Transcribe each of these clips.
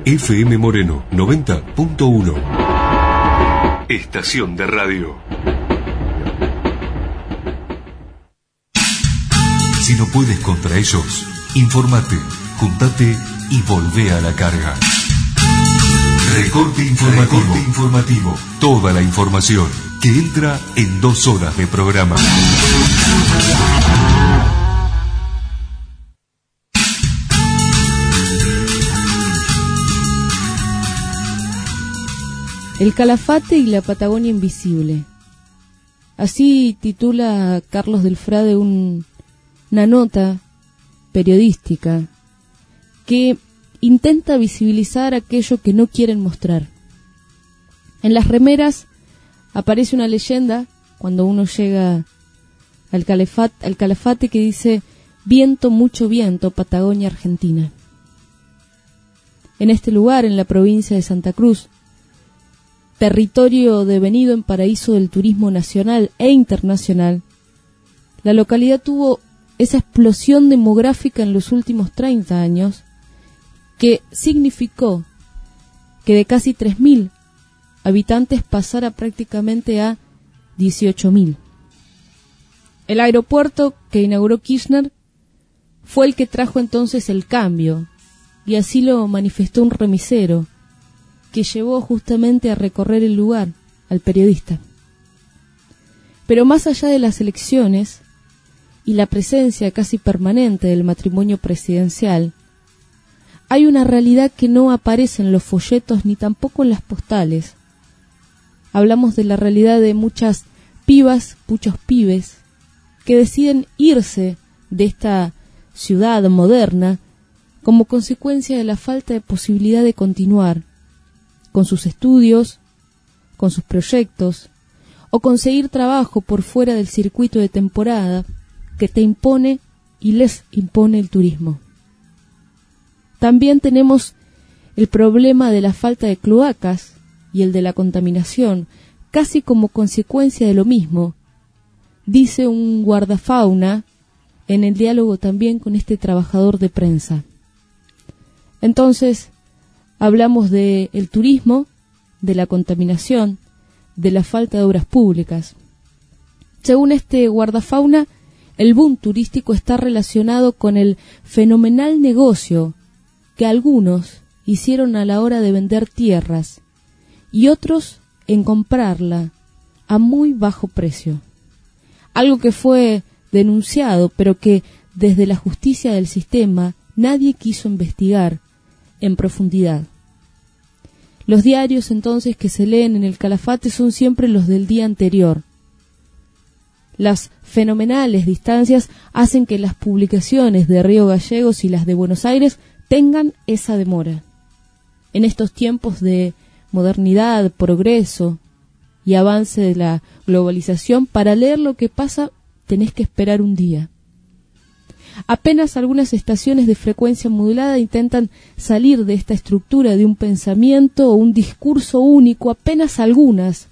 FM Moreno 90.1. Estación de radio. Si no puedes contra ellos, infórmate, juntate y volvé a la carga. Recorte informativo. Toda la información que entra en 2 horas de programa. El Calafate y la Patagonia invisible. Así titula Carlos del Frade una nota periodística que intenta visibilizar aquello que no quieren mostrar. En las remeras aparece una leyenda cuando uno llega al Calafate que dice: viento, mucho viento, Patagonia Argentina. En este lugar, en la provincia de Santa Cruz, territorio devenido en paraíso del turismo nacional e internacional, la localidad tuvo esa explosión demográfica en los últimos 30 años que significó que de casi 3.000 habitantes pasara prácticamente a 18.000. El aeropuerto que inauguró Kirchner fue el que trajo entonces el cambio, y así lo manifestó un remisero que llevó justamente a recorrer el lugar al periodista. Pero más allá de las elecciones y la presencia casi permanente del matrimonio presidencial, hay una realidad que no aparece en los folletos ni tampoco en las postales. Hablamos de la realidad de muchas pibas, muchos pibes, que deciden irse de esta ciudad moderna como consecuencia de la falta de posibilidad de continuar con sus estudios, con sus proyectos, o conseguir trabajo por fuera del circuito de temporada que te impone y les impone el turismo. También tenemos el problema de la falta de cloacas y el de la contaminación, casi como consecuencia de lo mismo, dice un guardafauna en el diálogo también con este trabajador de prensa. Entonces, hablamos del turismo, de la contaminación, de la falta de obras públicas. Según este guardafauna, el boom turístico está relacionado con el fenomenal negocio que algunos hicieron a la hora de vender tierras y otros en comprarla a muy bajo precio. Algo que fue denunciado, pero que desde la justicia del sistema nadie quiso investigar en profundidad. Los diarios entonces que se leen en el Calafate son siempre los del día anterior. Las fenomenales distancias hacen que las publicaciones de Río Gallegos y las de Buenos Aires tengan esa demora. En estos tiempos de modernidad, progreso y avance de la globalización, para leer lo que pasa tenés que esperar un día. Apenas algunas estaciones de frecuencia modulada intentan salir de esta estructura de un pensamiento o un discurso único, apenas algunas.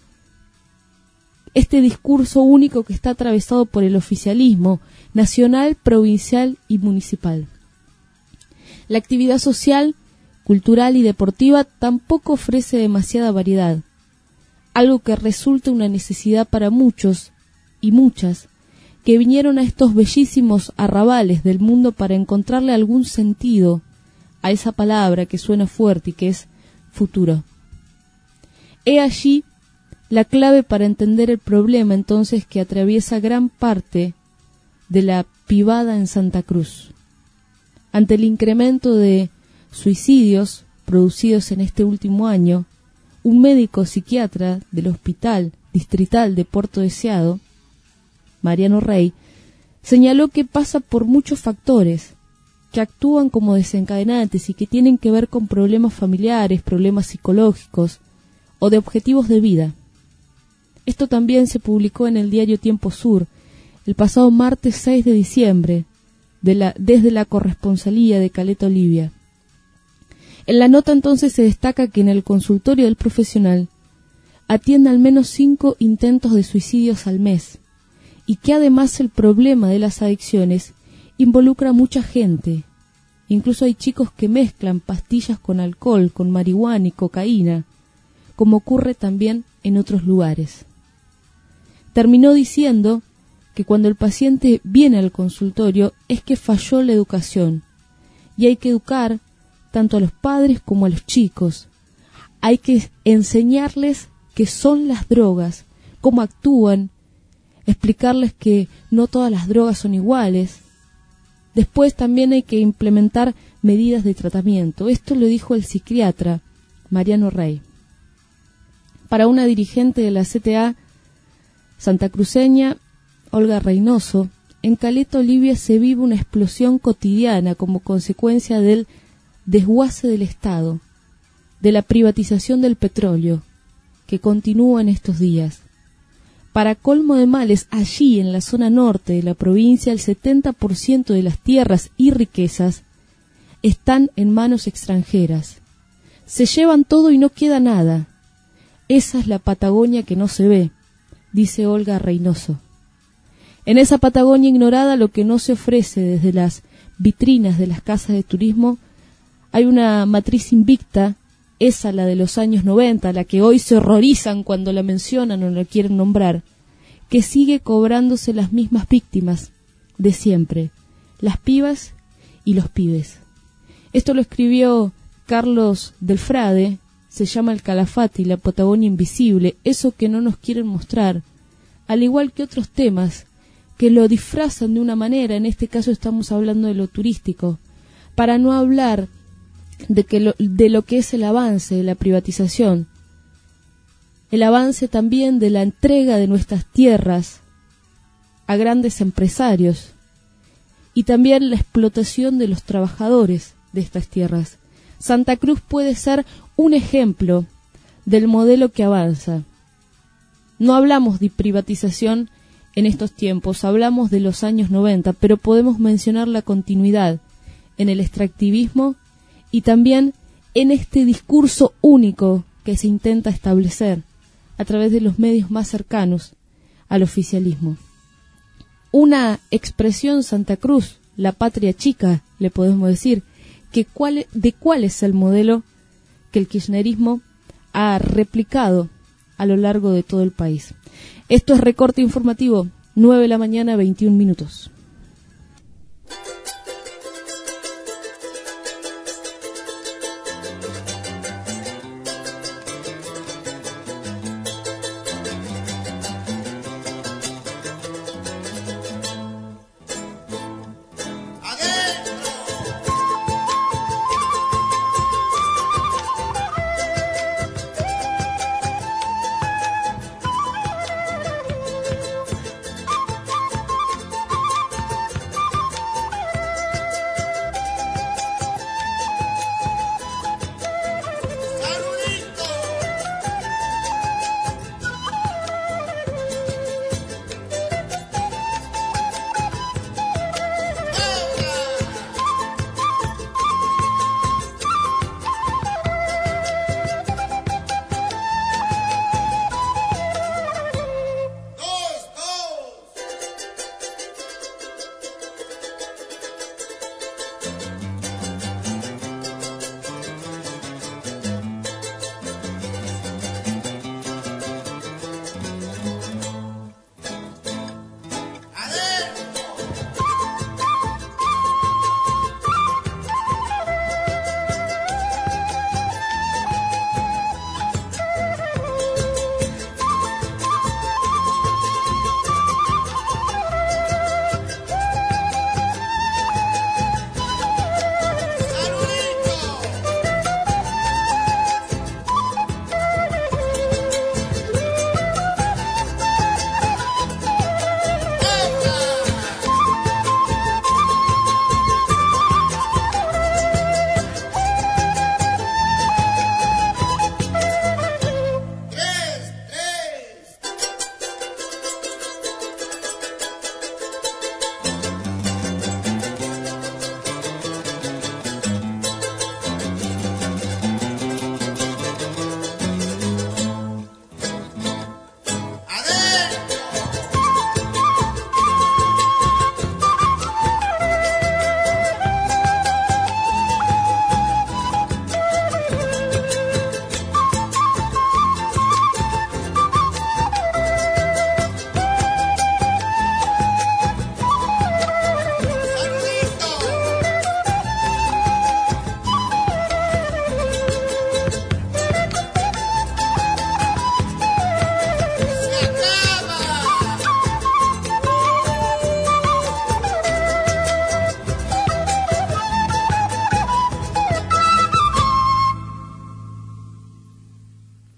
Este discurso único que está atravesado por el oficialismo nacional, provincial y municipal. La actividad social, cultural y deportiva tampoco ofrece demasiada variedad, algo que resulta una necesidad para muchos y muchas que vinieron a estos bellísimos arrabales del mundo para encontrarle algún sentido a esa palabra que suena fuerte y que es futuro. He allí la clave para entender el problema entonces que atraviesa gran parte de la pibada en Santa Cruz. Ante el incremento de suicidios producidos en este último año, un médico psiquiatra del Hospital Distrital de Puerto Deseado, Mariano Rey, señaló que pasa por muchos factores que actúan como desencadenantes y que tienen que ver con problemas familiares, problemas psicológicos o de objetivos de vida. Esto también se publicó en el diario Tiempo Sur el pasado martes 6 de diciembre desde la corresponsalía de Caleta Olivia. En la nota entonces se destaca que en el consultorio del profesional atiende al menos 5 intentos de suicidios al mes, y que además el problema de las adicciones involucra a mucha gente Incluso hay chicos que mezclan pastillas con alcohol, con marihuana y cocaína, como ocurre también en otros lugares. Terminó diciendo que cuando el paciente viene al consultorio es que falló la educación, y hay que educar tanto a los padres como a los chicos. Hay que enseñarles qué son las drogas, cómo actúan, explicarles que no todas las drogas son iguales. Después también hay que implementar medidas de tratamiento. Esto lo dijo el psiquiatra Mariano Rey. Para una dirigente de la CTA santacruceña, Olga Reynoso, en Caleta Olivia se vive una explosión cotidiana como consecuencia del desguace del Estado, de la privatización del petróleo, que continúa en estos días. Para colmo de males, allí en la zona norte de la provincia, el 70% de las tierras y riquezas están en manos extranjeras. Se llevan todo y no queda nada. Esa es la Patagonia que no se ve, dice Olga Reynoso. En esa Patagonia ignorada, lo que no se ofrece desde las vitrinas de las casas de turismo, hay una matriz invicta, esa la de los años 90, la que hoy se horrorizan cuando la mencionan o la quieren nombrar, que sigue cobrándose las mismas víctimas de siempre, las pibas y los pibes. Esto lo escribió Carlos Delfrade, se llama El Calafate y la Patagonia Invisible, eso que no nos quieren mostrar, al igual que otros temas que lo disfrazan de una manera. En este caso estamos hablando de lo turístico, para no hablar de lo que es el avance de la privatización, el avance también de la entrega de nuestras tierras a grandes empresarios y también la explotación de los trabajadores de estas tierras. Santa Cruz puede ser un ejemplo del modelo que avanza. No hablamos de privatización en estos tiempos, hablamos de los años 90, pero podemos mencionar la continuidad en el extractivismo y también en este discurso único que se intenta establecer a través de los medios más cercanos al oficialismo. Una expresión Santa Cruz, la patria chica, le podemos decir, de cuál es el modelo que el kirchnerismo ha replicado a lo largo de todo el país. Esto es Recorte Informativo, 9 de la mañana, 21 minutos.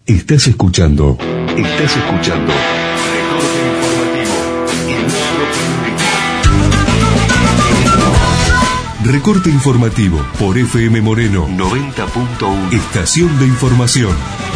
Estás escuchando Recorte Informativo en nuestro periodismo. Recorte Informativo por FM Moreno 90.1. Estación de Información.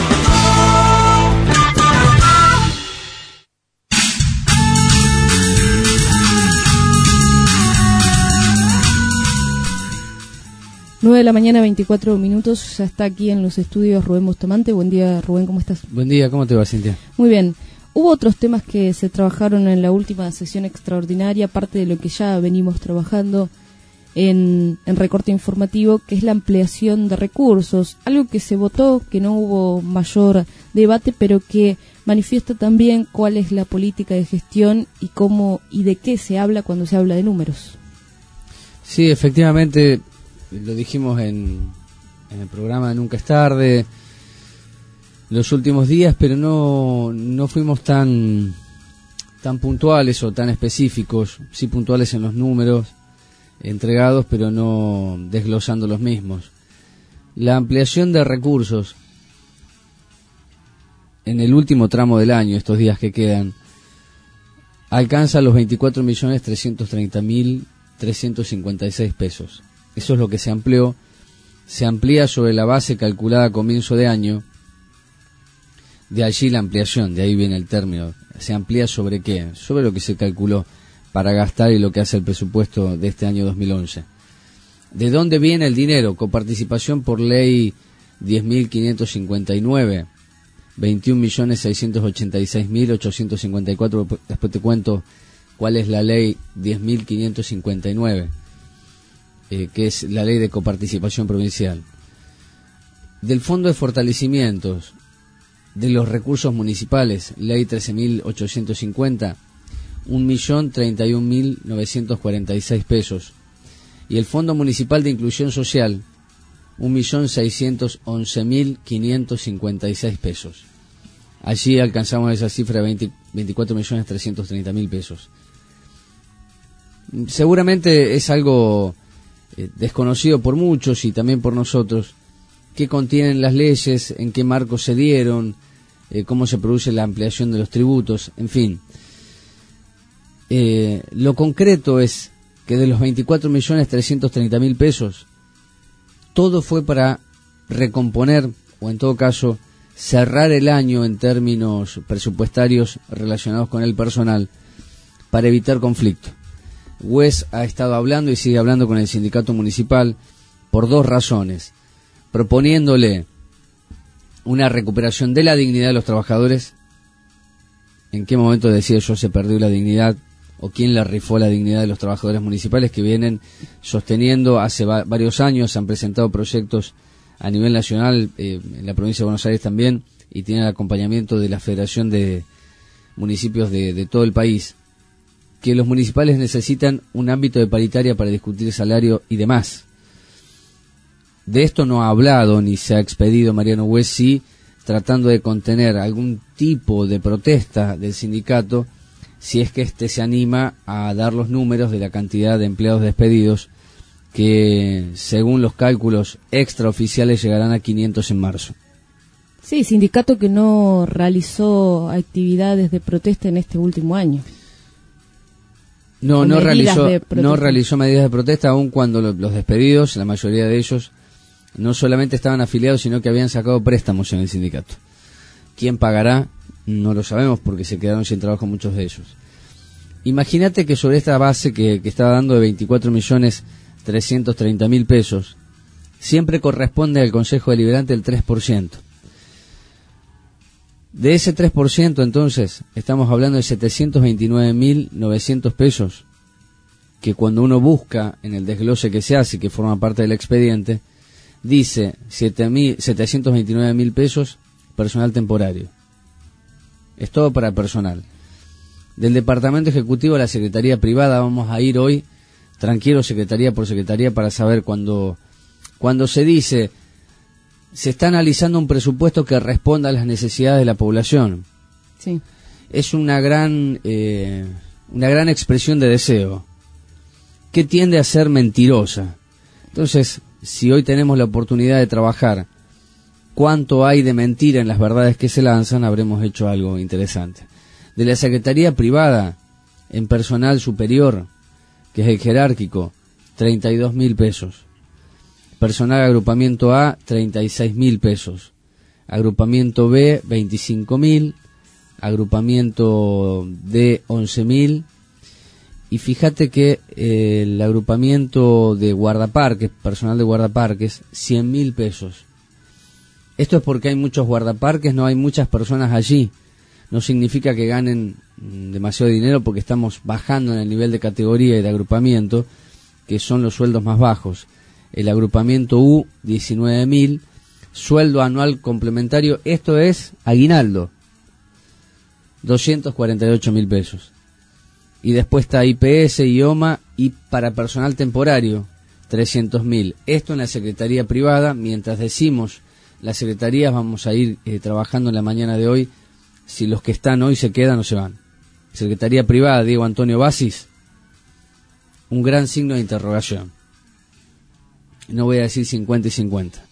Nueve de la mañana, 24 minutos, ya está aquí en los estudios Rubén Bustamante. Buen día, Rubén, ¿cómo estás? Buen día, ¿cómo te va, Cintia? Muy bien. Hubo otros temas que se trabajaron en la última sesión extraordinaria, aparte de lo que ya venimos trabajando en Recorte Informativo, que es la ampliación de recursos, algo que se votó, que no hubo mayor debate, pero que manifiesta también cuál es la política de gestión y cómo y de qué se habla cuando se habla de números. Sí, efectivamente, lo dijimos en el programa de Nunca es Tarde los últimos días, pero no fuimos tan puntuales o tan específicos, sí puntuales en los números entregados, pero no desglosando los mismos. La ampliación de recursos en el último tramo del año, estos días que quedan, alcanza los 24.330.356 pesos. Eso es lo que se amplió. Se amplía sobre la base calculada a comienzo de año. De allí la ampliación, de ahí viene el término. ¿Se amplía sobre qué? Sobre lo que se calculó para gastar y lo que hace el presupuesto de este año 2011. ¿De dónde viene el dinero? Coparticipación por ley 10.559, 21.686.854. Después te cuento cuál es la ley 10.559. Que es la ley de coparticipación provincial. Del Fondo de Fortalecimientos de los Recursos Municipales, ley 13.850, 1.031.946 pesos. Y el Fondo Municipal de Inclusión Social, 1.611.556 pesos. Allí alcanzamos esa cifra de 24.330.000 pesos. Seguramente es algo desconocido por muchos y también por nosotros, qué contienen las leyes, en qué marco se dieron, cómo se produce la ampliación de los tributos, en fin. Lo concreto es que de los 24.330.000 pesos, todo fue para recomponer, o en todo caso, cerrar el año en términos presupuestarios relacionados con el personal, para evitar conflicto. UES ha estado hablando y sigue hablando con el sindicato municipal por dos razones: proponiéndole una recuperación de la dignidad de los trabajadores. ¿En qué momento decía yo se perdió la dignidad? ¿O quién le rifó la dignidad de los trabajadores municipales que vienen sosteniendo hace varios años? Han presentado proyectos a nivel nacional, en la provincia de Buenos Aires también, y tienen el acompañamiento de la Federación de Municipios de todo el país, que los municipales necesitan un ámbito de paritaria para discutir salario y demás. De esto no ha hablado ni se ha expedido Mariano Hues, sí tratando de contener algún tipo de protesta del sindicato, si es que éste se anima a dar los números de la cantidad de empleados despedidos, que según los cálculos extraoficiales llegarán a 500 en marzo. Sí, sindicato que no realizó actividades de protesta en este último año. No realizó medidas de protesta, aun cuando los despedidos, la mayoría de ellos, no solamente estaban afiliados, sino que habían sacado préstamos en el sindicato. ¿Quién pagará? No lo sabemos, porque se quedaron sin trabajo muchos de ellos. Imagínate que sobre esta base que estaba dando de 24.330.000 pesos, siempre corresponde al Consejo Deliberante el 3%. De ese 3%, entonces, estamos hablando de 729.900 pesos, que cuando uno busca en el desglose que se hace, que forma parte del expediente, dice 729.000 pesos personal temporario. Es todo para personal. Del Departamento Ejecutivo a la Secretaría Privada vamos a ir hoy, tranquilo, secretaría por secretaría, para saber cuando se dice se está analizando un presupuesto que responda a las necesidades de la población. Sí. Es una gran expresión de deseo que tiende a ser mentirosa. Entonces, si hoy tenemos la oportunidad de trabajar cuánto hay de mentira en las verdades que se lanzan, habremos hecho algo interesante. De la Secretaría Privada, en personal superior, que es el jerárquico, 32.000 pesos. Personal agrupamiento A, 36.000 pesos. Agrupamiento B, 25.000. Agrupamiento D, 11.000. Y fíjate que el agrupamiento de guardaparques, personal de guardaparques, 100.000 pesos. Esto es porque hay muchos guardaparques, no hay muchas personas allí. No significa que ganen demasiado dinero, porque estamos bajando en el nivel de categoría y de agrupamiento, que son los sueldos más bajos. El agrupamiento U, 19.000, sueldo anual complementario, esto es aguinaldo, 248.000 pesos. Y después está IPS, IOMA y para personal temporario, 300.000. Esto en la Secretaría Privada. Mientras decimos las secretarías, vamos a ir trabajando en la mañana de hoy, si los que están hoy se quedan o se van. Secretaría Privada, Diego Antonio Basis, un gran signo de interrogación. No voy a decir 50 y 50.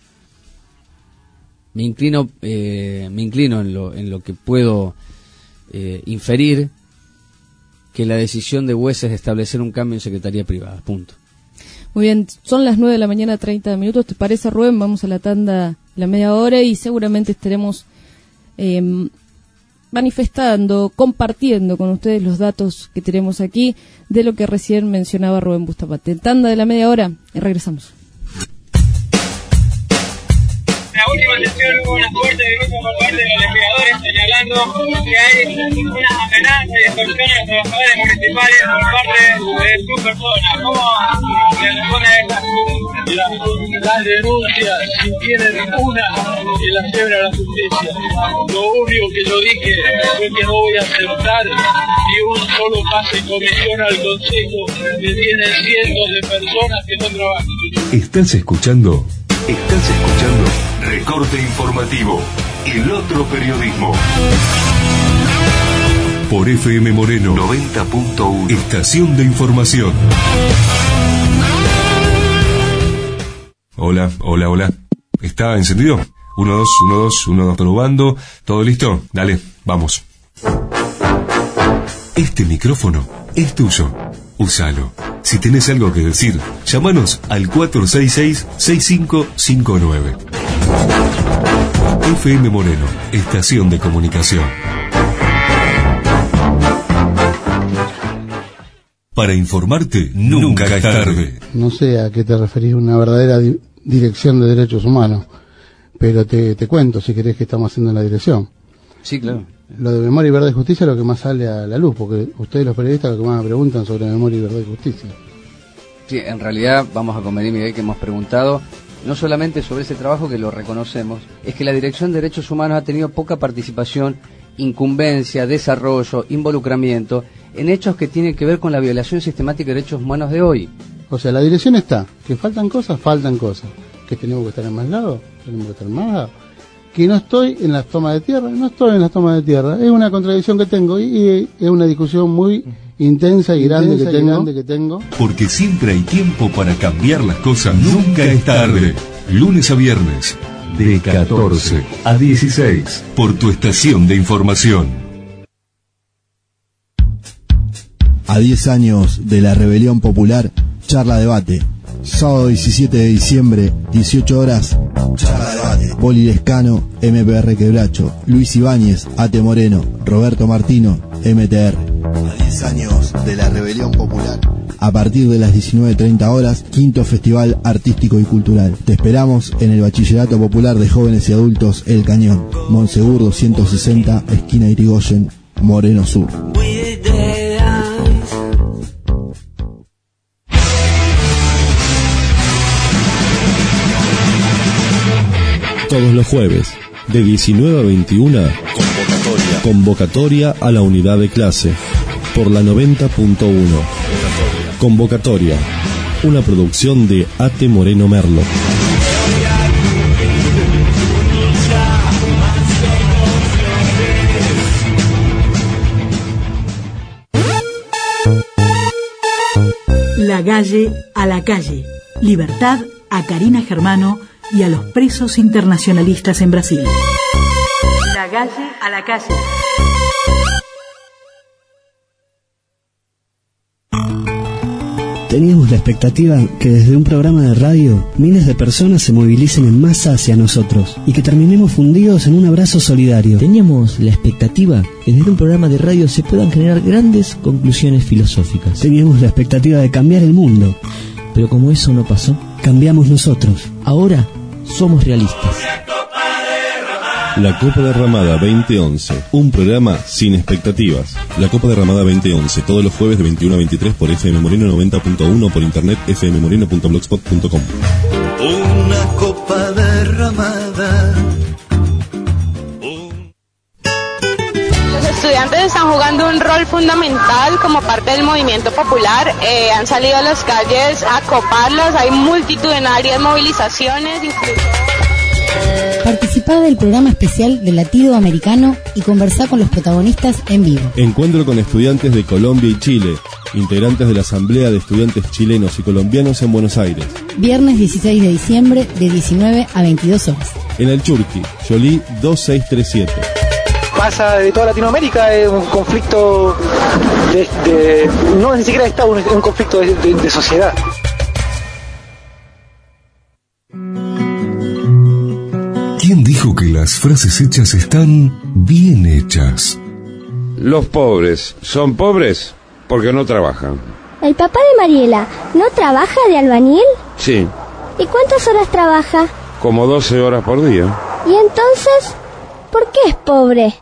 Me inclino en lo que puedo inferir, que la decisión de Buesa es establecer un cambio en Secretaría Privada, punto. Muy bien, son las 9 de la mañana, 30 minutos. ¿Te parece, Rubén? Vamos a la tanda, la media hora, y seguramente estaremos manifestando, compartiendo con ustedes los datos que tenemos aquí de lo que recién mencionaba Rubén Bustamante. Tanda de la media hora y regresamos. La última sesión hubo una fuerte denuncia por parte de los legisladores señalando que hay unas amenazas y extorsiones a los trabajadores municipales por parte de su persona. ¿Cómo se responde a estas? Las denuncias, si tienen una, que las lleven a la justicia. Lo único que yo dije fue que no voy a aceptar ni un solo pase en comisión al Consejo, que tienen cientos de personas que no trabajan. ¿Estás escuchando Recorte Informativo, el otro periodismo? Por FM Moreno 90.1, estación de información. Hola. ¿Está encendido? 1, 2, 1, 2, 1, 2, probando. ¿Todo listo? Dale, vamos. Este micrófono es tuyo. Úsalo. Si tenés algo que decir, llámanos al 466-6559. FM Moreno, estación de comunicación. Para informarte, nunca es tarde. No sé a qué te referís, una verdadera dirección de derechos humanos, pero te cuento, si querés, que estamos haciendo en la dirección. Sí, claro. Lo de memoria y verdad y justicia es lo que más sale a la luz, porque ustedes los periodistas lo que más me preguntan sobre memoria y verdad y justicia. Sí, en realidad vamos a convenir, Miguel, que hemos preguntado no solamente sobre ese trabajo, que lo reconocemos, es que la Dirección de Derechos Humanos ha tenido poca participación, incumbencia, desarrollo, involucramiento en hechos que tienen que ver con la violación sistemática de derechos humanos de hoy. O sea, la dirección está, que faltan cosas, que tenemos que estar en más lados, tenemos que estar en más lados, que no estoy en las tomas de tierra, es una contradicción que tengo y es una discusión muy intensa y grande que tengo. Porque siempre hay tiempo para cambiar las cosas, nunca es tarde. Lunes a viernes, de 14 a 16, por tu estación de información. A 10 años de la rebelión popular, charla debate. Sábado 17 de diciembre, 18 horas, charla debate. Poli Lescano, MPR Quebracho, Luis Ibáñez, Ate Moreno, Roberto Martino, MTR. A 10 años de la rebelión popular. A partir de las 19:30 horas, quinto Festival Artístico y Cultural. Te esperamos en el Bachillerato Popular de Jóvenes y Adultos El Cañón, Monsegur 260, esquina Irigoyen, Moreno Sur. Todos los jueves, de 19 a 21, convocatoria a la unidad de clase, por la 90.1. Convocatoria, una producción de Ate Moreno Merlo. La Galle a la calle. Libertad a Karina Germano y a los presos internacionalistas en Brasil. La calle a la calle. Teníamos la expectativa que desde un programa de radio miles de personas se movilicen en masa hacia nosotros y que terminemos fundidos en un abrazo solidario. Teníamos la expectativa que desde un programa de radio se puedan generar grandes conclusiones filosóficas. Teníamos la expectativa de cambiar el mundo. Pero como eso no pasó, cambiamos nosotros. Ahora somos realistas. La Copa Derramada 2011, un programa sin expectativas. La Copa Derramada 2011, todos los jueves de 21 a 23 por FM Moreno 90.1, por internet fmmoreno.blogspot.com. Una copa derramada. Los estudiantes están jugando un rol fundamental como parte del movimiento popular. Han salido a las calles a coparlos, hay multitudinarias movilizaciones, incluso... Participá del programa especial de Latido Americano y conversá con los protagonistas en vivo. Encuentro con estudiantes de Colombia y Chile, integrantes de la Asamblea de Estudiantes Chilenos y Colombianos en Buenos Aires. Viernes 16 de diciembre de 19 a 22 horas. En el Churqui, Yolí 2637. Pasa de toda Latinoamérica, es un conflicto no ni siquiera de Estado, es un conflicto de sociedad. ¿Quién dijo que las frases hechas están bien hechas? Los pobres son pobres porque no trabajan. ¿El papá de Mariela no trabaja de albañil? Sí. ¿Y cuántas horas trabaja? Como 12 horas por día. ¿Y entonces por qué es pobre?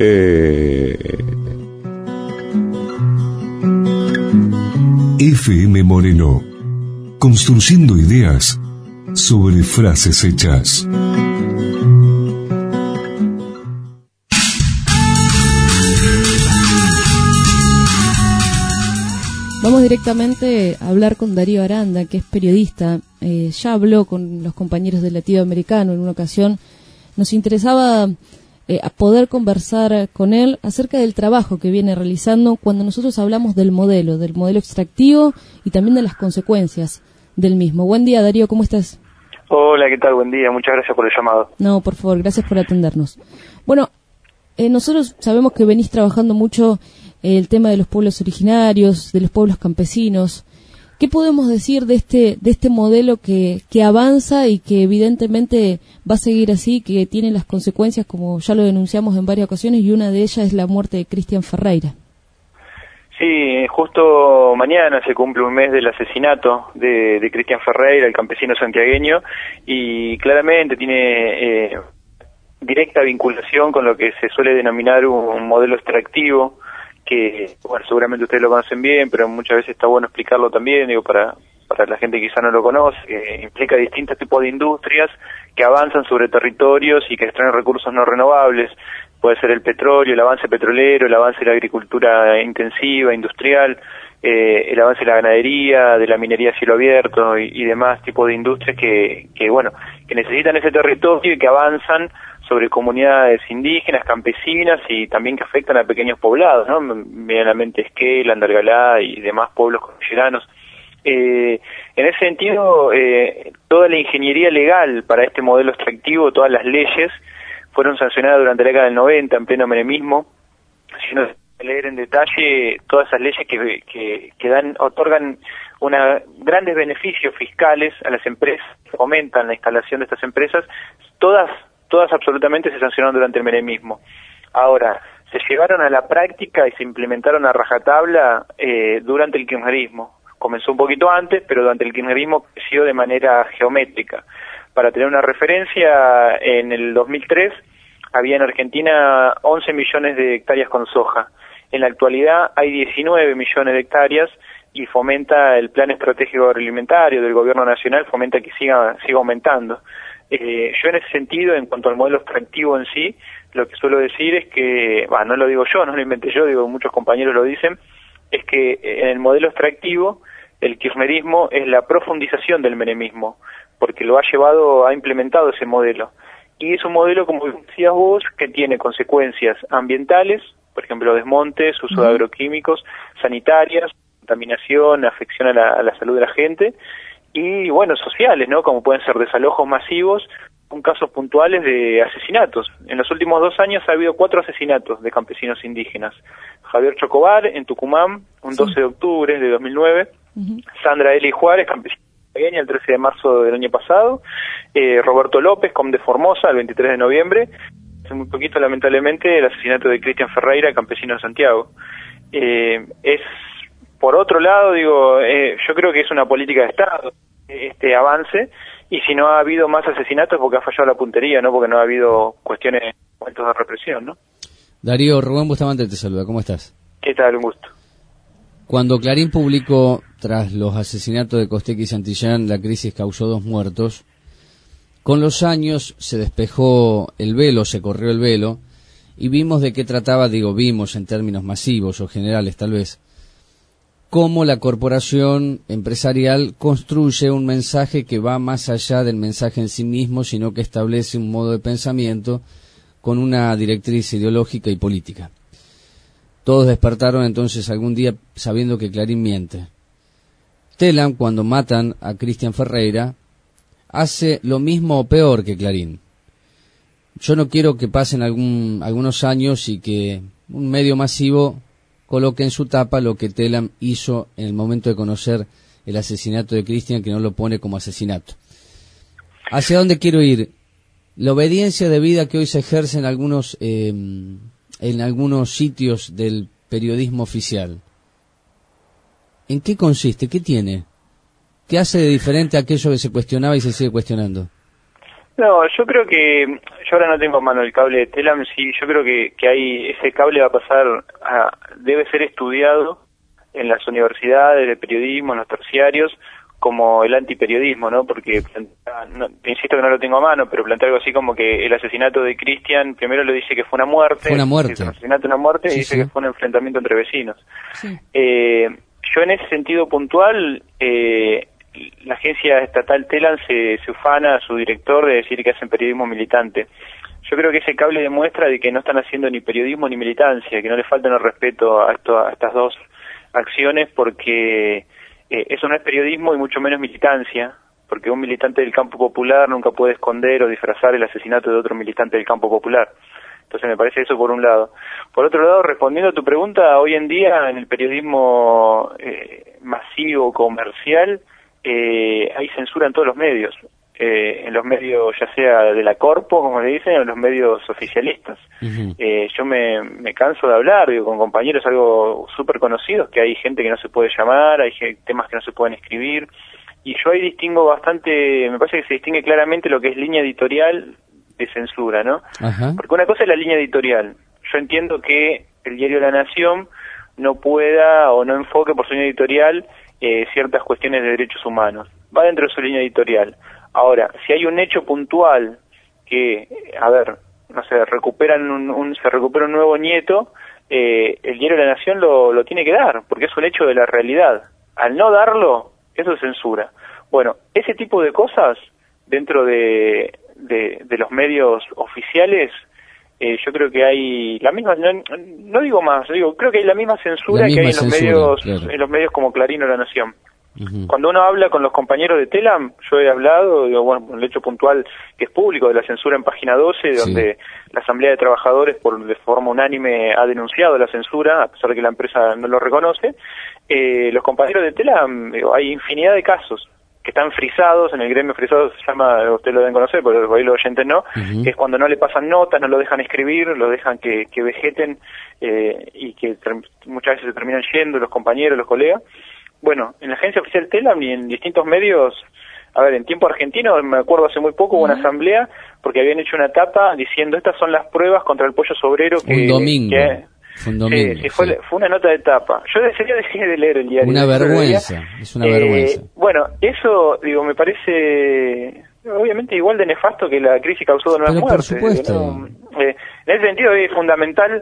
FM Moreno, construyendo ideas sobre frases hechas. Vamos directamente a hablar con Darío Aranda, que es periodista. Ya habló con los compañeros del Latido Americano en una ocasión. Nos interesaba a poder conversar con él acerca del trabajo que viene realizando cuando nosotros hablamos del modelo extractivo y también de las consecuencias del mismo. Buen día, Darío, ¿cómo estás? Hola, ¿qué tal? Buen día, muchas gracias por el llamado. No, por favor, gracias por atendernos. Bueno, nosotros sabemos que venís trabajando mucho el tema de los pueblos originarios, de los pueblos campesinos. ¿Qué podemos decir de este modelo que avanza y que evidentemente va a seguir así, que tiene las consecuencias, como ya lo denunciamos en varias ocasiones, y una de ellas es la muerte de Cristian Ferreira? Sí, justo mañana se cumple un mes del asesinato de Cristian Ferreira, el campesino santiagueño, y claramente tiene directa vinculación con lo que se suele denominar un modelo extractivo, que, bueno, seguramente ustedes lo conocen bien, pero muchas veces está bueno explicarlo también, digo, para la gente que quizá no lo conoce, que implica distintos tipos de industrias que avanzan sobre territorios y que extraen recursos no renovables. Puede ser el petróleo, el avance petrolero, el avance de la agricultura intensiva, industrial, el avance de la ganadería, de la minería a cielo abierto y demás tipos de industrias que necesitan ese territorio y que avanzan sobre comunidades indígenas, campesinas y también que afectan a pequeños poblados, ¿no? Medianamente Esquel, Andalgalá y demás pueblos cordilleranos. En ese sentido, toda la ingeniería legal para este modelo extractivo, todas las leyes, fueron sancionadas durante la década del 90 en pleno menemismo. Si uno leer en detalle todas esas leyes que otorgan grandes beneficios fiscales a las empresas, fomentan la instalación de estas empresas, todas absolutamente se sancionaron durante el menemismo. Ahora, se llevaron a la práctica y se implementaron a rajatabla durante el kirchnerismo. Comenzó un poquito antes, pero durante el kirchnerismo creció de manera geométrica. Para tener una referencia, en el 2003 había en Argentina 11 millones de hectáreas con soja. En la actualidad hay 19 millones de hectáreas y fomenta el Plan Estratégico Agroalimentario del Gobierno Nacional, fomenta que siga aumentando. Yo en ese sentido, en cuanto al modelo extractivo en sí, lo que suelo decir es que, no lo digo yo, no lo inventé yo, digo muchos compañeros lo dicen, es que en el modelo extractivo el kirchnerismo es la profundización del menemismo, porque ha implementado ese modelo. Y es un modelo, como decías vos, que tiene consecuencias ambientales, por ejemplo, desmontes, uso de agroquímicos, sanitarias, contaminación, afección a la salud de la gente, y, bueno, sociales, ¿no? Como pueden ser desalojos masivos, con casos puntuales de asesinatos. En los últimos 2 años ha habido 4 asesinatos de campesinos indígenas. Javier Chocobar, en Tucumán, un 12 de octubre de 2009. Sandra Eli Juárez, campesina el 13 de marzo del año pasado. Roberto López, com de Formosa, el 23 de noviembre. Hace muy poquito, lamentablemente, el asesinato de Cristian Ferreira, campesino de Santiago. Por otro lado, yo creo que es una política de Estado este avance, y si no ha habido más asesinatos porque ha fallado la puntería, no porque no ha habido cuestiones, momentos de represión, ¿no? Darío, Rubén Bustamante te saluda, ¿cómo estás? ¿Qué tal? Un gusto. Cuando Clarín publicó, tras los asesinatos de Costequi y Santillán, la crisis causó 2 muertos, con los años se despejó el velo, se corrió el velo, y vimos de qué trataba, vimos en términos masivos o generales tal vez, cómo la corporación empresarial construye un mensaje que va más allá del mensaje en sí mismo, sino que establece un modo de pensamiento con una directriz ideológica y política. Todos despertaron entonces algún día sabiendo que Clarín miente. Telam, cuando matan a Cristian Ferreira, hace lo mismo o peor que Clarín. Yo no quiero que pasen algunos años y que un medio masivo coloque en su tapa lo que Telam hizo en el momento de conocer el asesinato de Cristian, que no lo pone como asesinato. ¿Hacia dónde quiero ir? La obediencia debida que hoy se ejerce en algunos sitios del periodismo oficial. ¿En qué consiste? ¿Qué tiene? ¿Qué hace de diferente a aquello que se cuestionaba y se sigue cuestionando? No, yo creo que, yo ahora no tengo en mano el cable de Telam, sí, yo creo que ese cable va a pasar debe ser estudiado en las universidades de periodismo, en los terciarios, como el antiperiodismo, ¿no? Porque, insisto que no lo tengo a mano, pero plantea algo así como que el asesinato de Cristian, primero lo dice que fue una muerte. Fue una muerte. El asesinato una muerte, sí, y dice que fue un enfrentamiento entre vecinos. Sí. Yo en ese sentido puntual, la agencia estatal Telam se ufana a su director de decir que hacen periodismo militante. Yo creo que ese cable demuestra de que no están haciendo ni periodismo ni militancia, que no le falta el respeto a estas dos acciones, porque eso no es periodismo y mucho menos militancia, porque un militante del campo popular nunca puede esconder o disfrazar el asesinato de otro militante del campo popular. Entonces me parece eso por un lado. Por otro lado, respondiendo a tu pregunta, hoy en día en el periodismo masivo, comercial, hay censura en todos los medios. En los medios ya sea de la corpo, como le dicen, o en los medios oficialistas. Yo me canso de hablar, con compañeros algo súper conocidos, que hay gente que no se puede llamar, hay temas que no se pueden escribir, y yo ahí distingo bastante, me parece que se distingue claramente lo que es línea editorial de censura, ¿no? Ajá. Porque una cosa es la línea editorial. Yo entiendo que el diario La Nación no pueda o no enfoque por su línea editorial ciertas cuestiones de derechos humanos. Va dentro de su línea editorial. Ahora, si hay un hecho puntual que, se recupera un nuevo nieto, el diario La Nación lo tiene que dar, porque es un hecho de la realidad. Al no darlo, eso es censura. Bueno, ese tipo de cosas dentro de los medios oficiales, yo creo que hay la misma, no digo más, creo que hay la misma censura que hay en los medios, claro, en los medios como Clarín o La Nación. Cuando uno habla con los compañeros de Telam, yo he hablado, el hecho puntual que es público de la censura en página 12, donde la Asamblea de Trabajadores de forma unánime ha denunciado la censura, a pesar de que la empresa no lo reconoce. Los compañeros de Telam, hay infinidad de casos que están frisados, en el gremio frisado se llama, usted lo deben conocer, pero ahí los oyentes no, que es cuando no le pasan notas, no lo dejan escribir, lo dejan que vegeten, y que muchas veces se terminan yendo los compañeros, los colegas. Bueno, en la agencia oficial Telam y en distintos medios, en tiempo argentino, me acuerdo hace muy poco, hubo una asamblea porque habían hecho una tapa diciendo estas son las pruebas contra el pollo sobrero que... Un domingo. Fue un domingo. Sí, fue una nota de tapa. Yo dejé de leer el diario. Una vergüenza, es una vergüenza. Bueno, eso, me parece obviamente igual de nefasto que la crisis causó de nuevas muertes. Por supuesto. En ese sentido es fundamental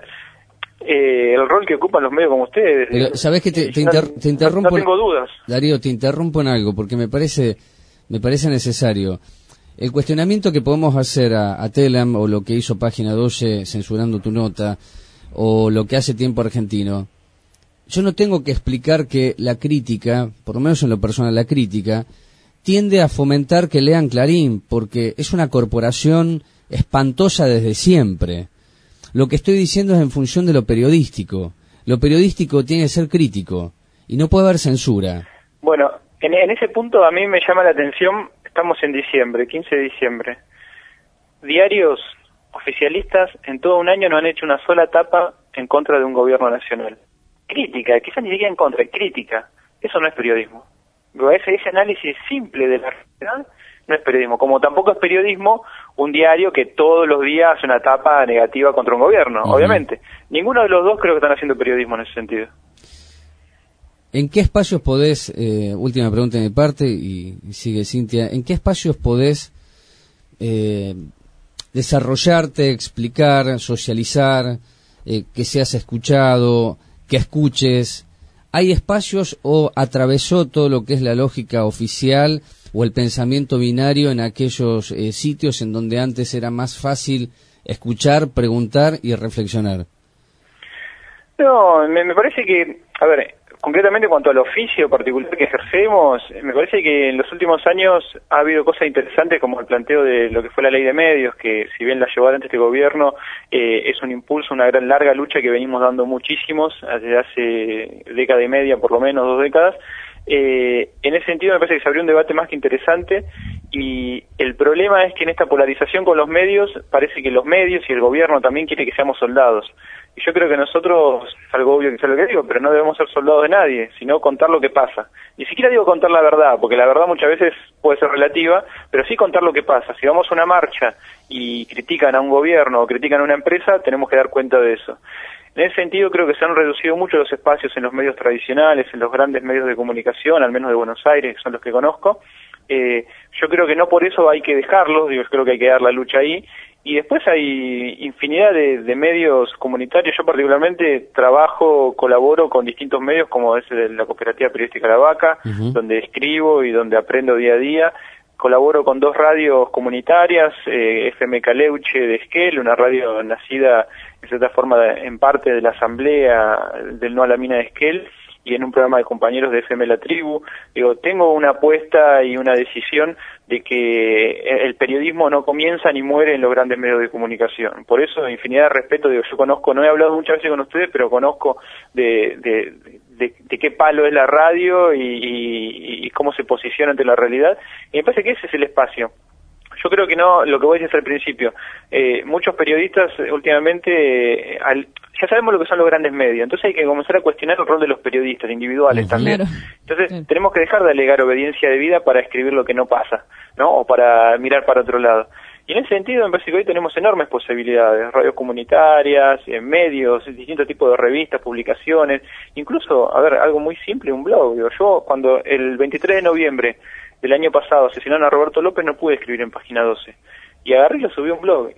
el rol que ocupan los medios como ustedes. Pero, ¿sabés que te interrumpo? No tengo dudas. Darío, te interrumpo en algo, porque me parece necesario. El cuestionamiento que podemos hacer a Telam, o lo que hizo Página 12 censurando tu nota, o lo que hace Tiempo Argentino, yo no tengo que explicar que la crítica, por lo menos en lo personal la crítica, tiende a fomentar que lean Clarín, porque es una corporación espantosa desde siempre. Lo que estoy diciendo es en función de lo periodístico. Lo periodístico tiene que ser crítico y no puede haber censura. Bueno, en ese punto a mí me llama la atención, estamos en diciembre, 15 de diciembre. Diarios oficialistas en todo un año no han hecho una sola tapa en contra de un gobierno nacional. Crítica, quizás ni siquiera en contra, crítica. Eso no es periodismo. Ese análisis simple de la realidad no es periodismo. Como tampoco es periodismo un diario que todos los días hace una tapa negativa contra un gobierno, obviamente. Ninguno de los dos creo que están haciendo periodismo en ese sentido. ¿En qué espacios podés, última pregunta de mi parte, y sigue Cintia, ¿en qué espacios podés desarrollarte, explicar, socializar, que seas escuchado, que escuches? ¿Hay espacios o atravesó todo lo que es la lógica oficial o el pensamiento binario en aquellos sitios en donde antes era más fácil escuchar, preguntar y reflexionar? No, me parece que, a ver, concretamente en cuanto al oficio particular que ejercemos, me parece que en los últimos años ha habido cosas interesantes como el planteo de lo que fue la ley de medios, que si bien la llevó adelante este gobierno, es un impulso, una gran larga lucha que venimos dando muchísimos, desde hace década y media, por lo menos 2 décadas. En ese sentido me parece que se abrió un debate más que interesante, y el problema es que en esta polarización con los medios, parece que los medios y el gobierno también quiere que seamos soldados. Y yo creo que nosotros, es algo obvio que sea lo que digo, pero no debemos ser soldados de nadie, sino contar lo que pasa. Ni siquiera digo contar la verdad, porque la verdad muchas veces puede ser relativa, pero sí contar lo que pasa. Si vamos a una marcha y critican a un gobierno o critican a una empresa, tenemos que dar cuenta de eso. En ese sentido creo que se han reducido mucho los espacios en los medios tradicionales, en los grandes medios de comunicación, al menos de Buenos Aires, que son los que conozco. Yo creo que no por eso hay que dejarlos, digo, yo creo que hay que dar la lucha ahí. Y después hay infinidad de medios comunitarios. Yo particularmente colaboro con distintos medios, como es la Cooperativa Periodística La Vaca, donde escribo y donde aprendo día a día. Colaboro con 2 radios comunitarias, FM Caleuche de Esquel, una radio nacida en cierta forma en parte de la asamblea del No a la Mina de Esquel, y en un programa de compañeros de FM La Tribu. Digo, tengo una apuesta y una decisión de que el periodismo no comienza ni muere en los grandes medios de comunicación. Por eso, infinidad de respeto, digo, yo conozco, no he hablado muchas veces con ustedes, pero conozco de qué palo es la radio y cómo se posiciona ante la realidad, y me parece que ese es el espacio. Yo creo que no, lo que vos decís al principio, muchos periodistas últimamente, ya sabemos lo que son los grandes medios, entonces hay que comenzar a cuestionar el rol de los periodistas individuales también. Claro. Entonces tenemos que dejar de alegar obediencia debida para escribir lo que no pasa, ¿no? O para mirar para otro lado. Y en ese sentido me parece que hoy tenemos enormes posibilidades, radios comunitarias, medios, distintos tipos de revistas, publicaciones, incluso, a ver, algo muy simple, un blog. Digo, yo cuando el 23 de noviembre del año pasado asesinaron a Roberto López no pude escribir en Página 12, y agarré y lo subí a un blog.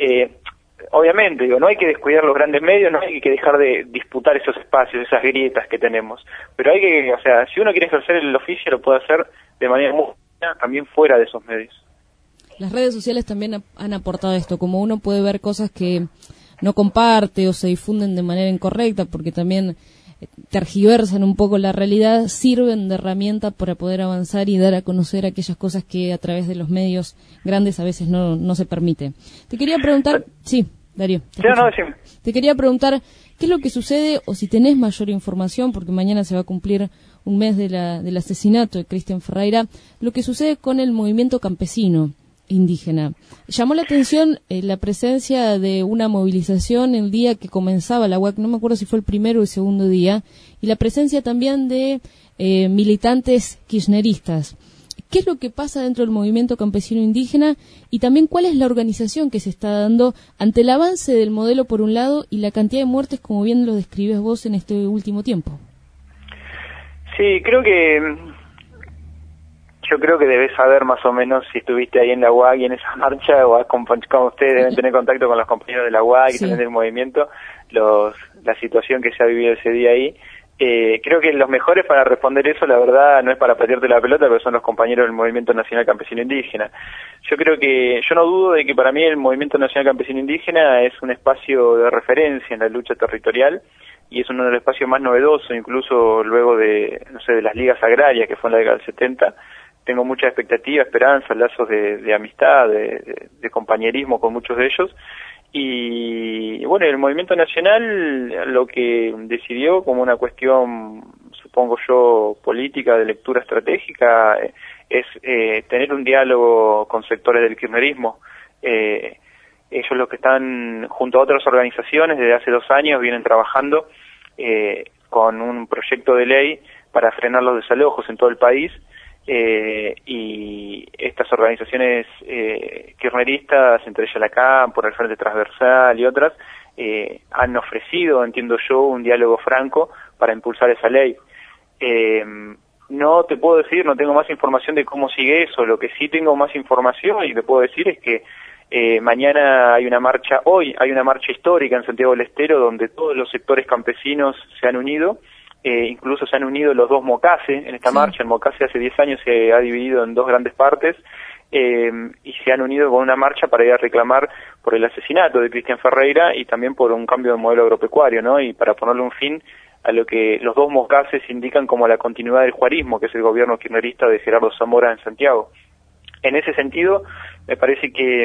Obviamente, digo, no hay que descuidar los grandes medios, no hay que dejar de disputar esos espacios, esas grietas que tenemos, pero hay que, o sea, si uno quiere ejercer el oficio lo puede hacer de manera muy buena, también fuera de esos medios. Las redes sociales también han aportado esto, como uno puede ver cosas que no comparte o se difunden de manera incorrecta, porque también tergiversan un poco la realidad, sirven de herramienta para poder avanzar y dar a conocer aquellas cosas que a través de los medios grandes a veces no se permite. Te quería preguntar, sí, Darío. Te quería preguntar, ¿qué es lo que sucede, o si tenés mayor información, porque mañana se va a cumplir un mes del asesinato de Cristian Ferreira, lo que sucede con el movimiento campesino indígena? Llamó la atención la presencia de una movilización el día que comenzaba la UAC, no me acuerdo si fue el primero o el segundo día, y la presencia también de militantes kirchneristas. ¿Qué es lo que pasa dentro del movimiento campesino indígena, y también cuál es la organización que se está dando ante el avance del modelo por un lado y la cantidad de muertes, como bien lo describes vos, en este último tiempo? Sí, yo creo que debes saber más o menos si estuviste ahí en la UAC y en esa marcha, o como ustedes deben tener contacto con los compañeros de la UAC y también del movimiento, la situación que se ha vivido ese día ahí. Creo que los mejores para responder eso, la verdad, no es para patearte la pelota, pero son los compañeros del Movimiento Nacional Campesino Indígena. Yo no dudo de que para mí el Movimiento Nacional Campesino Indígena es un espacio de referencia en la lucha territorial, y es uno de los espacios más novedosos, incluso luego de las ligas agrarias, que fue en la década del 70. tengo mucha expectativa, esperanza, lazos de amistad, de compañerismo con muchos de ellos. Y bueno, el movimiento nacional lo que decidió como una cuestión, supongo yo, política, de lectura estratégica, es tener un diálogo con sectores del kirchnerismo. Ellos los que están junto a otras organizaciones desde hace 2 años vienen trabajando con un proyecto de ley para frenar los desalojos en todo el país, y estas organizaciones kirchneristas, entre ellas la CAM, por el Frente Transversal y otras, han ofrecido, entiendo yo, un diálogo franco para impulsar esa ley. No te puedo decir, no tengo más información de cómo sigue eso. Lo que sí tengo más información y te puedo decir es que mañana hay una marcha, hoy hay una marcha histórica en Santiago del Estero donde todos los sectores campesinos se han unido, incluso se han unido los 2 Mocase en esta marcha. El Mocase hace 10 años se ha dividido en 2 grandes partes, y se han unido con una marcha para ir a reclamar por el asesinato de Cristian Ferreira y también por un cambio de modelo agropecuario, ¿no? Y para ponerle un fin a lo que los 2 Mocases indican como la continuidad del juarismo, que es el gobierno kirchnerista de Gerardo Zamora en Santiago. En ese sentido, me parece que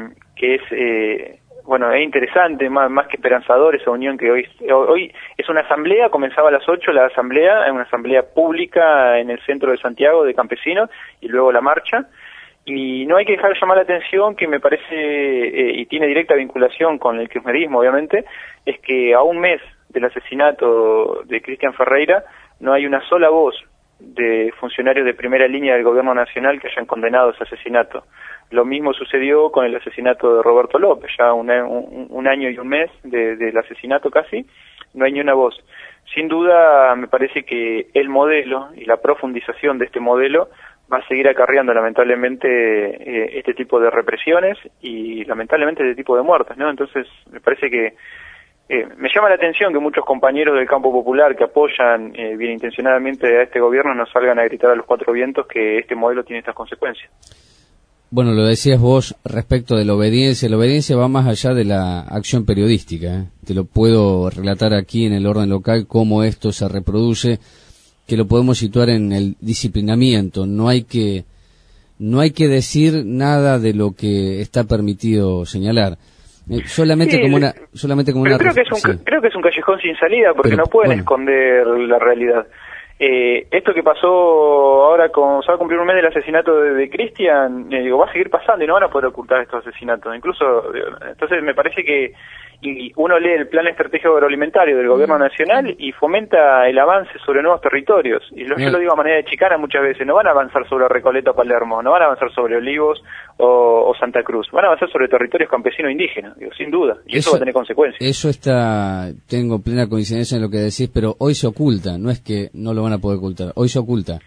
es bueno, es interesante, más que esperanzador esa unión que hoy es una asamblea, comenzaba a las 8 la asamblea, es una asamblea pública en el centro de Santiago de campesinos, y luego la marcha. Y no hay que dejar de llamar la atención, que me parece, y tiene directa vinculación con el kirchnerismo obviamente, es que a un mes del asesinato de Cristian Ferreira no hay una sola voz de funcionarios de primera línea del gobierno nacional que hayan condenado ese asesinato. Lo mismo sucedió con el asesinato de Roberto López, ya un año y un mes del asesinato casi, no hay ni una voz. Sin duda, me parece que el modelo y la profundización de este modelo va a seguir acarreando lamentablemente este tipo de represiones y lamentablemente este tipo de muertes, ¿no? Entonces, me parece que me llama la atención que muchos compañeros del campo popular que apoyan bien intencionadamente a este gobierno no salgan a gritar a los 4 vientos que este modelo tiene estas consecuencias. Bueno, lo decías vos respecto de la obediencia. La obediencia va más allá de la acción periodística. Te lo puedo relatar aquí en el orden local cómo esto se reproduce, que lo podemos situar en el disciplinamiento. No hay que decir nada de lo que está permitido señalar. Solamente como una creo que es un callejón sin salida, porque no pueden esconder la realidad. Esto que pasó ahora, se va a cumplir un mes del asesinato de Cristian, va a seguir pasando y no van a poder ocultar estos asesinatos. Incluso, entonces me parece que uno lee el plan estratégico agroalimentario del gobierno nacional y fomenta el avance sobre nuevos territorios. Y yo lo digo a manera de chicana muchas veces, no van a avanzar sobre Recoleta o Palermo, no van a avanzar sobre Olivos o Santa Cruz, van a avanzar sobre territorios campesinos indígenas, sin duda, y eso va a tener consecuencias. Eso tengo plena coincidencia en lo que decís, pero hoy se oculta, no es que no lo van a poder ocultar, hoy se oculta.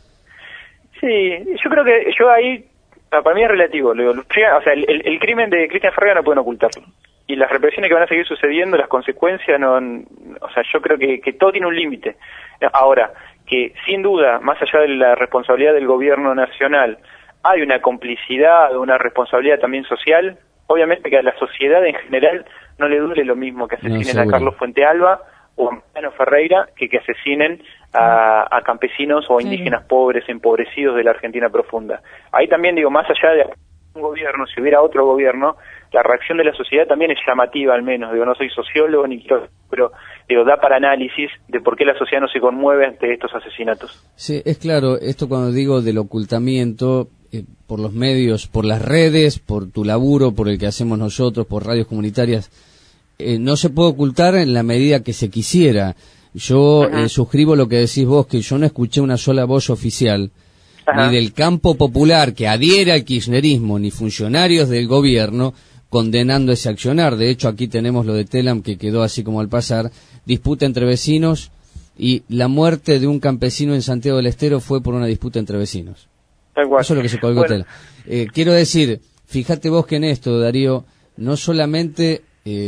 Sí, yo creo que ahí, para mí es relativo, el crimen de Cristian Ferreira no pueden ocultarlo. Y las represiones que van a seguir sucediendo, las consecuencias, yo creo que todo tiene un límite. Ahora, que sin duda, más allá de la responsabilidad del gobierno nacional, hay una complicidad, una responsabilidad también social. Obviamente que a la sociedad en general no le duele lo mismo que asesinen a Carlos Fuentealba o a Mariano Ferreira que asesinen a campesinos o indígenas pobres, empobrecidos de la Argentina profunda. Ahí también más allá de un gobierno, si hubiera otro gobierno, la reacción de la sociedad también es llamativa, al menos. No soy sociólogo ni quiero, pero da para análisis de por qué la sociedad no se conmueve ante estos asesinatos. Sí, es claro, esto cuando digo del ocultamiento, por los medios, por las redes, por tu laburo, por el que hacemos nosotros, por radios comunitarias, no se puede ocultar en la medida que se quisiera. Yo suscribo lo que decís vos, que yo no escuché una sola voz oficial, ni del campo popular que adhiere al kirchnerismo, ni funcionarios del gobierno condenando ese accionar. De hecho, aquí tenemos lo de Telam, que quedó así como al pasar, disputa entre vecinos, y la muerte de un campesino en Santiago del Estero fue por una disputa entre vecinos. Eso es lo que se colgó Telam. Quiero decir, fíjate vos que en esto, Darío, no solamente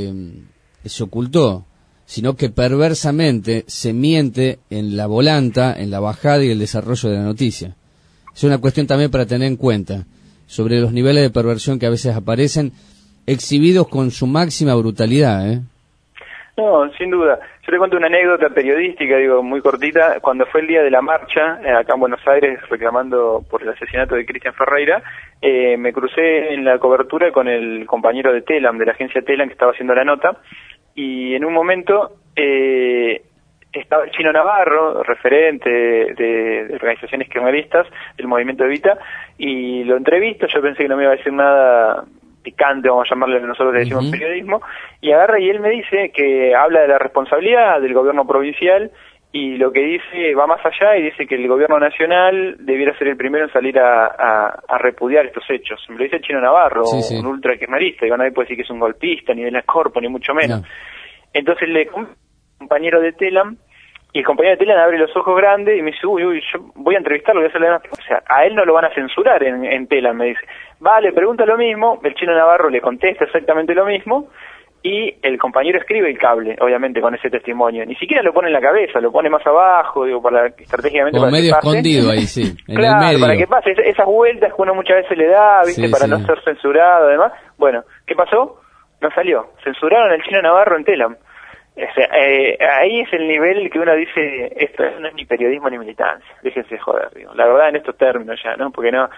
se ocultó, sino que perversamente se miente en la volanta, en la bajada y el desarrollo de la noticia. Es una cuestión también para tener en cuenta, sobre los niveles de perversión que a veces aparecen, exhibidos con su máxima brutalidad, No, sin duda. Yo te cuento una anécdota periodística, digo, muy cortita. Cuando fue el día de la marcha, acá en Buenos Aires, reclamando por el asesinato de Cristian Ferreira, me crucé en la cobertura con el compañero de Telam, de la agencia Telam, que estaba haciendo la nota, y en un momento estaba el Chino Navarro, referente de organizaciones criminalistas del movimiento Evita, y lo entrevisto. Yo pensé que no me iba a decir nada picante, vamos a llamarle, nosotros le decimos periodismo, y agarra y él me dice que habla de la responsabilidad del gobierno provincial, y lo que dice va más allá y dice que el gobierno nacional debiera ser el primero en salir a repudiar estos hechos. Me lo dice el Chino Navarro, sí. un ultrakirchnerista, digo, nadie puede decir que es un golpista, ni de la Corpo, ni mucho menos. No. Entonces le compañero de Telam, y el compañero de Telam abre los ojos grandes y me dice, uy, yo voy a entrevistarlo, voy a hacerle una... O sea, a él no lo van a censurar en Telam, me dice. Vale, pregunta lo mismo, el Chino Navarro le contesta exactamente lo mismo, y el compañero escribe el cable, obviamente, con ese testimonio. Ni siquiera lo pone en la cabeza, lo pone más abajo, digo, para estratégicamente como para medio que pase. Escondido ahí, sí, en claro, el medio. Para que pase, esas vueltas que uno muchas veces le da, ¿viste? Sí, para sí. no ser censurado, además. Bueno, ¿qué pasó? No salió. Censuraron al Chino Navarro en Telam. O sea, ahí es el nivel que uno dice, esto no es ni periodismo ni militancia, déjense joder, digo. La verdad en estos términos ya, ¿no? Porque no,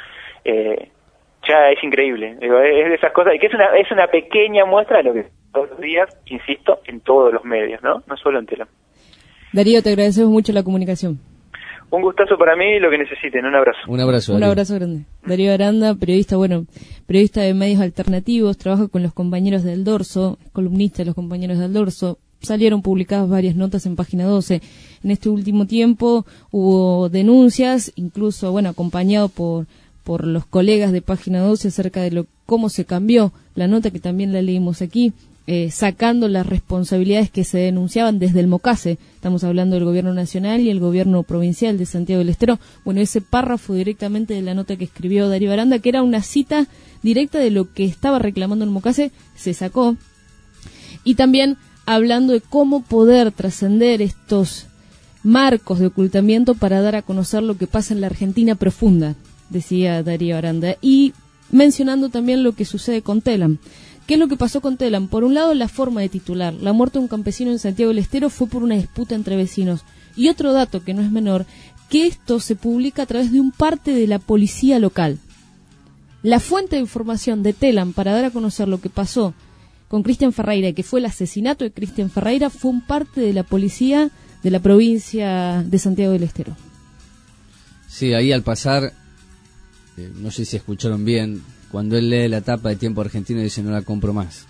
ya es increíble, digo, es de esas cosas, y que es una pequeña muestra de lo que todos los días, insisto, en todos los medios, ¿no? No solo en Telam. Darío, te agradecemos mucho la comunicación. Un gustazo para mí, lo que necesiten, un abrazo. Un abrazo, Darío. Un abrazo grande. Darío Aranda, periodista de medios alternativos, trabaja con los compañeros del Dorso, es columnista de los compañeros del Dorso. Salieron publicadas varias notas en Página 12. En este último tiempo hubo denuncias, incluso, acompañado por los colegas de Página 12 acerca de cómo se cambió la nota, que también la leímos aquí, sacando las responsabilidades que se denunciaban desde el MOCASE. Estamos hablando del gobierno nacional y el gobierno provincial de Santiago del Estero. Bueno, ese párrafo directamente de la nota que escribió Darío Aranda, que era una cita directa de lo que estaba reclamando el MOCASE, se sacó. Y también hablando de cómo poder trascender estos marcos de ocultamiento para dar a conocer lo que pasa en la Argentina profunda, decía Darío Aranda, y mencionando también lo que sucede con Telam. ¿Qué es lo que pasó con Telam? Por un lado, la forma de titular. La muerte de un campesino en Santiago del Estero fue por una disputa entre vecinos. Y otro dato que no es menor, que esto se publica a través de un parte de la policía local. La fuente de información de Telam para dar a conocer lo que pasó con Cristian Ferreira, que fue el asesinato de Cristian Ferreira, fue un parte de la policía de la provincia de Santiago del Estero. Sí, ahí al pasar, no sé si escucharon bien, cuando él lee la tapa de Tiempo Argentino dice no la compro más.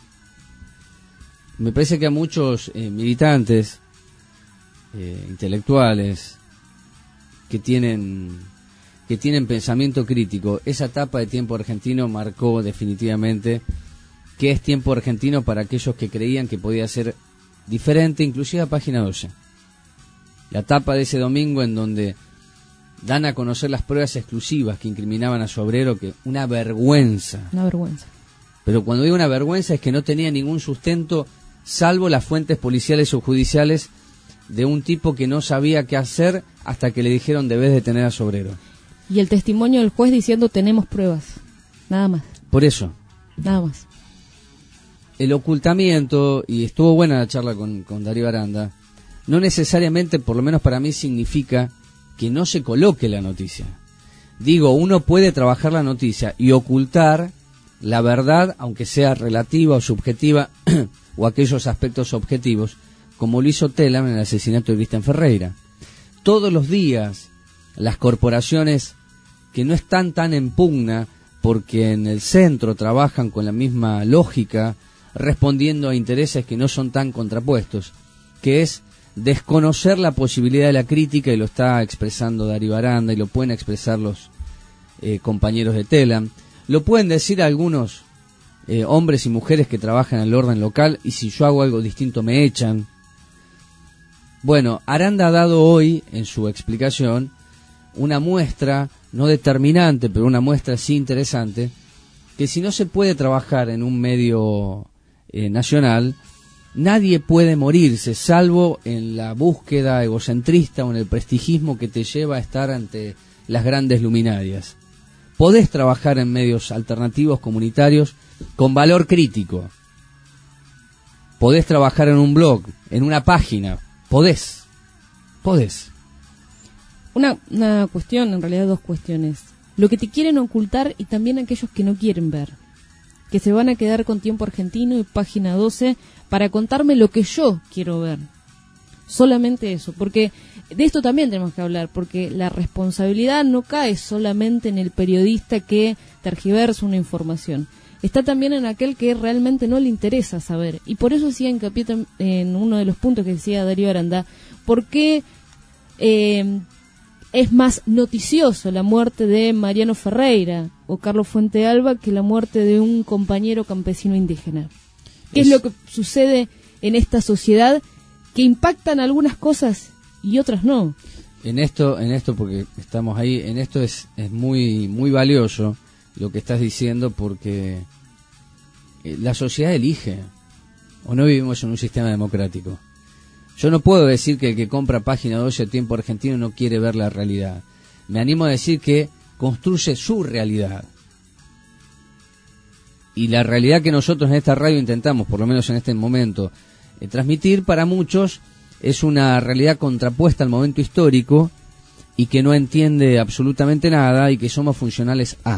Me parece que a muchos militantes, intelectuales, que tienen pensamiento crítico, esa tapa de Tiempo Argentino marcó definitivamente que es Tiempo Argentino para aquellos que creían que podía ser diferente, inclusive a Página 12. La tapa de ese domingo en donde dan a conocer las pruebas exclusivas que incriminaban a su obrero, que una vergüenza. Una vergüenza. Pero cuando digo una vergüenza es que no tenía ningún sustento, salvo las fuentes policiales o judiciales de un tipo que no sabía qué hacer hasta que le dijeron debes detener a su obrero. Y el testimonio del juez diciendo tenemos pruebas, nada más. Por eso. Nada más. El ocultamiento, y estuvo buena la charla con Darío Aranda, no necesariamente, por lo menos para mí, significa que no se coloque la noticia. Digo, uno puede trabajar la noticia y ocultar la verdad, aunque sea relativa o subjetiva, o aquellos aspectos objetivos, como lo hizo Telam en el asesinato de Cristian Ferreira. Todos los días, las corporaciones que no están tan en pugna, porque en el centro trabajan con la misma lógica, respondiendo a intereses que no son tan contrapuestos, que es desconocer la posibilidad de la crítica, y lo está expresando Darío Aranda y lo pueden expresar los compañeros de Telam, lo pueden decir algunos hombres y mujeres que trabajan en el orden local, y si yo hago algo distinto me echan. Bueno, Aranda ha dado hoy en su explicación una muestra, no determinante, pero una muestra sí interesante, que si no se puede trabajar en un medio nacional, nadie puede morirse, salvo en la búsqueda egocentrista o en el prestigismo que te lleva a estar ante las grandes luminarias. Podés trabajar en medios alternativos, comunitarios, con valor crítico. podés trabajar en un blog, en una página, podés. Una cuestión, en realidad dos cuestiones. Lo que te quieren ocultar y también aquellos que no quieren ver. Que se van a quedar con Tiempo Argentino y Página 12 para contarme lo que yo quiero ver. Solamente eso, porque de esto también tenemos que hablar, porque la responsabilidad no cae solamente en el periodista que tergiversa una información. Está también en aquel que realmente no le interesa saber. Y por eso hacía hincapié en uno de los puntos que decía Darío Aranda, ¿por qué es más noticioso la muerte de Mariano Ferreira o Carlos Fuentealba que la muerte de un compañero campesino indígena? ¿Qué es lo que sucede en esta sociedad que impactan algunas cosas y otras no? En esto porque estamos ahí, en esto es muy muy valioso lo que estás diciendo, porque la sociedad elige, o no vivimos en un sistema democrático. Yo no puedo decir que el que compra Página 12 o Tiempo Argentino no quiere ver la realidad. Me animo a decir que construye su realidad. Y la realidad que nosotros en esta radio intentamos, por lo menos en este momento, transmitir, para muchos es una realidad contrapuesta al momento histórico y que no entiende absolutamente nada y que somos funcionales a.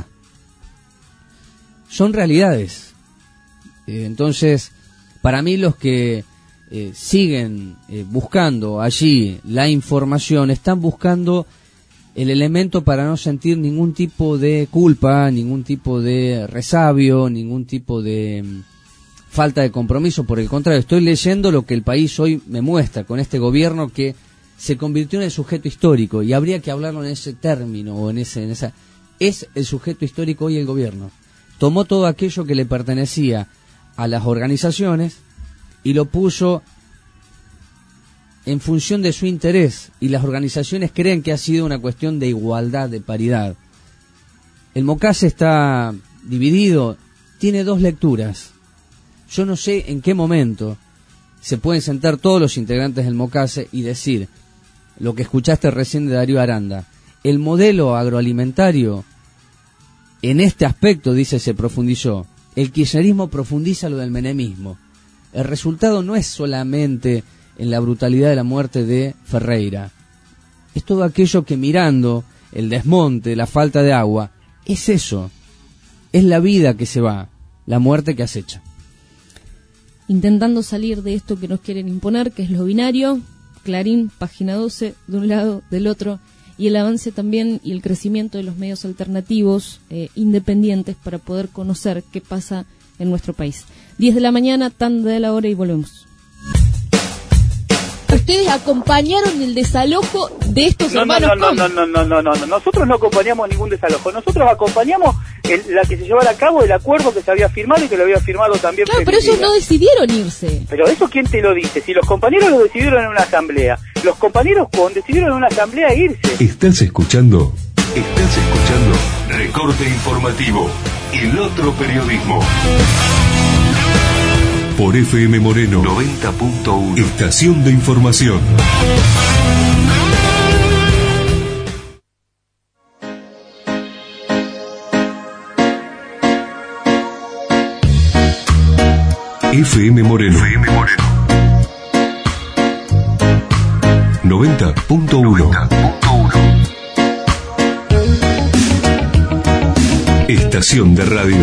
Son realidades. Entonces, para mí los que siguen buscando allí la información, están buscando el elemento para no sentir ningún tipo de culpa, ningún tipo de resabio, ningún tipo de falta de compromiso. Por el contrario, estoy leyendo lo que el país hoy me muestra con este gobierno que se convirtió en el sujeto histórico, y habría que hablarlo en ese término o en esa. Es el sujeto histórico hoy el gobierno. Tomó todo aquello que le pertenecía a las organizaciones y lo puso en función de su interés, y las organizaciones creen que ha sido una cuestión de igualdad, de paridad. El MOCASE está dividido, tiene dos lecturas. Yo no sé en qué momento se pueden sentar todos los integrantes del MOCASE y decir lo que escuchaste recién de Darío Aranda. El modelo agroalimentario en este aspecto, dice, se profundizó. El kirchnerismo profundiza lo del menemismo. El resultado no es solamente en la brutalidad de la muerte de Ferreira. Es todo aquello que, mirando el desmonte, la falta de agua, es eso. Es la vida que se va, la muerte que acecha. Intentando salir de esto que nos quieren imponer, que es lo binario, Clarín, Página 12, de un lado, del otro, y el avance también y el crecimiento de los medios alternativos independientes para poder conocer qué pasa en nuestro país. 10 de la mañana, tanda de la hora, y volvemos. Ustedes acompañaron el desalojo de estos hermanos. No. Nosotros no acompañamos ningún desalojo. Nosotros acompañamos la que se llevara a cabo el acuerdo que se había firmado y que lo había firmado también. Claro, pero ellos no decidieron irse. Pero eso, ¿quién te lo dice? Si los compañeros lo decidieron en una asamblea. Los compañeros decidieron en una asamblea irse. ¿Estás escuchando? Recorte informativo. El otro periodismo. Por FM Moreno 90.1. Estación de información. FM Moreno 90.1. Estación de radio.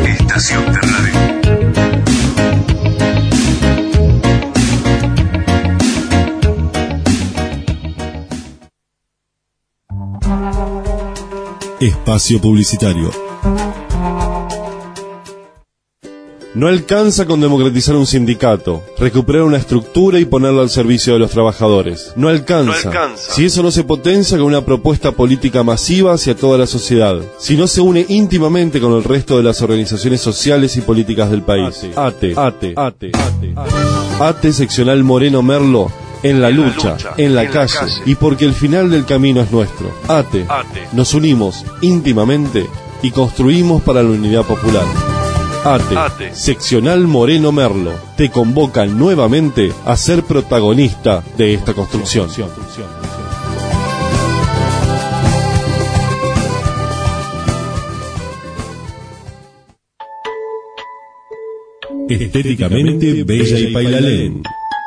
Espacio publicitario. No alcanza con democratizar un sindicato, recuperar una estructura y ponerlo al servicio de los trabajadores. No alcanza. Si eso no se potencia con una propuesta política masiva hacia toda la sociedad. Si no se une íntimamente con el resto de las organizaciones sociales y políticas del país. ATE seccional Moreno Merlo. En la lucha, en la calle, y porque el final del camino es nuestro. ATE. Nos unimos íntimamente y construimos para la unidad popular. ATE, seccional Moreno Merlo, te convoca nuevamente a ser protagonista de esta construcción. Estéticamente Bella y Pailalén.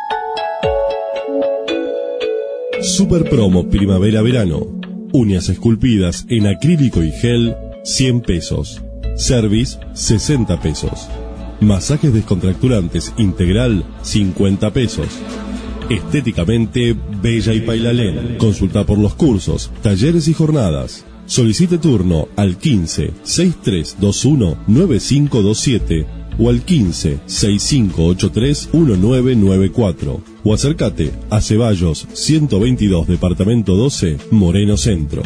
Super promo primavera-verano. Uñas esculpidas en acrílico y gel, 100 pesos. Service, 60 pesos. Masajes descontracturantes integral, 50 pesos. Estéticamente Bella y Pailalén. Consulta por los cursos, talleres y jornadas. Solicite turno al 15 6321 9527 o al 15 6583 1994 o acércate a Ceballos 122 Departamento 12 Moreno Centro.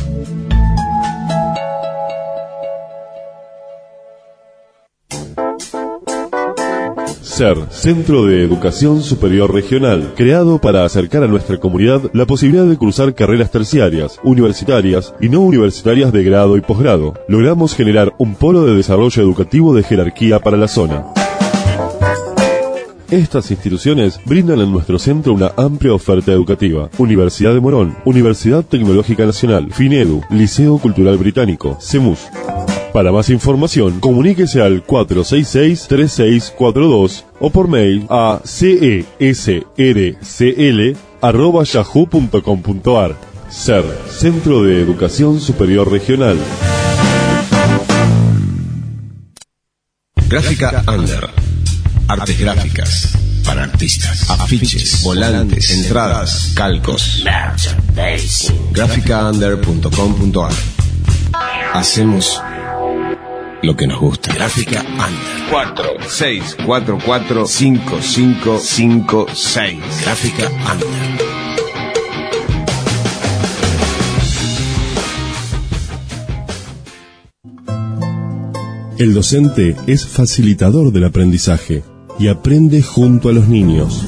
CER, Centro de Educación Superior Regional, creado para acercar a nuestra comunidad la posibilidad de cursar carreras terciarias, universitarias y no universitarias de grado y posgrado. Logramos generar un polo de desarrollo educativo de jerarquía para la zona. Estas instituciones brindan en nuestro centro una amplia oferta educativa. Universidad de Morón, Universidad Tecnológica Nacional, FINEDU, Liceo Cultural Británico, CEMUS. Para más información, comuníquese al 466-3642 o por mail a cesrcl@yahoo.com.ar. CER, Centro de Educación Superior Regional. Gráfica Under. Artes gráficas para artistas. Afiches, volantes, entradas, calcos. Gráficaunder.com.ar. Hacemos lo que nos gusta. Gráfica Under. 46445556. Gráfica Under. El docente es facilitador del aprendizaje y aprende junto a los niños.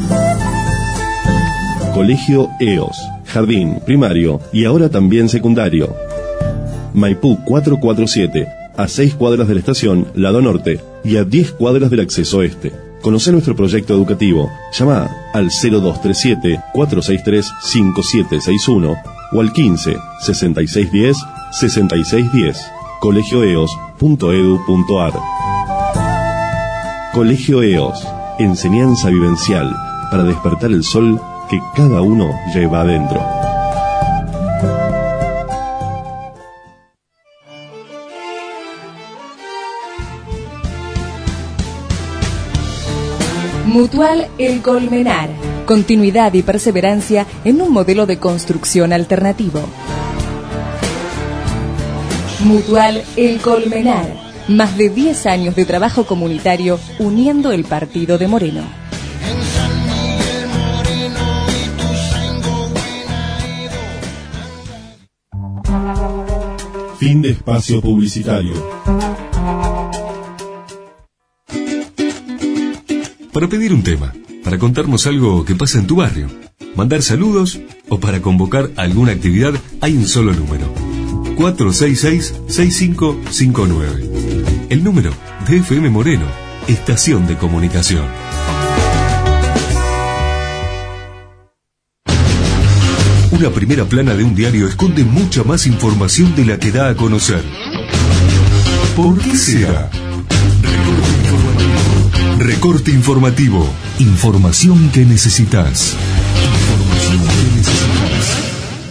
Colegio EOS, jardín, primario y ahora también secundario. Maipú 447, a 6 cuadras de la estación, lado norte, y a 10 cuadras del acceso este. Conoce nuestro proyecto educativo. Llama al 0237-463-5761 o al 15-6610-6610. colegioeos.edu.ar. Colegio EOS, enseñanza vivencial para despertar el sol que cada uno lleva adentro. Mutual El Colmenar. Continuidad y perseverancia en un modelo de construcción alternativo. Mutual El Colmenar. Más de 10 años de trabajo comunitario uniendo el partido de Moreno. Fin de espacio publicitario. Para pedir un tema, para contarnos algo que pasa en tu barrio, mandar saludos o para convocar alguna actividad, hay un solo número: 466-6559. El número de FM Moreno, estación de comunicación. Una primera plana de un diario esconde mucha más información de la que da a conocer. ¿Por qué será? Recorte informativo. Información que necesitas. Información que necesitas.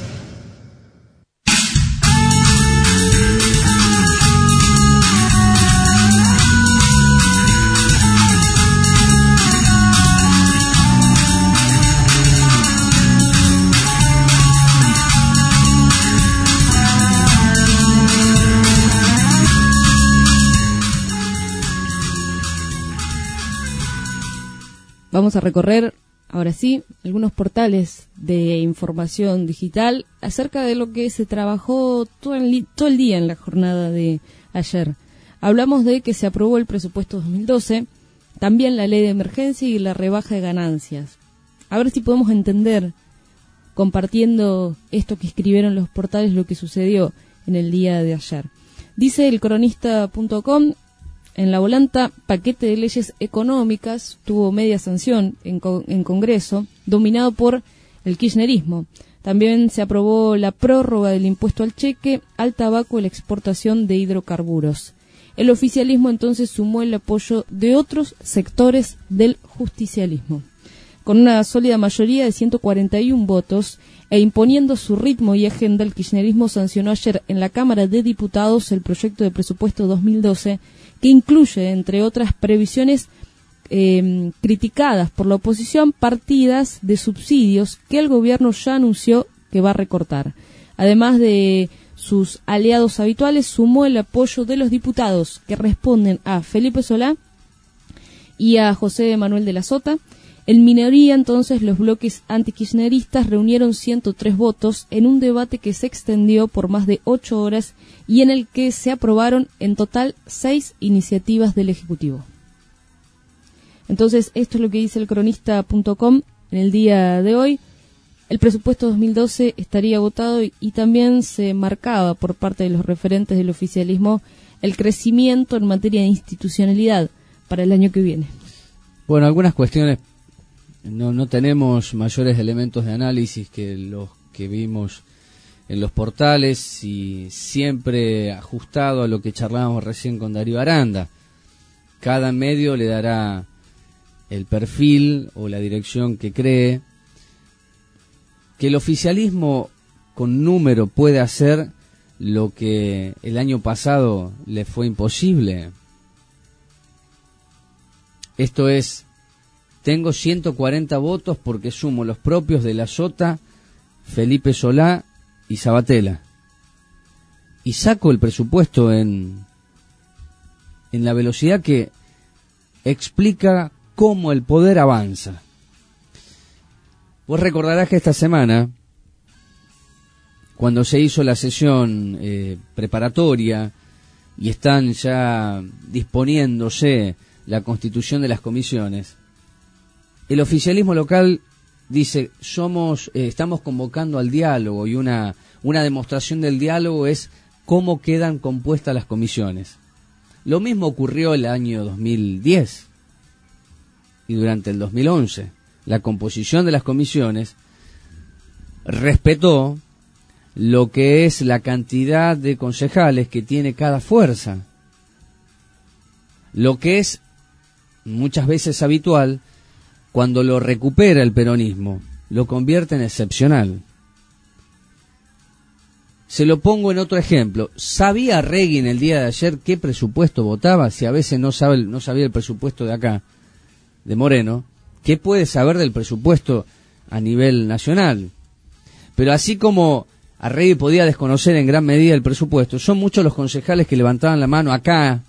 Vamos a recorrer, ahora sí, algunos portales de información digital acerca de lo que se trabajó todo el día en la jornada de ayer. Hablamos de que se aprobó el presupuesto 2012, también la ley de emergencia y la rebaja de ganancias. A ver si podemos entender, compartiendo esto que escribieron los portales, lo que sucedió en el día de ayer. Dice el cronista.com, en la volanta, paquete de leyes económicas tuvo media sanción en Congreso, dominado por el kirchnerismo. También se aprobó la prórroga del impuesto al cheque, al tabaco y la exportación de hidrocarburos. el oficialismo entonces sumó el apoyo de otros sectores del justicialismo. Con una sólida mayoría de 141 votos e imponiendo su ritmo y agenda, el kirchnerismo sancionó ayer en la Cámara de Diputados el proyecto de presupuesto 2012, que incluye, entre otras previsiones criticadas por la oposición, partidas de subsidios que el gobierno ya anunció que va a recortar. Además de sus aliados habituales, sumó el apoyo de los diputados que responden a Felipe Solá y a José Manuel de la Sota. En minoría, entonces, los bloques antikirchneristas reunieron 103 votos en un debate que se extendió por más de 8 horas y en el que se aprobaron en total 6 iniciativas del Ejecutivo. Entonces, esto es lo que dice el cronista.com en el día de hoy. El presupuesto 2012 estaría votado y también se marcaba por parte de los referentes del oficialismo el crecimiento en materia de institucionalidad para el año que viene. Bueno, algunas cuestiones no tenemos mayores elementos de análisis que los que vimos en los portales y siempre ajustado a lo que charlábamos recién con Darío Aranda. Cada medio le dará el perfil o la dirección que cree. Que el oficialismo con número puede hacer lo que el año pasado le fue imposible. Esto es, tengo 140 votos porque sumo los propios de la Sota, Felipe Solá y Sabatella. Y saco el presupuesto en la velocidad que explica cómo el poder avanza. Vos recordarás que esta semana, cuando se hizo la sesión preparatoria y están ya disponiéndose la constitución de las comisiones, el oficialismo local dice, estamos convocando al diálogo y una demostración del diálogo es cómo quedan compuestas las comisiones. Lo mismo ocurrió el año 2010 y durante el 2011. La composición de las comisiones respetó lo que es la cantidad de concejales que tiene cada fuerza. Lo que es muchas veces habitual, cuando lo recupera el peronismo, lo convierte en excepcional. Se lo pongo en otro ejemplo. ¿Sabía Regui en el día de ayer qué presupuesto votaba? Si a veces no sabía el presupuesto de acá, de Moreno, ¿qué puede saber del presupuesto a nivel nacional? Pero así como Arregui podía desconocer en gran medida el presupuesto, son muchos los concejales que levantaban la mano acá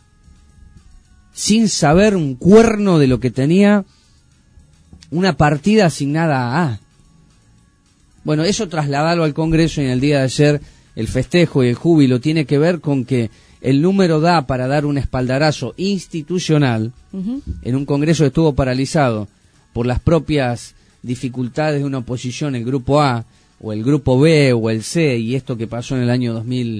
sin saber un cuerno de lo que tenía una partida asignada a. Bueno, eso trasladarlo al Congreso y en el día de ayer el festejo y el júbilo tiene que ver con que el número da para dar un espaldarazo institucional en un Congreso que estuvo paralizado por las propias dificultades de una oposición, el Grupo A, o el Grupo B, o el C, y esto que pasó en el año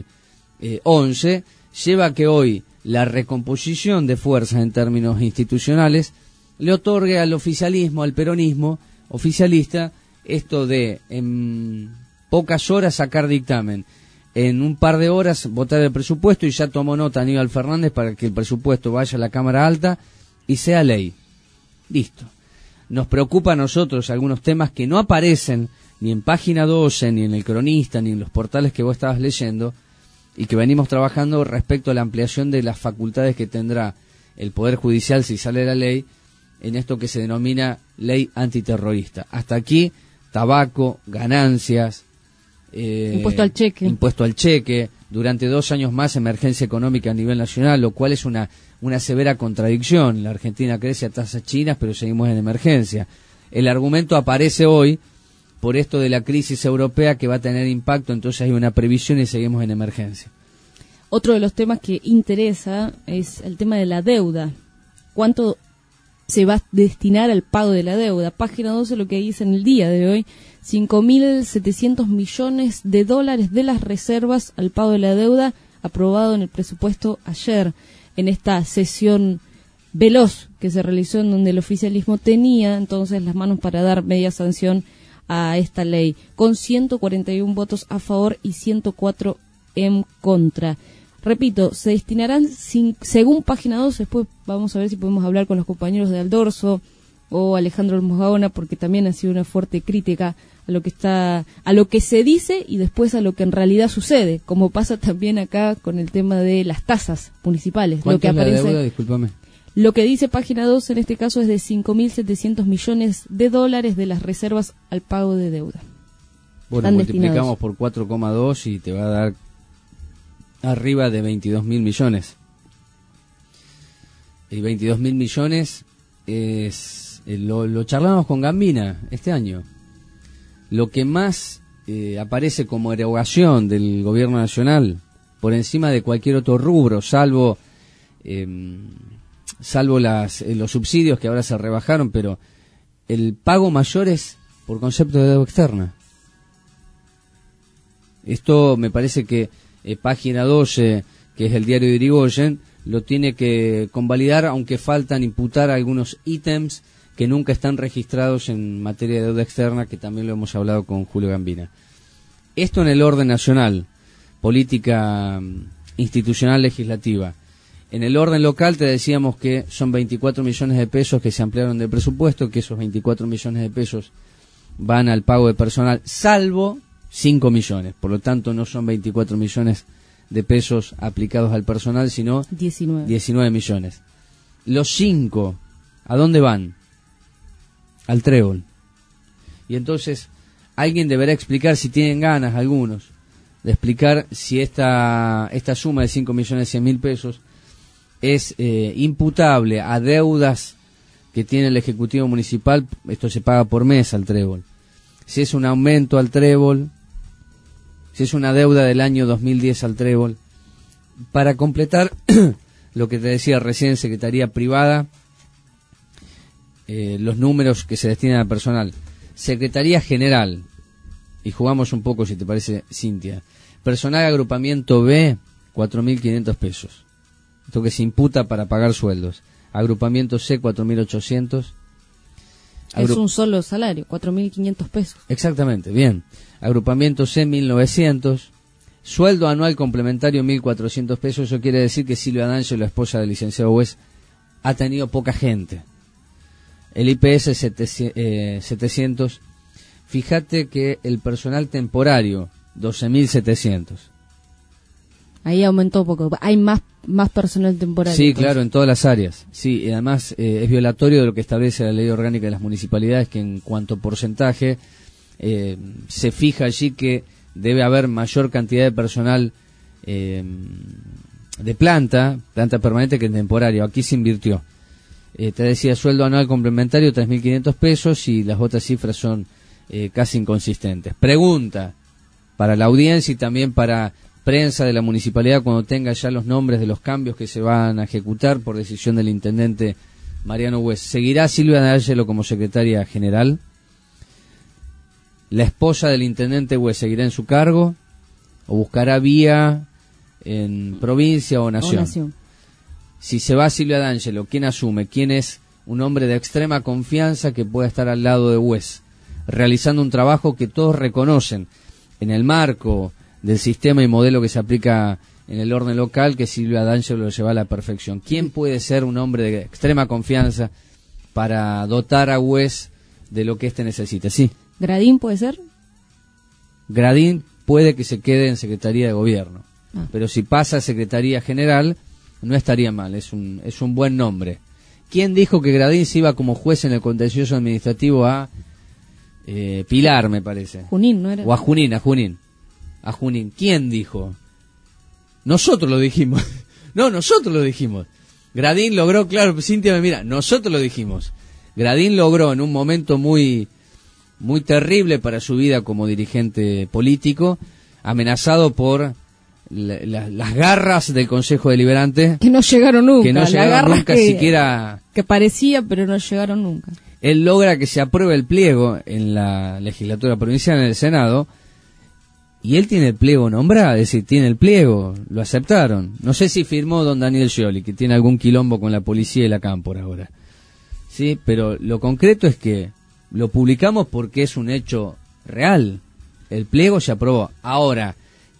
2011, lleva a que hoy la recomposición de fuerzas en términos institucionales le otorgue al oficialismo, al peronismo oficialista, esto de en pocas horas sacar dictamen, en un par de horas votar el presupuesto, y ya tomó nota Aníbal Fernández para que el presupuesto vaya a la Cámara Alta y sea ley. Listo. Nos preocupa a nosotros algunos temas que no aparecen ni en Página 12, ni en El Cronista, ni en los portales que vos estabas leyendo, y que venimos trabajando respecto a la ampliación de las facultades que tendrá el Poder Judicial si sale la ley, en esto que se denomina ley antiterrorista. Hasta aquí, tabaco, ganancias, impuesto al cheque, durante 2 años más emergencia económica a nivel nacional, lo cual es una severa contradicción. La Argentina crece a tasas chinas, pero seguimos en emergencia. El argumento aparece hoy por esto de la crisis europea que va a tener impacto, entonces hay una previsión y seguimos en emergencia. Otro de los temas que interesa es el tema de la deuda. ¿Cuánto se va a destinar al pago de la deuda? Página 12 lo que dice en el día de hoy, 5.700 millones de dólares de las reservas al pago de la deuda aprobado en el presupuesto ayer, en esta sesión veloz que se realizó en donde el oficialismo tenía entonces las manos para dar media sanción a esta ley, con 141 votos a favor y 104 en contra. Repito, se destinarán, según Página 2, después vamos a ver si podemos hablar con los compañeros de Aldorso o Alejandro Almogaona, porque también ha sido una fuerte crítica a lo que se dice y después a lo que en realidad sucede, como pasa también acá con el tema de las tasas municipales. ¿Cuánto es la deuda? Discúlpame. Lo que dice Página 2 en este caso es de $5.700 millones de las reservas al pago de deuda. Bueno, Están multiplicamos por 4,2 y te va a dar arriba de 22.000 millones. Y 22.000 millones es lo charlamos con Gambina este año. Lo que más aparece como erogación del gobierno nacional por encima de cualquier otro rubro, salvo los subsidios que ahora se rebajaron, pero el pago mayor es por concepto de deuda externa. Esto me parece que Página 12, que es el diario de Irigoyen, lo tiene que convalidar, aunque faltan imputar algunos ítems que nunca están registrados en materia de deuda externa, que también lo hemos hablado con Julio Gambina. Esto en el orden nacional, política institucional legislativa. En el orden local te decíamos que son 24 millones de pesos que se ampliaron del presupuesto, que esos 24 millones de pesos van al pago de personal, salvo 5 millones. Por lo tanto, no son 24 millones de pesos aplicados al personal, sino 19 millones. Los 5, ¿a dónde van? Al trébol. Y entonces, alguien deberá explicar, si tienen ganas algunos, de explicar si esta suma de 5.100.000 pesos es imputable a deudas que tiene el Ejecutivo Municipal. Esto se paga por mes al trébol. Si es un aumento al trébol, si es una deuda del año 2010 al trébol. Para completar lo que te decía recién, Secretaría Privada, los números que se destinan al personal. Secretaría General, y jugamos un poco si te parece, Cintia. Personal agrupamiento B, 4.500 pesos. Esto que se imputa para pagar sueldos. Agrupamiento C, 4.800. Es un solo salario, 4.500 pesos. Exactamente, bien. Agrupamiento C, 1.900. Sueldo anual complementario, 1.400 pesos. Eso quiere decir que Silvia D'Angelo, la esposa del licenciado Wes, ha tenido poca gente. El IPS, 700. Fíjate que el personal temporario, 12.700. Ahí aumentó un poco. Hay más personal temporario. Sí, entonces. Claro, en todas las áreas. Sí, y además es violatorio de lo que establece la Ley Orgánica de las Municipalidades, que en cuanto a porcentaje se fija allí que debe haber mayor cantidad de personal de planta permanente que temporario. Aquí se invirtió. Te decía, sueldo anual complementario, 3.500 pesos, y las otras cifras son casi inconsistentes. Pregunta para la audiencia y también para prensa de la municipalidad, cuando tenga ya los nombres de los cambios que se van a ejecutar por decisión del intendente Mariano Wes. ¿Seguirá Silvia D'Angelo como secretaria general? ¿La esposa del intendente Wes seguirá en su cargo? ¿O buscará vía en provincia o nación? Si se va Silvia D'Angelo, ¿quién asume? ¿Quién es un hombre de extrema confianza que pueda estar al lado de Wes, realizando un trabajo que todos reconocen en el marco del sistema y modelo que se aplica en el orden local, que Silvia D'Angelo lo lleva a la perfección? ¿Quién puede ser un hombre de extrema confianza para dotar a Wes de lo que éste necesita? Sí. ¿Gradín puede ser? Gradín puede que se quede en Secretaría de Gobierno, pero si pasa a Secretaría General no estaría mal, es un buen nombre. ¿Quién dijo que Gradín se iba como juez en el contencioso administrativo a Pilar, me parece? Junín, ¿no era? O a Junín. A Junín. ¿Quién dijo? Nosotros lo dijimos. No, nosotros lo dijimos. Gradín logró, claro, Cintia me mira, nosotros lo dijimos. Gradín logró en un momento muy terrible para su vida como dirigente político, amenazado por las garras del Consejo Deliberante. Que no llegaron nunca. Que no llegaron nunca siquiera. Que parecía, pero no llegaron nunca. Él logra que se apruebe el pliego en la legislatura provincial, en el Senado, y él tiene el pliego nombrado, es decir, tiene el pliego, lo aceptaron. No sé si firmó don Daniel Scioli, que tiene algún quilombo con la policía y la cámpora ahora. Sí, pero lo concreto es que lo publicamos porque es un hecho real. El pliego se aprobó. Ahora,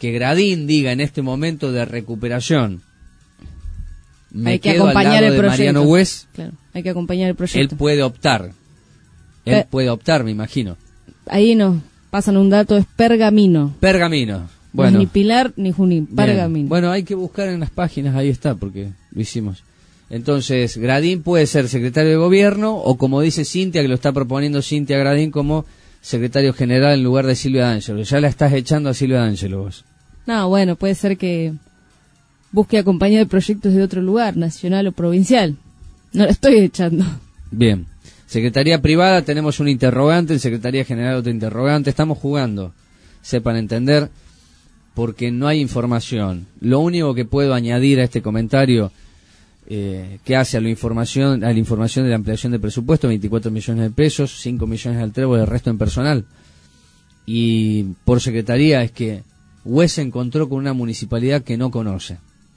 que Gradín diga en este momento de recuperación, me hay que quedo acompañar al lado el de proyecto. Mariano Wes, Claro, hay que acompañar el él proyecto. puede optar. Él puede optar, me imagino. Ahí nos pasan un dato, es Pergamino. Pergamino. No es Bueno, ni Pilar ni Junín, bien. Pergamino. Bueno, hay que buscar en las páginas, ahí está, porque lo hicimos. Entonces, Gradín puede ser secretario de gobierno, o como dice Cintia, que lo está proponiendo Cintia Gradín, como secretario general en lugar de Silvia D'Angelo. Ya la estás echando a Silvia D'Angelo vos. No, bueno, puede ser que busque acompañar proyectos de otro lugar, nacional o provincial. No la estoy echando. Bien. Secretaría privada, tenemos un interrogante, en Secretaría General otro interrogante. Estamos jugando, sepan entender, porque no hay información. Lo único que puedo añadir a este comentario que hace a la información de la ampliación de presupuesto, 24 millones de pesos, 5 millones al trébol, el resto en personal. Y por secretaría es que Wes se encontró con una municipalidad que no conoce.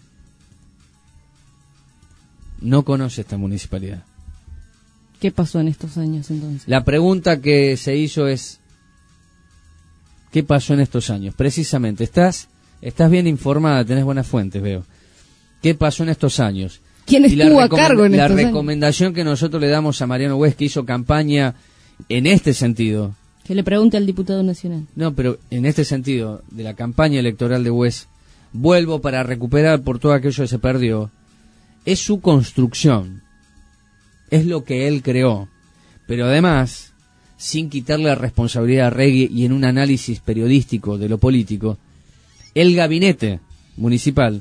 No conoce esta municipalidad. ¿Qué pasó en estos años entonces? La pregunta que se hizo es, ¿qué pasó en estos años? Precisamente, estás bien informada, tenés buenas fuentes, veo. ¿Qué pasó en estos años? ¿Quién estuvo a cargo en estos años? La recomendación que nosotros le damos a Mariano Wes, que hizo campaña en este sentido. Que le pregunte al diputado nacional. No, pero en este sentido, de la campaña electoral de Wes, vuelvo para recuperar por todo aquello que se perdió, es su construcción. Es lo que él creó. Pero además, sin quitarle la responsabilidad a Regui y en un análisis periodístico de lo político, el gabinete municipal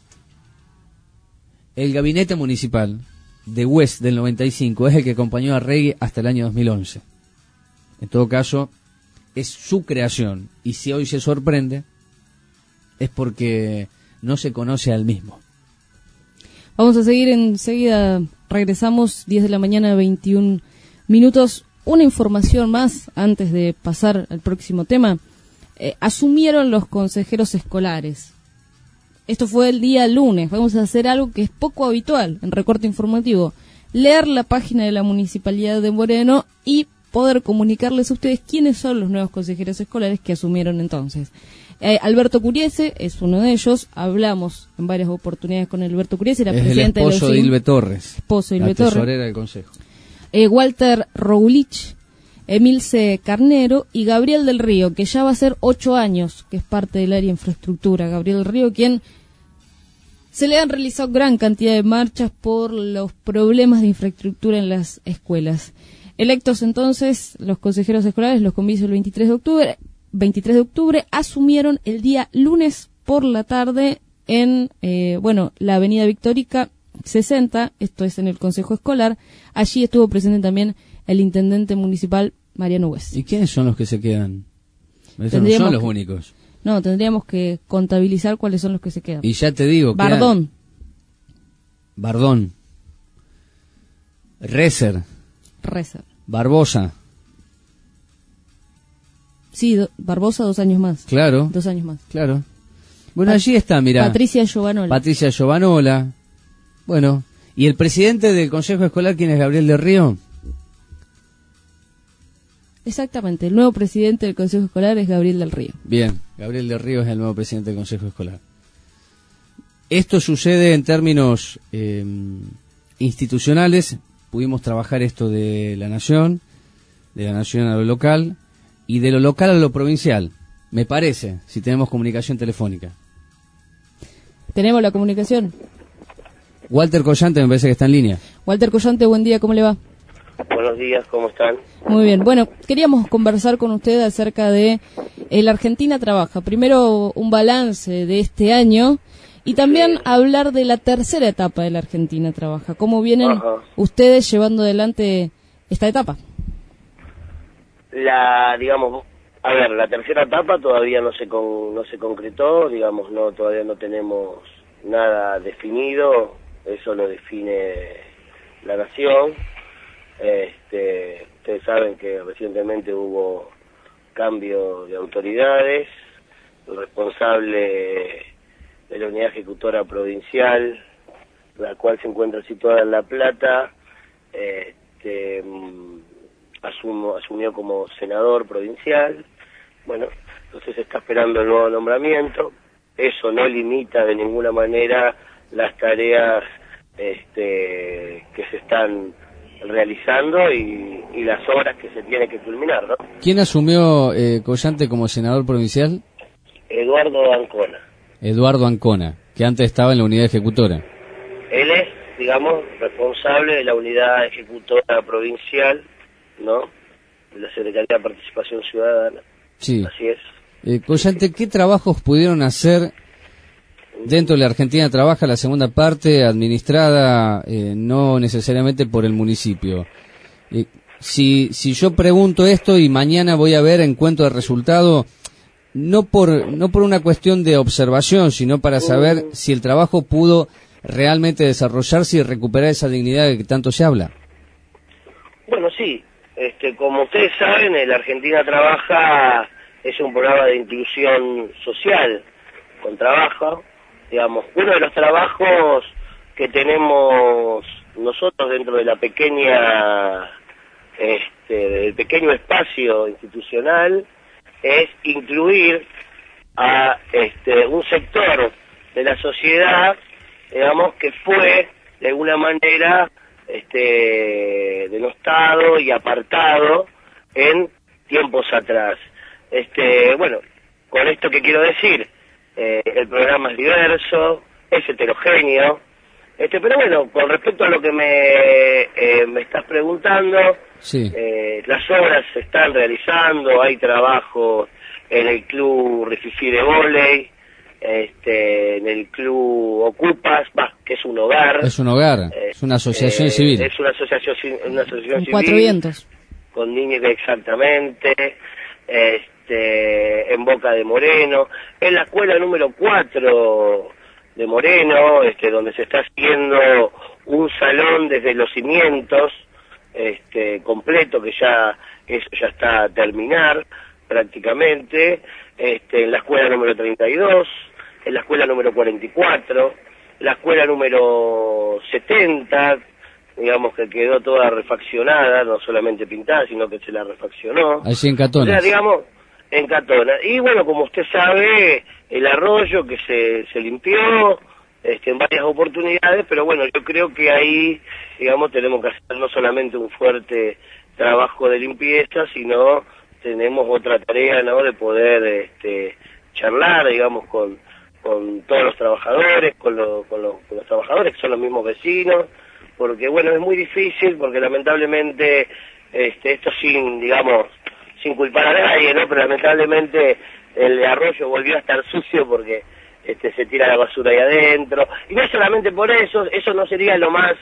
de Wes del 95 es el que acompañó a Regui hasta el año 2011. En todo caso, es su creación. Y si hoy se sorprende, es porque no se conoce al mismo. Vamos a seguir enseguida. Regresamos, 10 de la mañana, 21 minutos. Una información más antes de pasar al próximo tema. Asumieron los consejeros escolares. Esto fue el día lunes. Vamos a hacer algo que es poco habitual en Recorte Informativo. Leer la página de la Municipalidad de Moreno y poder comunicarles a ustedes quiénes son los nuevos consejeros escolares que asumieron entonces. Alberto Curiese es uno de ellos. Hablamos en varias oportunidades con Alberto Curiese, era presidente el esposo de Ilve Torres. Esposo de la Ilve Torres. tesorera del Consejo. Walter Roulich, Emilce Carnero y Gabriel del Río, que ya va a ser 8 años, que es parte del área de infraestructura. Gabriel del Río, quien se le han realizado gran cantidad de marchas por los problemas de infraestructura en las escuelas. Electos entonces, los consejeros escolares, los comicios el 23 de octubre, asumieron el día lunes por la tarde en, la Avenida Victórica 60, esto es en el Consejo Escolar. Allí estuvo presente también el intendente municipal Mariano Wes. ¿Y quiénes son los que se quedan? Esos no son los únicos. No, tendríamos que contabilizar cuáles son los que se quedan. Y ya te digo, Bardón. Reser. Barbosa. Sí, Barbosa 2 años más. Claro. 2 años más. Claro. Bueno, allí está, mira. Patricia Giovanola. Bueno, ¿y el presidente del Consejo Escolar quién es? Gabriel del Río. Exactamente, el nuevo presidente del Consejo Escolar es Gabriel del Río. Bien, Gabriel del Río es el nuevo presidente del Consejo Escolar. Esto sucede en términos institucionales. Pudimos trabajar esto de la nación a lo local y de lo local a lo provincial, me parece, si tenemos comunicación telefónica. Tenemos la comunicación. Walter Collante me parece que está en línea. Walter Collante, buen día, ¿cómo le va? Buenos días, ¿cómo están? Muy bien, bueno, queríamos conversar con usted acerca de La Argentina Trabaja. Primero, un balance de este año y también hablar de la tercera etapa de La Argentina Trabaja. ¿Cómo vienen ustedes llevando adelante esta etapa? La tercera etapa todavía no se concretó, todavía no tenemos nada definido, eso lo define la Nación. Ustedes saben que recientemente hubo cambio de autoridades, el responsable de la unidad ejecutora provincial, la cual se encuentra situada en La Plata, asumió como senador provincial. Bueno, entonces se está esperando el nuevo nombramiento. Eso no limita de ninguna manera las tareas que se están realizando y las obras que se tienen que culminar, ¿no? ¿Quién asumió Collante como senador provincial? Eduardo Ancona. Eduardo Ancona, que antes estaba en la unidad ejecutora. Él es, digamos, responsable de la unidad ejecutora provincial, ¿no? De la Secretaría de Participación Ciudadana. Sí. Así es. Collante, ¿qué trabajos pudieron hacer dentro de la Argentina Trabaja, la segunda parte, administrada no necesariamente por el municipio? Si yo pregunto esto y mañana voy a ver, encuentro el resultado, no por una cuestión de observación, sino para saber si el trabajo pudo realmente desarrollarse y recuperar esa dignidad de que tanto se habla. Bueno, sí. Como ustedes saben, el Argentina Trabaja es un programa de inclusión social con trabajo. Digamos, uno de los trabajos que tenemos nosotros dentro de la pequeña, del pequeño espacio institucional, es incluir a un sector de la sociedad, digamos, que fue de alguna manera denostado y apartado en tiempos atrás. Bueno, con esto que quiero decir, el programa es diverso, es heterogéneo, pero bueno, con respecto a lo que me estás preguntando, sí. Las obras se están realizando, hay trabajo en el club Rififí de vóley, en el club Ocupas, que es un hogar. Es un hogar, es una asociación civil. Es una asociación civil. Cuatro Vientos. Con niños, exactamente. En Boca de Moreno, en la escuela número 4 de Moreno, donde se está haciendo un salón desde los cimientos, completo, que ya está a terminar prácticamente, en la escuela número 32, en la escuela número 44, la escuela número 70, digamos que quedó toda refaccionada, no solamente pintada, sino que se la refaccionó. Allí en Catonas. O sea, digamos, en Catonas. Y bueno, como usted sabe, el arroyo que se limpió en varias oportunidades, pero bueno, yo creo que ahí, digamos, tenemos que hacer no solamente un fuerte trabajo de limpieza, sino tenemos otra tarea, ¿no?, de poder charlar, digamos, con todos los trabajadores, con los trabajadores que son los mismos vecinos, porque bueno, es muy difícil, porque lamentablemente esto sin culpar a nadie, ¿no?, pero lamentablemente el arroyo volvió a estar sucio porque se tira la basura ahí adentro, y no solamente por eso no sería lo más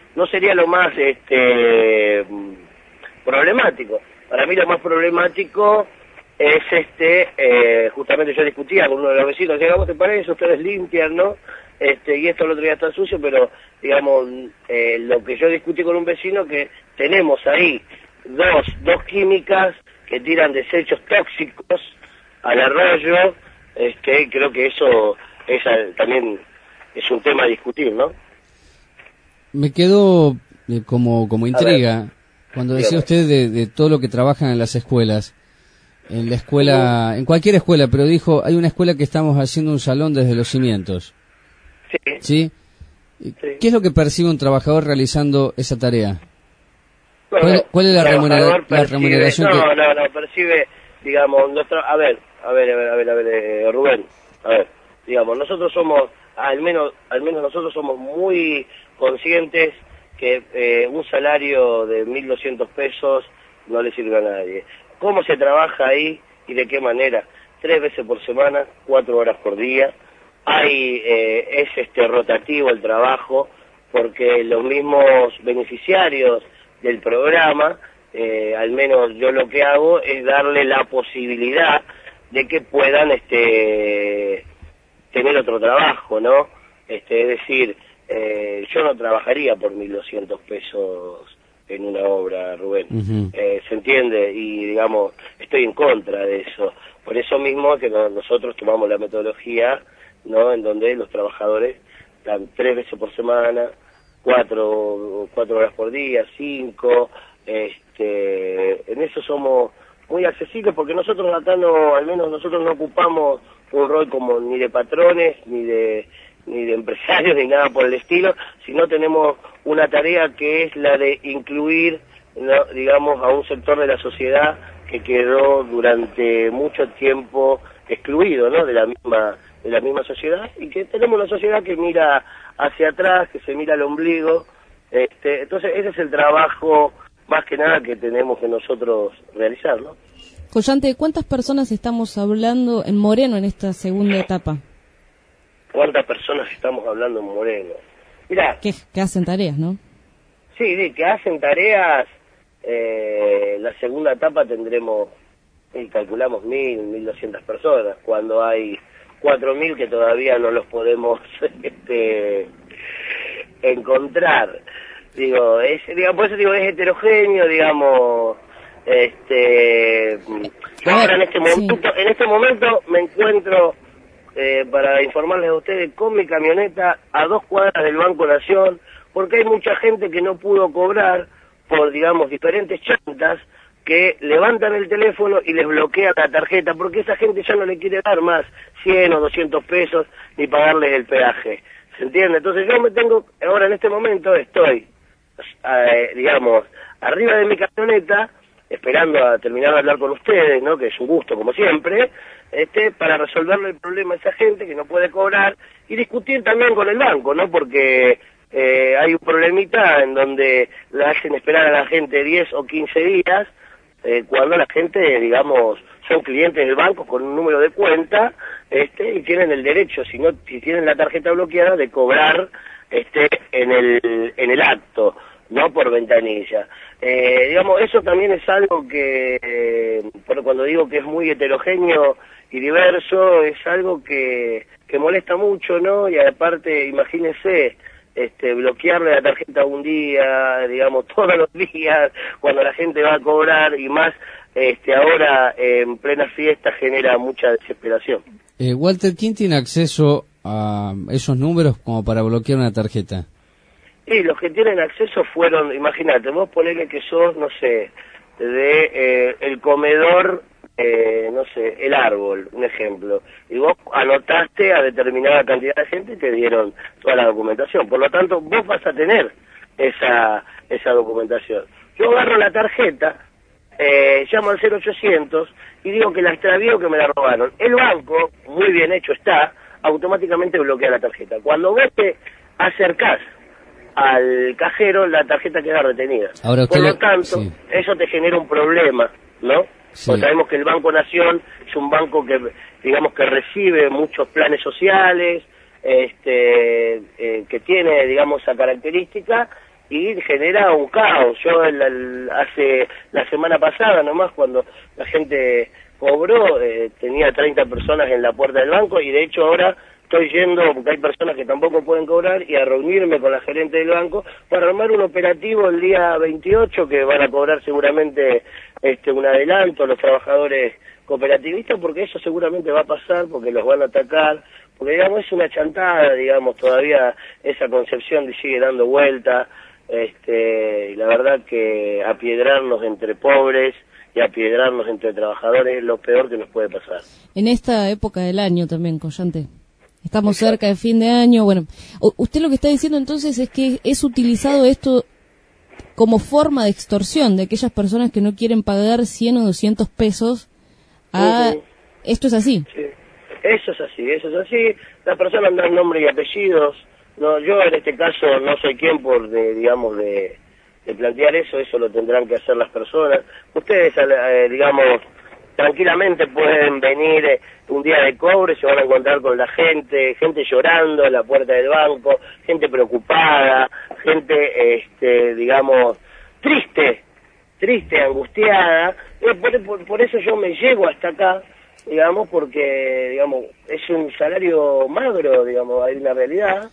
problemático. Para mí lo más problemático es justamente yo discutía con uno de los vecinos, digamos, ¿te parece? Ustedes limpian, ¿no? Y esto el otro día está sucio, pero digamos, lo que yo discutí con un vecino, que tenemos ahí dos químicas que tiran desechos tóxicos al arroyo, creo que eso también es un tema a discutir, ¿no? Me quedó como intriga cuando decía usted de todo lo que trabajan en las escuelas. En la escuela, en cualquier escuela, pero dijo, hay una escuela que estamos haciendo un salón desde los cimientos. ¿Sí? ¿Qué es lo que percibe un trabajador realizando esa tarea? Bueno, ¿Cuál es la remuneración? No, percibe, digamos, a ver, Rubén, a ver, digamos, nosotros somos, al menos nosotros somos muy conscientes que un salario de 1.200 pesos no le sirve a nadie. ¿Cómo se trabaja ahí y de qué manera? 3 veces por semana, 4 horas por día. Es rotativo el trabajo, porque los mismos beneficiarios del programa, al menos yo lo que hago es darle la posibilidad de que puedan tener otro trabajo, ¿no? Es decir, yo no trabajaría por 1.200 pesos en una obra, Rubén. ¿Se entiende? Y digamos, estoy en contra de eso. Por eso mismo que nosotros tomamos la metodología, ¿no?, en donde los trabajadores dan 3 veces por semana, 4 horas por día, 5, en eso somos muy accesibles, porque nosotros acá no, al menos nosotros no ocupamos un rol como ni de patrones, ni de empresarios, ni nada por el estilo, sino tenemos una tarea que es la de incluir, ¿no?, digamos, a un sector de la sociedad que quedó durante mucho tiempo excluido, ¿no?, de la misma sociedad, y que tenemos una sociedad que mira hacia atrás, que se mira al ombligo. Entonces ese es el trabajo más que nada que tenemos que nosotros realizar, ¿no? Collante, ¿de cuántas personas estamos hablando en Moreno en esta segunda etapa? ¿Cuántas personas estamos hablando en Moreno? Mirá, que hacen tareas, ¿no? Sí, que hacen tareas. La segunda etapa tendremos, calculamos 1.200 personas, cuando hay 4.000 que todavía no los podemos encontrar. Por eso digo, es heterogéneo, digamos. Yo ahora en este momento me encuentro, para informarles a ustedes, con mi camioneta a 2 cuadras del Banco Nación, porque hay mucha gente que no pudo cobrar por, digamos, diferentes chantas que levantan el teléfono y les bloquean la tarjeta, porque esa gente ya no le quiere dar más 100 o 200 pesos ni pagarles el peaje. ¿Se entiende? Entonces yo ahora en este momento estoy, digamos, arriba de mi camioneta, esperando a terminar de hablar con ustedes, ¿no?, que es un gusto como siempre, para resolverle el problema a esa gente que no puede cobrar, y discutir también con el banco, ¿no?, porque hay un problemita en donde le hacen esperar a la gente 10 o 15 días, cuando la gente, digamos, son clientes del banco con un número de cuenta, y tienen el derecho, si tienen la tarjeta bloqueada, de cobrar en el acto, no por ventanilla. Digamos, eso también es algo que, cuando digo que es muy heterogéneo y diverso, es algo que molesta mucho, ¿no? Y aparte, imagínense, bloquearle la tarjeta un día, digamos, todos los días, cuando la gente va a cobrar, y más ahora en plena fiesta, genera mucha desesperación. Walter, ¿quién tiene acceso a esos números como para bloquear una tarjeta? Y los que tienen acceso fueron, imagínate, vos ponele que sos, no sé, de el comedor, no sé, el árbol, un ejemplo, y vos anotaste a determinada cantidad de gente y te dieron toda la documentación. Por lo tanto, vos vas a tener esa documentación. Yo agarro la tarjeta, llamo al 0800 y digo que la extravío, que me la robaron. El banco, muy bien hecho está, automáticamente bloquea la tarjeta. Cuando vos te acercás al cajero, la tarjeta queda retenida. Ahora por lo tanto, eso te genera un problema, ¿no? Sí. Pues sabemos que el Banco Nación es un banco que, digamos, que recibe muchos planes sociales, que tiene, digamos, esa característica, y genera un caos. Yo hace la semana pasada nomás, cuando la gente cobró, tenía 30 personas en la puerta del banco, y de hecho ahora estoy yendo, porque hay personas que tampoco pueden cobrar, y a reunirme con la gerente del banco para armar un operativo el día 28, que van a cobrar seguramente un adelanto los trabajadores cooperativistas, porque eso seguramente va a pasar, porque los van a atacar, porque, digamos, es una chantada, digamos, todavía esa concepción sigue dando vuelta, y la verdad que apiedrarnos entre pobres y apiedrarnos entre trabajadores es lo peor que nos puede pasar. En esta época del año también, Collante. Estamos cerca de fin de año. Bueno, usted lo que está diciendo entonces es que es utilizado esto como forma de extorsión de aquellas personas que no quieren pagar 100 o 200 pesos. ¿Esto es así? Sí. Eso es así. Las personas dan nombre y apellidos. No, yo en este caso no soy quien de plantear eso lo tendrán que hacer las personas. Ustedes, digamos, tranquilamente pueden venir un día de cobre, se van a encontrar con la gente llorando en la puerta del banco, gente preocupada, gente, digamos, triste, angustiada. Por eso yo me llevo hasta acá, digamos, porque, digamos, es un salario magro, digamos, hay una realidad,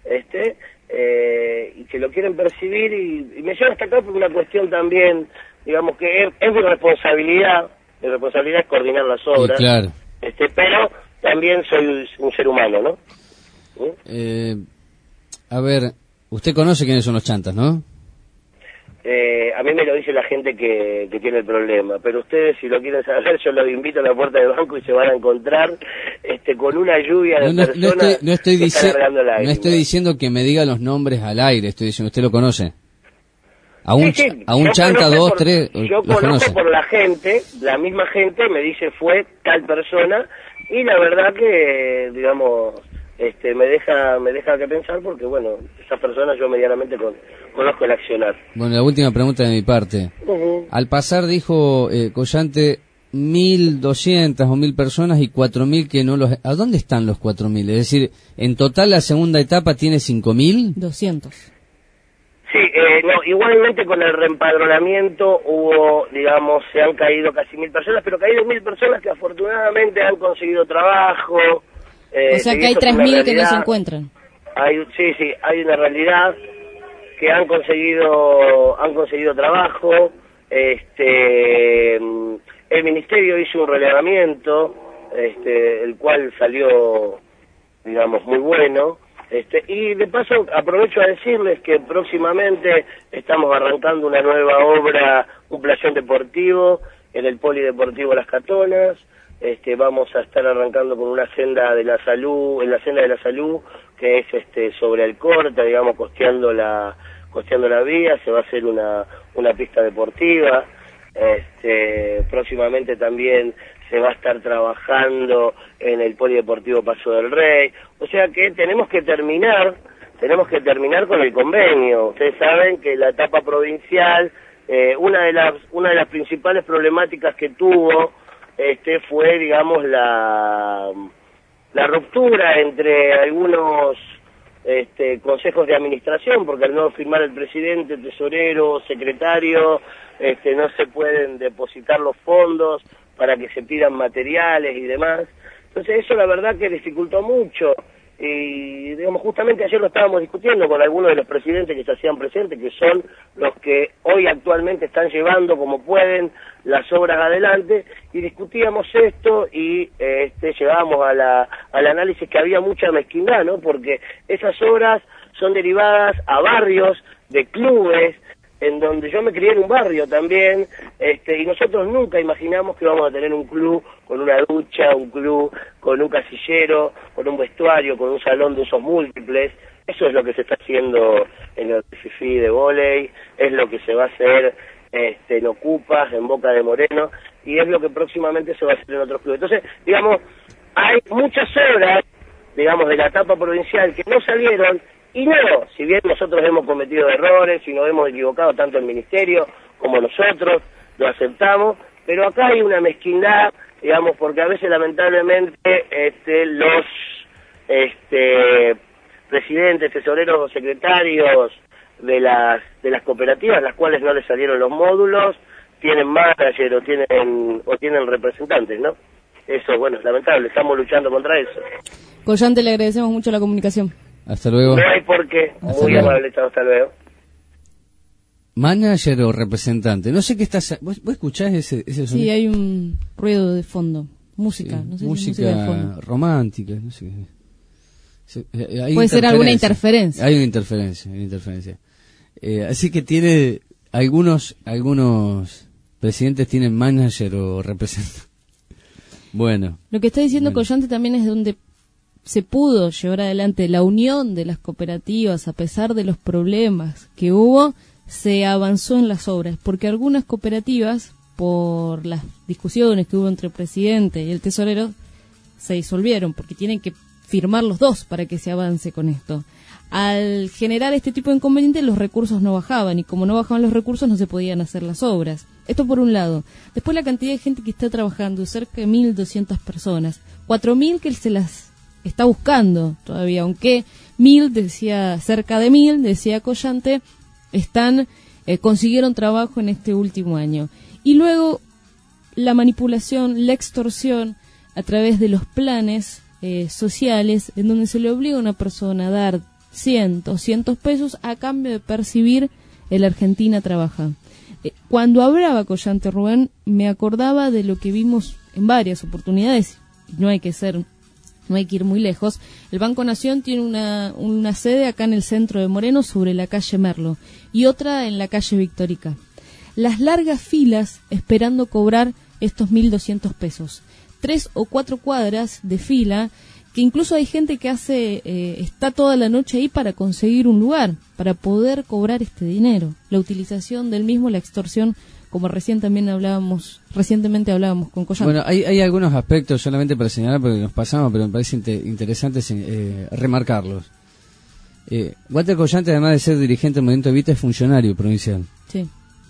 y que lo quieren percibir, y me llevo hasta acá por una cuestión también, digamos, que es mi responsabilidad. Mi responsabilidad es coordinar las obras, sí, claro. Pero también soy un ser humano, ¿no? A ver, usted conoce quiénes son los chantas, ¿no? A mí me lo dice la gente que tiene el problema, pero ustedes, si lo quieren saber, yo los invito a la puerta del banco y se van a encontrar con una lluvia de personas no estoy diciendo que me diga los nombres al aire, estoy diciendo, ¿usted lo conoce? A un chanca, dos, tres, yo conozco por la gente, la misma gente me dice fue tal persona, y la verdad que, digamos, me deja que pensar, porque bueno, esa persona yo medianamente conozco el accionar. Bueno, la última pregunta de mi parte. Al pasar dijo Collante 1.200 o 1.000 personas y 4.000 que no los... ¿A dónde están los 4.000? Es decir, en total la segunda etapa tiene 5.000. 200. Sí, igualmente con el reempadronamiento hubo, digamos, se han caído casi 1.000 personas, pero caído 1.000 personas que afortunadamente han conseguido trabajo. O sea que hay 3.000 que no se encuentran. Hay una realidad que han conseguido trabajo. El ministerio hizo un relevamiento, el cual salió, digamos, muy bueno. Y de paso aprovecho a decirles que próximamente estamos arrancando una nueva obra, un playón deportivo en el Polideportivo Las Catonas. Vamos a estar arrancando con una senda de la salud, en la senda de la salud, que es sobre Alcorta, digamos, costeando la vía. Se va a hacer una pista deportiva. Próximamente también se va a estar trabajando en el Polideportivo Paso del Rey. O sea que tenemos que terminar con el convenio. Ustedes saben que la etapa provincial, una de las principales problemáticas que tuvo fue, digamos, la ruptura entre algunos consejos de administración, porque al no firmar el presidente, tesorero, secretario, no se pueden depositar los fondos para que se pidan materiales y demás. Entonces eso la verdad que dificultó mucho. Y digamos, justamente ayer lo estábamos discutiendo con algunos de los presidentes que se hacían presentes, que son los que hoy actualmente están llevando como pueden las obras adelante, y discutíamos esto y llegábamos al análisis que había mucha mezquindad, ¿no? Porque esas obras son derivadas a barrios de clubes, en donde yo me crié en un barrio también, y nosotros nunca imaginamos que íbamos a tener un club con una ducha, un club con un casillero, con un vestuario, con un salón de usos múltiples. Eso es lo que se está haciendo en el FIFI de vóley, es lo que se va a hacer en Ocupas, en Boca de Moreno, y es lo que próximamente se va a hacer en otros clubes. Entonces, digamos, hay muchas obras, digamos, de la etapa provincial que no salieron. Y no, si bien nosotros hemos cometido errores y nos hemos equivocado tanto el ministerio como nosotros, lo aceptamos, pero acá hay una mezquindad, digamos, porque a veces lamentablemente los presidentes, tesoreros o secretarios de las cooperativas, las cuales no les salieron los módulos, tienen manager o tienen representantes, ¿no? Eso, bueno, es lamentable, estamos luchando contra eso. Collante, le agradecemos mucho la comunicación. Hasta luego. No hay por qué. Muy amable, hasta luego. ¿Manager o representante? No sé qué estás... ¿Vos escuchás ese sonido? Sí, hay un ruido de fondo. Música, sí, no sé música si música de fondo. Romántica, no sé. Puede ser alguna interferencia. Hay una interferencia. Así que tiene... Algunos presidentes tienen manager o representante. Bueno. Lo que está diciendo Collante también es donde se pudo llevar adelante la unión de las cooperativas, a pesar de los problemas que hubo, se avanzó en las obras, porque algunas cooperativas, por las discusiones que hubo entre el presidente y el tesorero, se disolvieron, porque tienen que firmar los dos para que se avance con esto. Al generar este tipo de inconvenientes, los recursos no bajaban, y como no bajaban los recursos, no se podían hacer las obras. Esto por un lado. Después la cantidad de gente que está trabajando, cerca de 1.200 personas, 4.000 que se las está buscando todavía, aunque 1.000, decía, cerca de 1.000, decía Collante, consiguieron trabajo en este último año. Y luego la manipulación, la extorsión a través de los planes sociales, en donde se le obliga a una persona a dar 100, 200 pesos a cambio de percibir el Argentina Trabaja. Cuando hablaba Collante, Rubén, me acordaba de lo que vimos en varias oportunidades, y no hay que ser no hay que ir muy lejos. El Banco Nación tiene una sede acá en el centro de Moreno, sobre la calle Merlo, y otra en la calle Victorica. Las largas filas esperando cobrar estos 1.200 pesos. 3 o 4 cuadras de fila, que incluso hay gente que está toda la noche ahí para conseguir un lugar, para poder cobrar este dinero. La utilización del mismo, la extorsión, como recientemente hablábamos con Collante. Bueno, hay algunos aspectos solamente para señalar, porque nos pasamos, pero me parece interesante remarcarlos. Walter Collante, además de ser dirigente del Movimiento Evita, es funcionario provincial. Sí.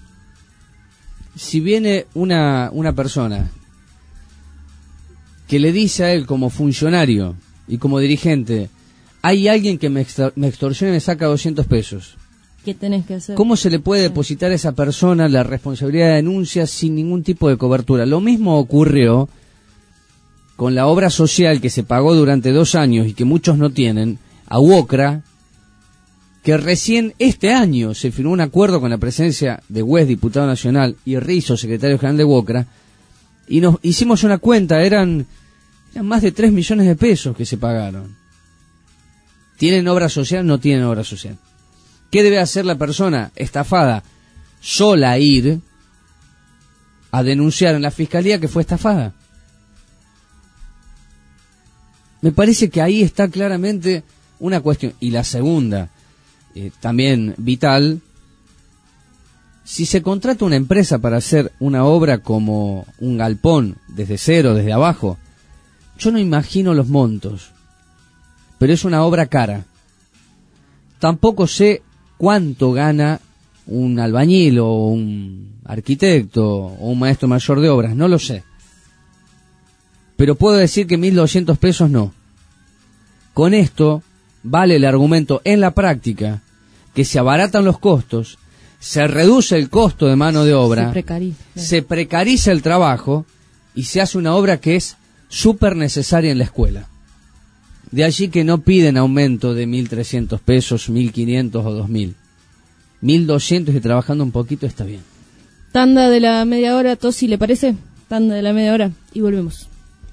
Si viene una persona que le dice a él como funcionario y como dirigente, hay alguien que me extorsiona y me saca 200 pesos, ¿qué tenés que hacer? ¿cómo se le puede depositar a esa persona la responsabilidad de denuncia sin ningún tipo de cobertura? Lo mismo ocurrió con la obra social que se pagó durante 2 años y que muchos no tienen, a UOCRA, que recién este año se firmó un acuerdo con la presencia de West, diputado nacional, y Rizzo, secretario general de UOCRA, y nos hicimos una cuenta, eran más de 3 millones de pesos que se pagaron. ¿Tienen obra social? No tienen obra social. ¿Qué debe hacer la persona estafada? Sola ir a denunciar en la fiscalía que fue estafada. Me parece que ahí está claramente una cuestión. Y la segunda, también vital, si se contrata una empresa para hacer una obra como un galpón, desde cero, desde abajo, yo no imagino los montos, pero es una obra cara. Tampoco sé cuánto gana un albañil o un arquitecto o un maestro mayor de obras, no lo sé. Pero puedo decir que 1.200 pesos no. Con esto vale el argumento en la práctica que se abaratan los costos, se reduce el costo de mano de obra, se precariza el trabajo y se hace una obra que es súper necesaria en la escuela. De allí que no piden aumento de 1.300 pesos, 1.500 o 2.000. 1.200 y trabajando un poquito está bien. Tanda de la media hora, Tosi, ¿le parece? Tanda de la media hora y volvemos.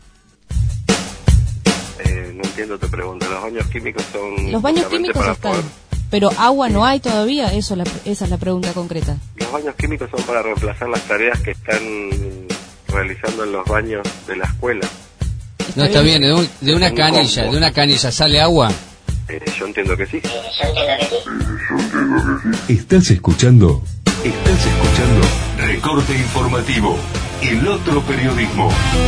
No entiendo tu pregunta. Los baños químicos son... Los baños químicos están, pero agua no hay todavía, esa es la pregunta concreta. Los baños químicos son para reemplazar las tareas que están realizando en los baños de la escuela. No, está bien, de una canilla sale agua. Yo entiendo que sí. Estás escuchando Recorte Informativo, el otro periodismo.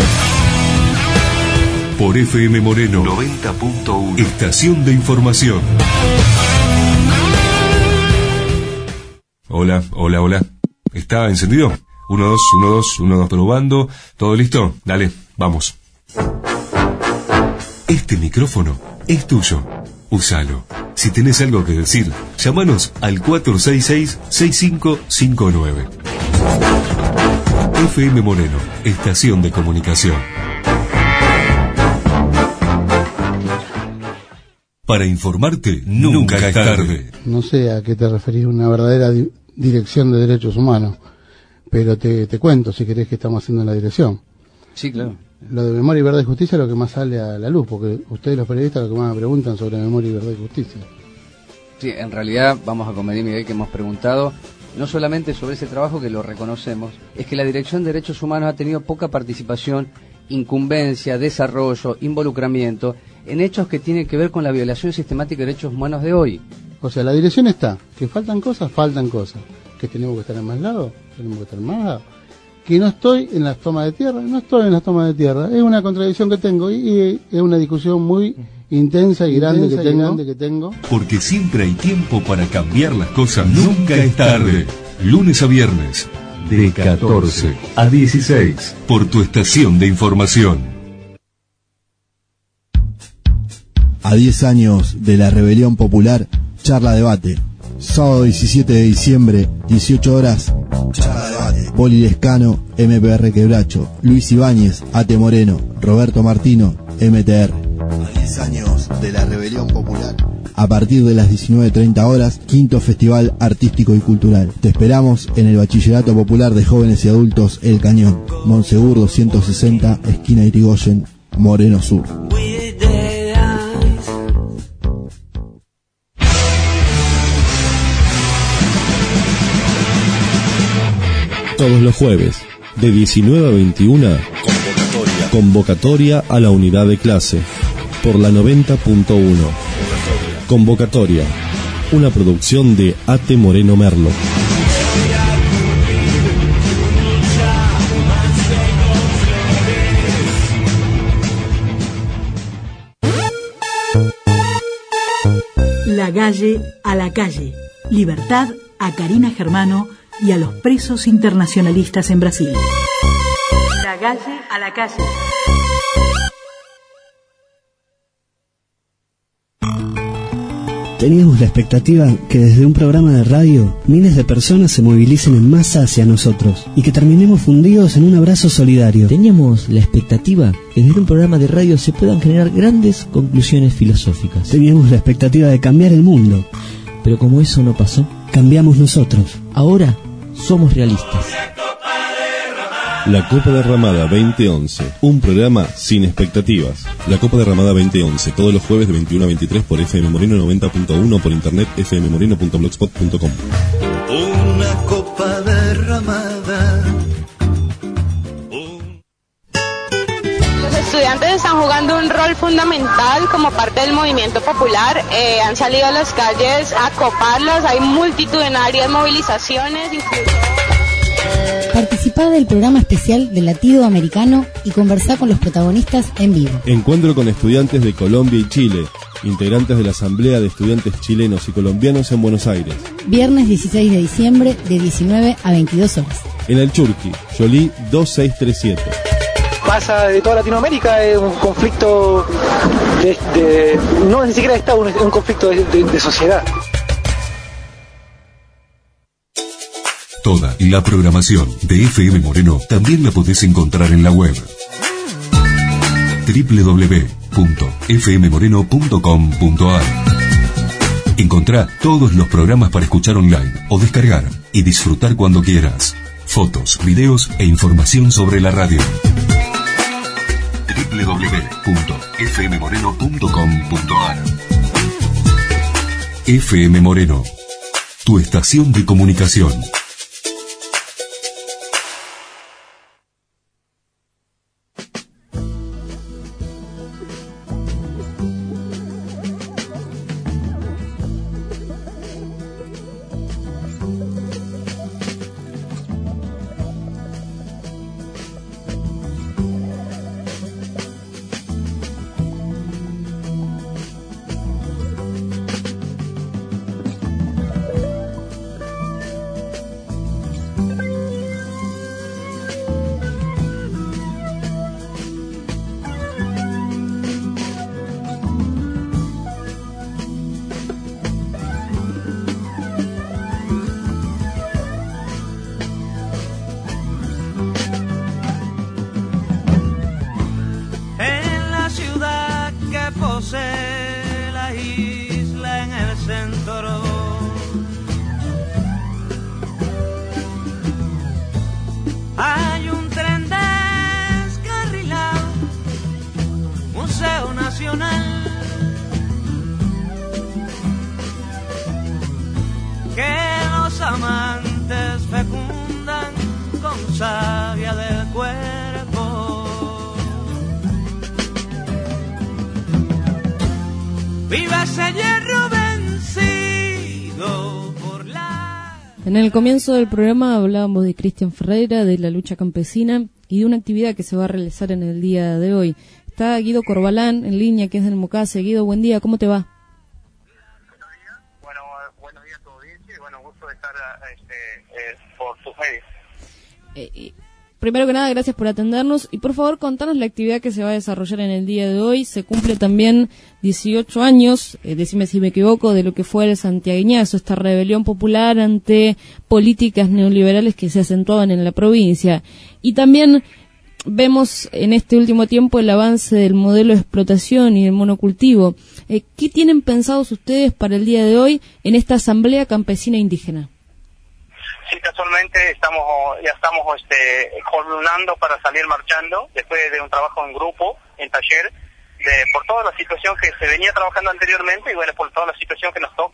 Por FM Moreno 90.1, estación de información. Hola. ¿Está encendido? 1, 2, 1, 2, 1, 2, probando. ¿Todo listo? Dale, vamos. Este micrófono es tuyo. Úsalo. Si tenés algo que decir, llámanos al 466-6559. FM Moreno, estación de comunicación. Para informarte, nunca es tarde. No sé a qué te referís, una verdadera dirección de derechos humanos, pero te cuento, si querés, que estamos haciendo en la dirección. Sí, claro. Lo de memoria y verdad y justicia es lo que más sale a la luz, porque ustedes los periodistas lo que más me preguntan sobre memoria y verdad y justicia. Sí, en realidad vamos a convenir, Miguel, que hemos preguntado no solamente sobre ese trabajo, que lo reconocemos, es que la Dirección de Derechos Humanos ha tenido poca participación, incumbencia, desarrollo, involucramiento en hechos que tienen que ver con la violación sistemática de derechos humanos de hoy. O sea, la dirección está, que faltan cosas, que tenemos que estar en más lados, tenemos que estar en más lados. Que no estoy en las tomas de tierra, es una contradicción que tengo y es una discusión muy intensa y grande que tengo. Porque siempre hay tiempo para cambiar las cosas, nunca es tarde. Lunes a viernes, de 14 a 16, por tu estación de información. A 10 años de la rebelión popular, charla debate. Sábado 17 de diciembre, 18 horas, charla debate. Poli Lescano, MPR Quebracho, Luis Ibáñez, Ate Moreno, Roberto Martino, MTR. A 10 años de la rebelión popular. A partir de las 19:30 horas, quinto Festival Artístico y Cultural. Te esperamos en el Bachillerato Popular de Jóvenes y Adultos El Cañón, Monsegur 260, esquina Irigoyen, Moreno Sur. Todos los jueves, de 19 a 21, convocatoria a la unidad de clase, por la 90.1. Convocatoria, una producción de A.T. Moreno Merlo. La Galle a la calle. Libertad a Karina Germano y a los presos internacionalistas en Brasil. La Galle a la calle. Teníamos la expectativa que desde un programa de radio miles de personas se movilicen en masa hacia nosotros y que terminemos fundidos en un abrazo solidario. Teníamos la expectativa que desde un programa de radio se puedan generar grandes conclusiones filosóficas. Teníamos la expectativa de cambiar el mundo. Pero como eso no pasó, cambiamos nosotros. Ahora somos realistas. La Copa Derramada 2011, un programa sin expectativas. La Copa Derramada 2011, todos los jueves de 21 a 23 por FM Moreno 90.1, por internet fmmoreno.blogspot.com. Una copa derramada. Los estudiantes están jugando un rol fundamental como parte del movimiento popular. Han salido a las calles a coparlos, hay multitudinarias movilizaciones, incluso... Participá del programa especial del Latido Americano y conversá con los protagonistas en vivo. Encuentro con estudiantes de Colombia y Chile, integrantes de la Asamblea de Estudiantes Chilenos y Colombianos en Buenos Aires. Viernes 16 de diciembre de 19 a 22 horas. En el Churqui, Yolí 2637. Pasa de toda Latinoamérica, es un conflicto no ni siquiera de Estado, es un conflicto de sociedad. Toda la programación de FM Moreno también la podés encontrar en la web www.fmmoreno.com.ar. Encontrá todos los programas para escuchar online o descargar y disfrutar cuando quieras. Fotos, videos e información sobre la radio. www.fmmoreno.com.ar. FM Moreno, tu estación de comunicación. En el comienzo del programa hablábamos de Cristian Ferreira, de la lucha campesina y de una actividad que se va a realizar en el día de hoy. Está Guido Corbalán en línea, que es del Mocase. Guido, buen día, ¿cómo te va? Bueno, buenos días a tu audiencia y bueno, gusto de estar por tus medios. Primero que nada, gracias por atendernos y por favor contanos la actividad que se va a desarrollar en el día de hoy. Se cumple también 18 años, decime si me equivoco, de lo que fue el santiagueñazo, esta rebelión popular ante políticas neoliberales que se acentuaban en la provincia. Y también vemos en este último tiempo el avance del modelo de explotación y del monocultivo. ¿Qué tienen pensados ustedes para el día de hoy en esta asamblea campesina indígena? Sí, casualmente ya estamos coordinando para salir marchando después de un trabajo en grupo, en taller, por toda la situación que se venía trabajando anteriormente y bueno, por toda la situación que nos toca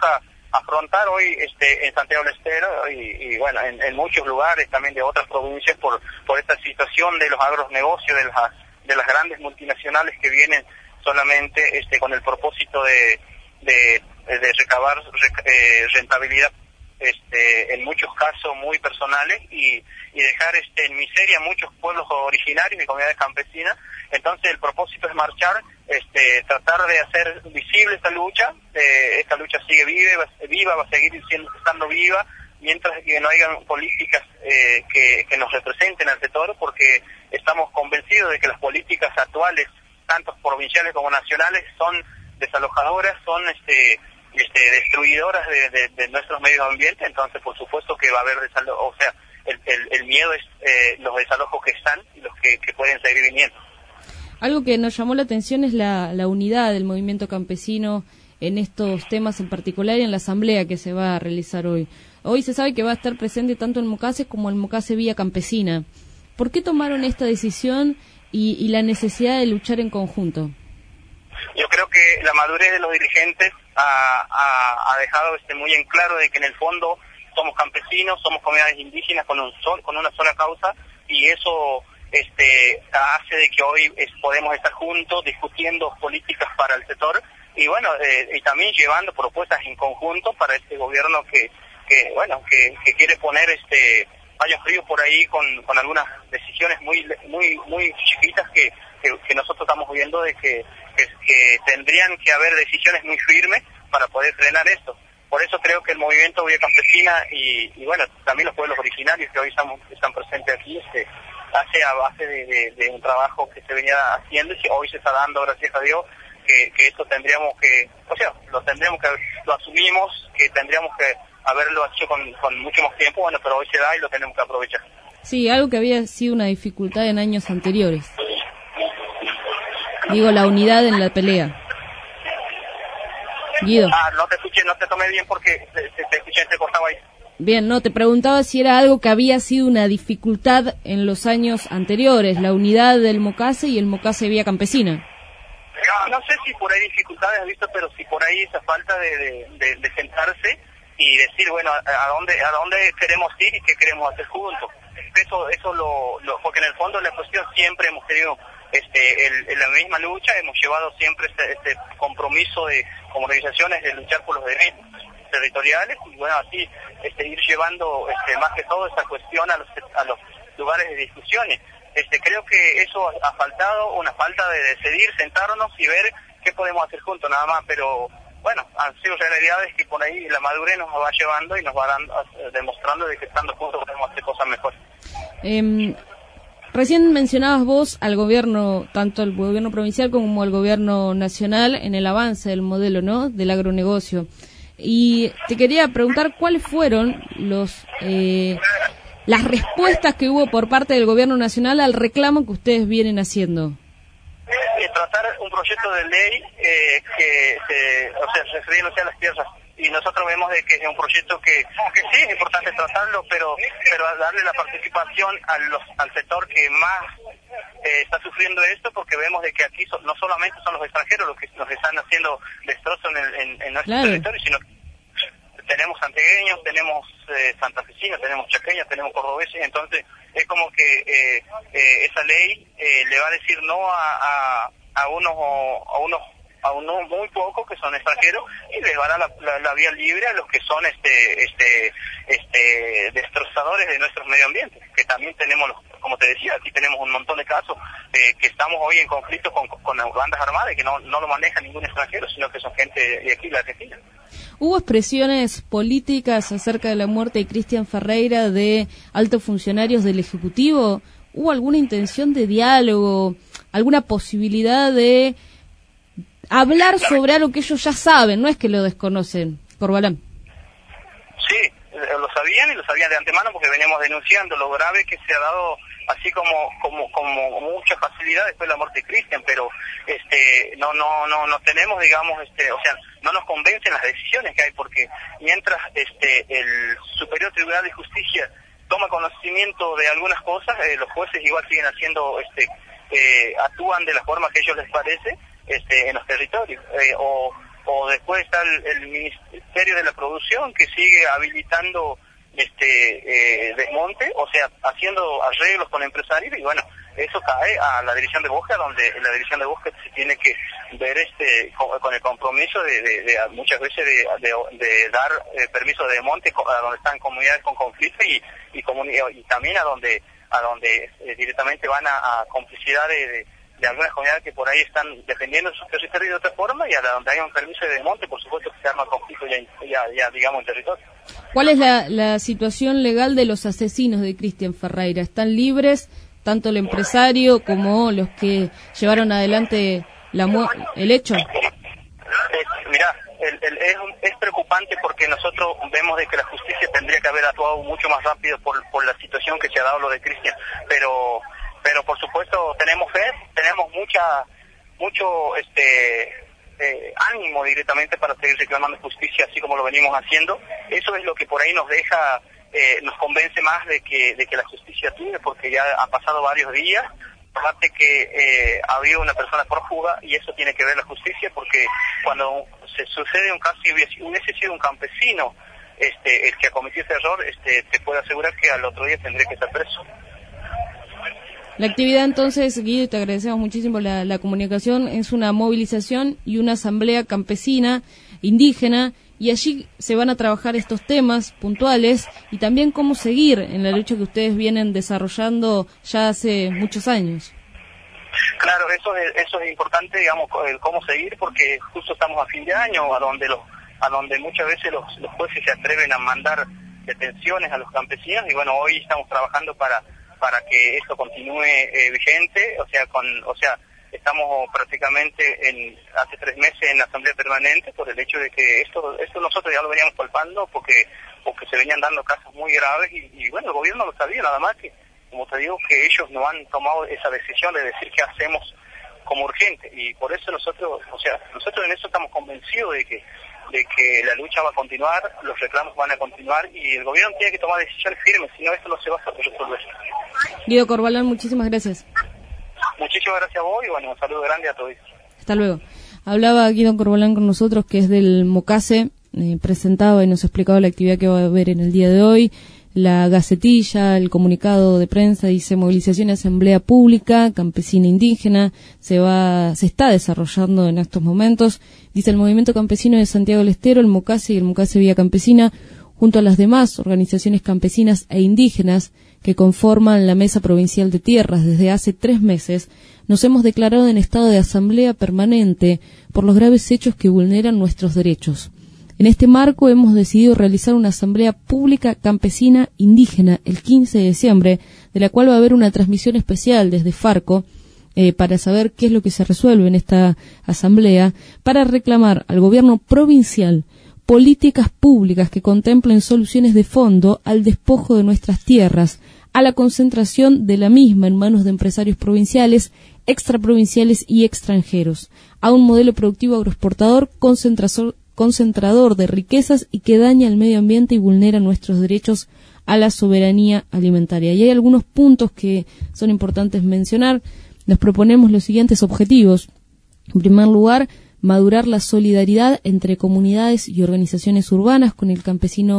afrontar hoy en Santiago del Estero y bueno, en muchos lugares también de otras provincias por esta situación de los agronegocios, de las grandes multinacionales que vienen solamente con el propósito de recabar rentabilidad en muchos casos muy personales y dejar en miseria muchos pueblos originarios y comunidades campesinas. Entonces el propósito es marchar, tratar de hacer visible esta lucha sigue viva, va a seguir estando viva mientras que no hayan políticas que nos representen al sector, porque estamos convencidos de que las políticas actuales, tanto provinciales como nacionales, son desalojadoras, son destruidoras de nuestros medios ambientes. Entonces por supuesto que va a haber desalojos, o sea, el miedo es los desalojos que están y los que pueden seguir viniendo. Algo que nos llamó la atención es la unidad del movimiento campesino en estos temas en particular y en la asamblea que se va a realizar hoy. Hoy se sabe que va a estar presente tanto el Mocase como el Mocase Vía Campesina. ¿Por qué tomaron esta decisión y la necesidad de luchar en conjunto? Yo creo que la madurez de los dirigentes ha dejado muy en claro de que en el fondo somos campesinos, somos comunidades indígenas con una sola causa, y eso hace de que hoy podemos estar juntos discutiendo políticas para el sector y bueno, y también llevando propuestas en conjunto para este gobierno que quiere poner paños fríos por ahí con algunas decisiones muy chiquitas que nosotros estamos viendo de que tendrían que haber decisiones muy firmes para poder frenar esto. Por eso creo que el movimiento Vía Campesina y bueno, también los pueblos originarios que hoy están presentes aquí, hace a base de un trabajo que se venía haciendo y que hoy se está dando, gracias a Dios, que esto tendríamos que, lo asumimos, que tendríamos que haberlo hecho con mucho más tiempo, bueno, pero hoy se da y lo tenemos que aprovechar. Sí, algo que había sido una dificultad en años anteriores. Digo, la unidad en la pelea. Guido. No te escuché, no te tomé bien porque te escuché, te cortaba ahí. Bien, no, te preguntaba si era algo que había sido una dificultad en los años anteriores, la unidad del Mocase y el Mocase Vía Campesina. No sé si por ahí dificultades has visto, pero si por ahí esa falta de sentarse y decir, bueno, a dónde queremos ir y qué queremos hacer juntos. Eso porque en el fondo la cuestión siempre hemos tenido en la misma lucha, hemos llevado siempre este compromiso como organizaciones de luchar por los derechos territoriales y bueno, así ir llevando más que todo esa cuestión a los lugares de discusiones. Creo que eso ha faltado, una falta de decidir, sentarnos y ver qué podemos hacer juntos nada más, pero bueno, han sido realidades que por ahí la madurez nos va llevando y nos va demostrando de que estando juntos podemos hacer cosas mejores. Recién mencionabas vos al gobierno, tanto el gobierno provincial como el gobierno nacional, en el avance del modelo, ¿no?, del agronegocio. Y te quería preguntar cuáles fueron las respuestas que hubo por parte del gobierno nacional al reclamo que ustedes vienen haciendo. Tratar un proyecto de ley refiriéndose a las tierras. Y nosotros vemos de que es un proyecto que sí es importante tratarlo, pero darle la participación al sector que más está sufriendo esto, porque vemos de que aquí no solamente son los extranjeros los que nos están haciendo destrozos en nuestro territorio, sino que tenemos santiagueños, tenemos santafesinos, tenemos chaqueños, tenemos cordobeses. Entonces es como que esa ley le va a decir no a unos muy pocos que son extranjeros y les va a dar la vía libre a los que son destrozadores de nuestros medio ambientes, que también tenemos, como te decía, aquí tenemos un montón de casos que estamos hoy en conflicto con las bandas armadas, que no lo maneja ningún extranjero, sino que son gente de aquí, la Argentina. ¿Hubo expresiones políticas acerca de la muerte de Cristian Ferreira de altos funcionarios del Ejecutivo? ¿Hubo alguna intención de diálogo, alguna posibilidad de hablar sobre algo que ellos ya saben, no es que lo desconocen? Corbalán. Sí, lo sabían y lo sabían de antemano porque veníamos denunciando lo grave que se ha dado, así como mucha facilidad después de la muerte de Cristian, pero no tenemos, digamos, no nos convencen las decisiones que hay, porque mientras el Superior Tribunal de Justicia toma conocimiento de algunas cosas, los jueces igual siguen haciendo, actúan de la forma que a ellos les parece en los territorios, o o después está el Ministerio de la Producción, que sigue habilitando desmonte, o sea, haciendo arreglos con empresarios, y bueno, eso cae a la dirección de búsqueda, donde la dirección de búsqueda se tiene que ver con el compromiso de muchas veces de dar permiso de desmonte a donde están comunidades con conflicto y también a donde directamente van a complicidad de algunas comunidades que por ahí están defendiendo su territorio de otra forma, y a donde hay un permiso de desmonte, por supuesto que se arma conflicto ya digamos en territorio. ¿Cuál es la situación legal de los asesinos de Cristian Ferreira? ¿Están libres tanto el empresario como los que llevaron adelante el hecho? Mirá, es preocupante porque nosotros vemos de que la justicia tendría que haber actuado mucho más rápido por la situación que se ha dado lo de Cristian, pero por supuesto tenemos fe, tenemos mucho ánimo directamente para seguir reclamando justicia, así como lo venimos haciendo. Eso es lo que por ahí nos deja, nos convence más de que la justicia actúe, porque ya han pasado varios días, aparte que había una persona prófuga, y eso tiene que ver la justicia, porque cuando se sucede un caso y hubiese sido un campesino el que cometió ese error, te puedo asegurar que al otro día tendría que estar preso. La actividad entonces, Guido, y te agradecemos muchísimo la comunicación, es una movilización y una asamblea campesina, indígena, y allí se van a trabajar estos temas puntuales y también cómo seguir en la lucha que ustedes vienen desarrollando ya hace muchos años. Claro, eso es importante, digamos, cómo seguir, porque justo estamos a fin de año, a donde muchas veces los jueces se atreven a mandar detenciones a los campesinos, y bueno, hoy estamos trabajando para que esto continúe vigente, o sea, estamos prácticamente hace 3 meses en la asamblea permanente por el hecho de que esto nosotros ya lo veníamos palpando porque se venían dando casos muy graves y bueno, el gobierno lo sabía, nada más que, como te digo, que ellos no han tomado esa decisión de decir qué hacemos como urgente, y por eso nosotros en eso estamos convencidos de que la lucha va a continuar, los reclamos van a continuar, y el gobierno tiene que tomar decisiones firmes, si no esto no se va a resolver. Guido Corbalán, muchísimas gracias. Muchísimas gracias a vos, y bueno, un saludo grande a todos. Hasta luego. Hablaba Guido Corbalán con nosotros, que es del Mocase, presentaba y nos explicaba la actividad que va a haber en el día de hoy. La Gacetilla, el comunicado de prensa dice: movilización y asamblea pública campesina indígena se está desarrollando en estos momentos. Dice: el movimiento campesino de Santiago del Estero, el Mocase y el Mocase Vía Campesina, junto a las demás organizaciones campesinas e indígenas que conforman la Mesa Provincial de Tierras desde hace 3 meses, nos hemos declarado en estado de asamblea permanente por los graves hechos que vulneran nuestros derechos. En este marco hemos decidido realizar una asamblea pública campesina indígena el 15 de diciembre, de la cual va a haber una transmisión especial desde Farco para saber qué es lo que se resuelve en esta asamblea, para reclamar al gobierno provincial políticas públicas que contemplen soluciones de fondo al despojo de nuestras tierras, a la concentración de la misma en manos de empresarios provinciales, extraprovinciales y extranjeros, a un modelo productivo agroexportador concentrador de riquezas y que daña el medio ambiente y vulnera nuestros derechos a la soberanía alimentaria. Y hay algunos puntos que son importantes mencionar. Nos proponemos los siguientes objetivos. En primer lugar, madurar la solidaridad entre comunidades y organizaciones urbanas con el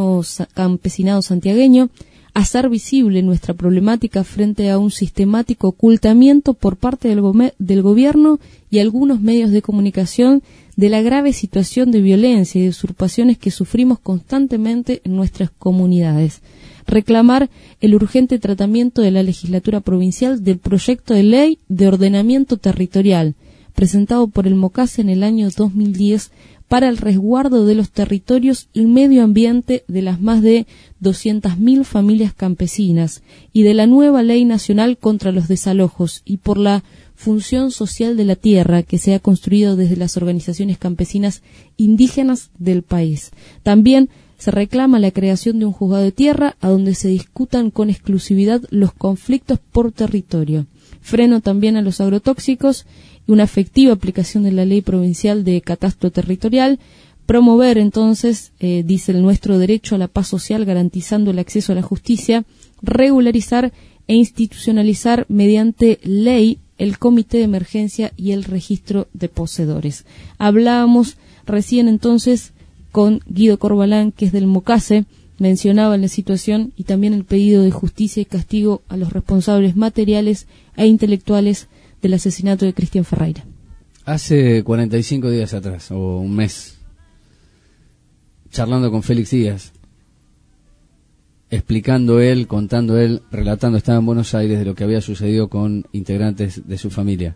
campesinado santiagueño, hacer visible nuestra problemática frente a un sistemático ocultamiento por parte del gobierno y algunos medios de comunicación de la grave situación de violencia y de usurpaciones que sufrimos constantemente en nuestras comunidades. Reclamar el urgente tratamiento de la legislatura provincial del proyecto de ley de ordenamiento territorial, presentado por el Mocase en el año 2010 para el resguardo de los territorios y medio ambiente de las más de 200.000 familias campesinas y de la nueva Ley Nacional contra los Desalojos y por la función social de la tierra que se ha construido desde las organizaciones campesinas indígenas del país. También se reclama la creación de un juzgado de tierra a donde se discutan con exclusividad los conflictos por territorio. Freno también a los agrotóxicos y una efectiva aplicación de la ley provincial de catastro territorial. Promover entonces, dice el nuestro derecho a la paz social garantizando el acceso a la justicia, regularizar e institucionalizar mediante ley el comité de emergencia y el registro de poseedores. Hablábamos recién entonces con Guido Corbalán, que es del MOCASE, mencionaban la situación y también el pedido de justicia y castigo a los responsables materiales e intelectuales del asesinato de Cristian Ferreira. Hace 45 días atrás, o un mes, charlando con Félix Díaz, explicando él, contando él, relatando, estaba en Buenos Aires, de lo que había sucedido con integrantes de su familia.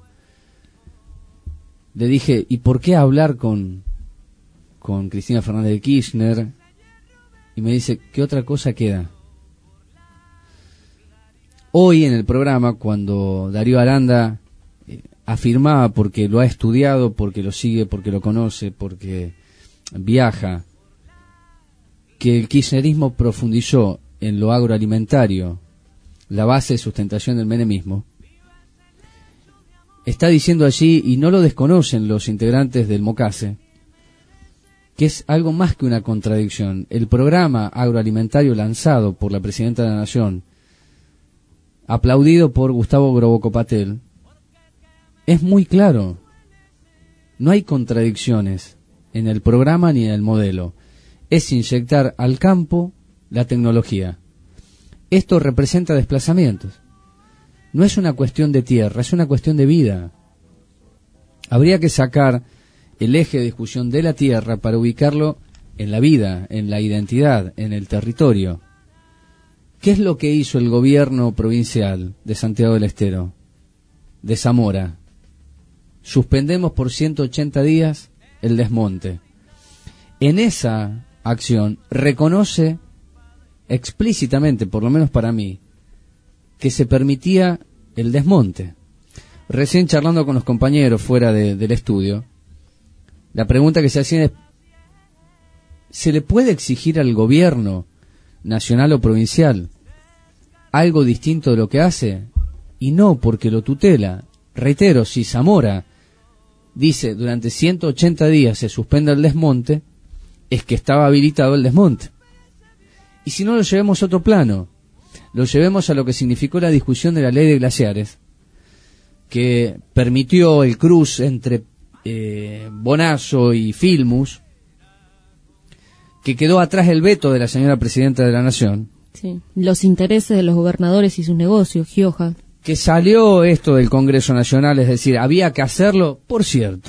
Le dije, ¿y por qué hablar con Cristina Fernández de Kirchner? Y me dice, ¿qué otra cosa queda? Hoy en el programa, cuando Darío Aranda afirmaba, porque lo ha estudiado, porque lo sigue, porque lo conoce, porque viaja, que el kirchnerismo profundizó en lo agroalimentario, la base de sustentación del menemismo, está diciendo allí, y no lo desconocen los integrantes del MOCASE, que es algo más que una contradicción. El programa agroalimentario lanzado por la Presidenta de la Nación, aplaudido por Gustavo Grobocopatel, es muy claro. No hay contradicciones en el programa ni en el modelo. Es inyectar al campo la tecnología. Esto representa desplazamientos. No es una cuestión de tierra, es una cuestión de vida. Habría que sacar el eje de discusión de la tierra para ubicarlo en la vida, en la identidad, en el territorio. ¿Qué es lo que hizo el gobierno provincial de Santiago del Estero, de Zamora? Suspendemos por 180 días el desmonte. En esa acción reconoce explícitamente, por lo menos para mí, que se permitía el desmonte. Recién charlando con los compañeros fuera del estudio, la pregunta que se hacía es, ¿se le puede exigir al gobierno nacional o provincial algo distinto de lo que hace? Y no, porque lo tutela. Reitero, si Zamora dice durante 180 días se suspenda el desmonte, es que estaba habilitado el desmonte. Y si no, lo llevemos a otro plano, lo llevemos a lo que significó la discusión de la ley de glaciares, que permitió el cruce entre Bonazo y Filmus, que quedó atrás el veto de la señora Presidenta de la Nación. Sí, los intereses de los gobernadores y sus negocios, Gioja. Que salió esto del Congreso Nacional, es decir, había que hacerlo, por cierto.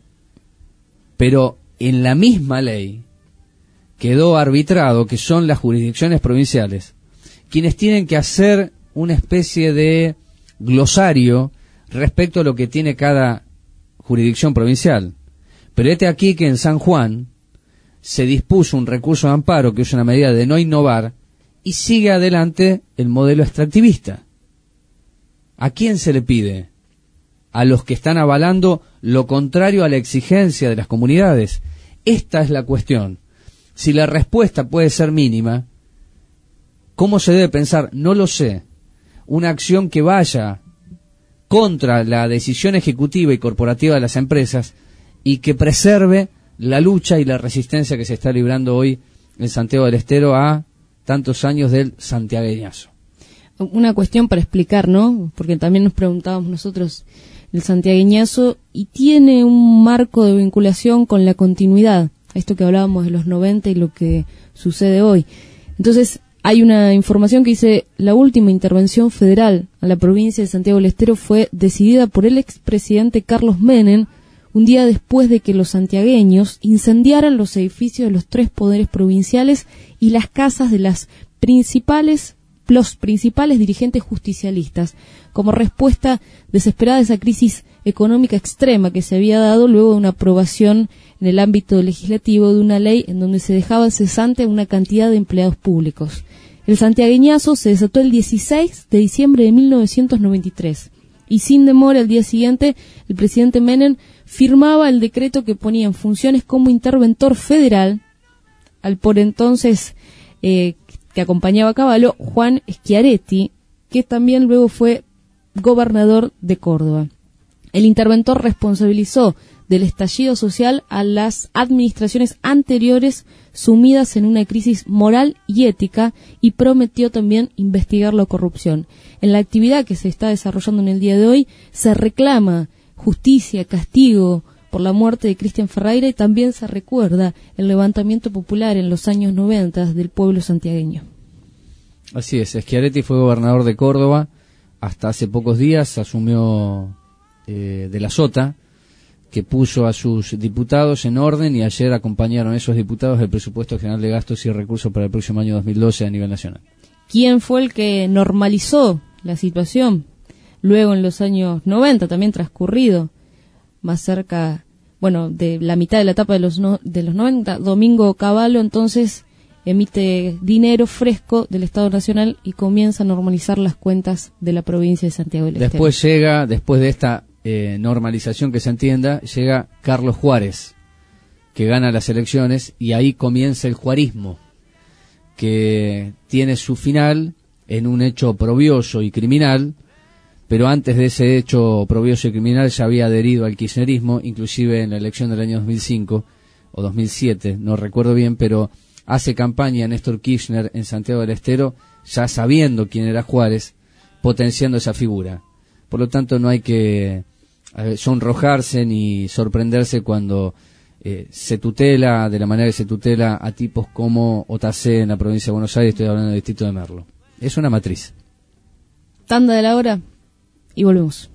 Pero en la misma ley quedó arbitrado que son las jurisdicciones provinciales quienes tienen que hacer una especie de glosario respecto a lo que tiene cada jurisdicción provincial. Pero aquí que en San Juan se dispuso un recurso de amparo, que es una medida de no innovar, y sigue adelante el modelo extractivista. ¿A quién se le pide? A los que están avalando lo contrario a la exigencia de las comunidades. Esta es la cuestión. Si la respuesta puede ser mínima, ¿cómo se debe pensar? No lo sé. Una acción que vaya contra la decisión ejecutiva y corporativa de las empresas y que preserve la lucha y la resistencia que se está librando hoy en Santiago del Estero a tantos años del santiagueñazo. Una cuestión para explicar, ¿no? Porque también nos preguntábamos nosotros el santiagueñazo, y tiene un marco de vinculación con la continuidad, esto que hablábamos de los 90 y lo que sucede hoy. Entonces, hay una información que dice, la última intervención federal a la provincia de Santiago del Estero fue decidida por el expresidente Carlos Menem, un día después de que los santiagueños incendiaran los edificios de los 3 poderes provinciales y las casas de los principales dirigentes justicialistas, como respuesta desesperada a esa crisis económica extrema que se había dado luego de una aprobación en el ámbito legislativo de una ley en donde se dejaba cesante a una cantidad de empleados públicos. El santiagueñazo se desató el 16 de diciembre de 1993 y sin demora al día siguiente el presidente Menem firmaba el decreto que ponía en funciones como interventor federal al por entonces que acompañaba a Cavallo, Juan Schiaretti, que también luego fue gobernador de Córdoba. El interventor responsabilizó del estallido social a las administraciones anteriores sumidas en una crisis moral y ética y prometió también investigar la corrupción. En la actividad que se está desarrollando en el día de hoy se reclama justicia, castigo por la muerte de Cristian Ferreira, y también se recuerda el levantamiento popular en los años 90 del pueblo santiagueño. Así es, Schiaretti fue gobernador de Córdoba hasta hace pocos días, asumió de la Sota, que puso a sus diputados en orden, y ayer acompañaron esos diputados el presupuesto general de gastos y recursos para el próximo año 2012 a nivel nacional. ¿Quién fue el que normalizó la situación? Luego, en los años 90, también transcurrido, más cerca, de la mitad de la etapa de los 90, Domingo Cavallo entonces emite dinero fresco del Estado Nacional y comienza a normalizar las cuentas de la provincia de Santiago del Estero. Después llega, después de esta normalización, que se entienda, llega Carlos Juárez, que gana las elecciones, y ahí comienza el juarismo, que tiene su final en un hecho oprobioso y criminal, pero antes de ese hecho oprobioso y criminal ya había adherido al kirchnerismo, inclusive en la elección del año 2005 o 2007, no recuerdo bien, pero hace campaña Néstor Kirchner en Santiago del Estero, ya sabiendo quién era Juárez, potenciando esa figura. Por lo tanto, no hay que sonrojarse ni sorprenderse cuando se tutela de la manera que se tutela a tipos como Otacé en la provincia de Buenos Aires. Estoy hablando del distrito de Merlo. Es una matriz. Tanda de la hora y volvemos.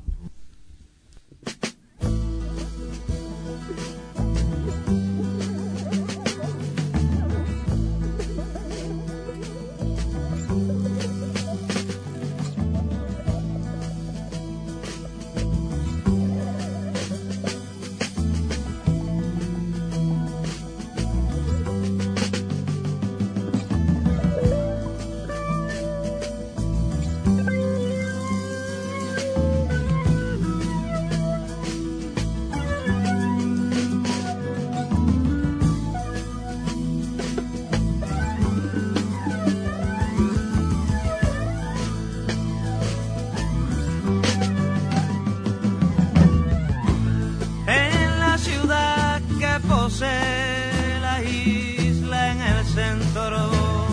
La isla en el centro,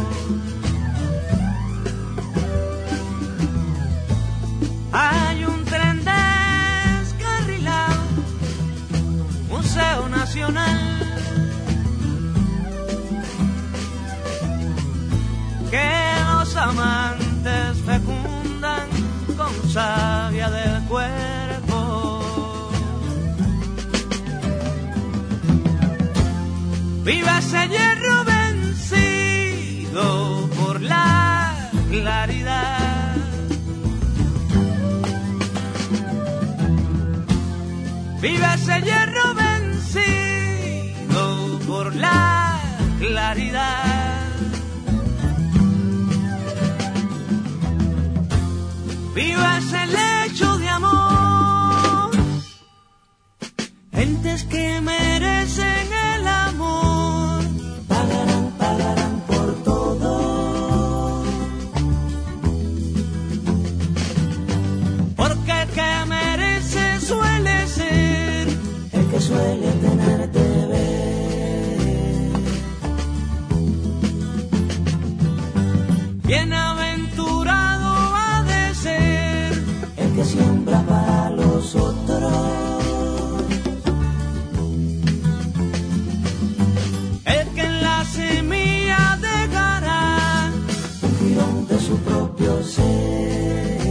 hay un tren descarrilado, Museo Nacional, que los amantes fecundan con savia del cuerpo. Viva ese hierro vencido por la claridad. Viva ese hierro vencido por la claridad. Viva ese lecho de amor. Gentes que merecen el amor. Pagarán por todo. Porque el que merece suele ser el que suele tenerte ver. Bienaventurado ha de ser el que siembra para los otros. Su propio ser.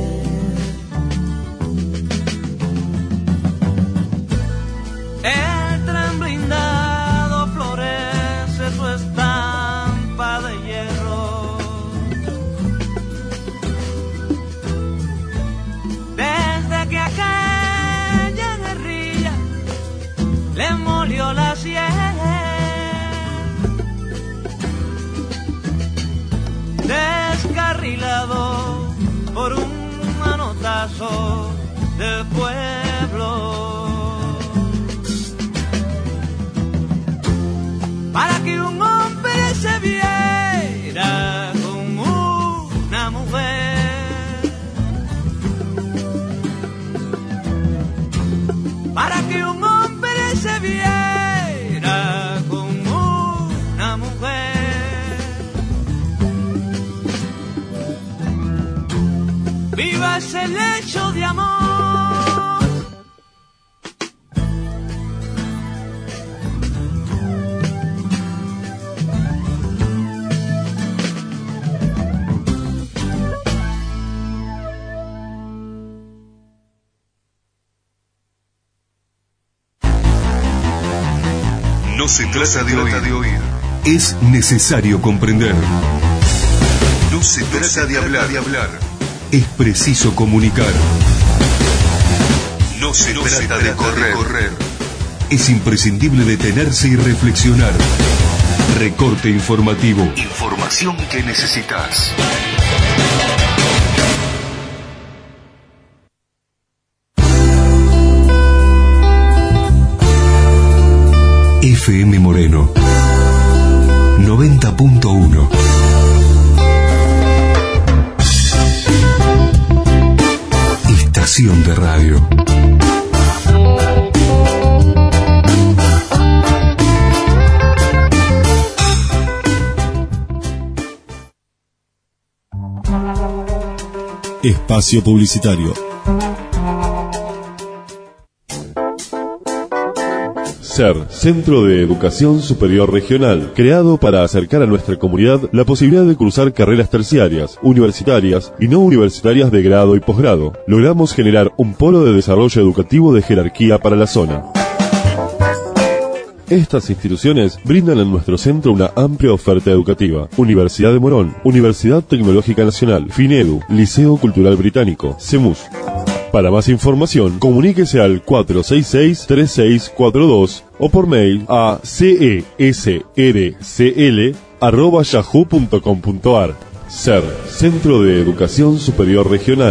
El tren blindado florece su estampa de hierro. Desde que aquella guerrilla le molió la sien. Descarrilado por un manotazo del pueblo, para que un hombre se viera con una mujer, para que un hombre se viera con una mujer. Viva ese lecho de amor. No se trata de oír. Es necesario comprender. No se trata de hablar. Es preciso comunicar. No se trata de correr. Es imprescindible detenerse y reflexionar. Recorte informativo. Información que necesitas. FM Moreno 90.1. Estación de radio. Espacio publicitario. CER, Centro de Educación Superior Regional, creado para acercar a nuestra comunidad la posibilidad de cursar carreras terciarias, universitarias y no universitarias de grado y posgrado. Logramos generar un polo de desarrollo educativo de jerarquía para la zona. Estas instituciones brindan en nuestro centro una amplia oferta educativa. Universidad de Morón, Universidad Tecnológica Nacional, FINEDU, Liceo Cultural Británico, CEMUS. Para más información, comuníquese al 466-3642 o por mail a cesrcl@yahoo.com.ar. CER, Centro de Educación Superior Regional.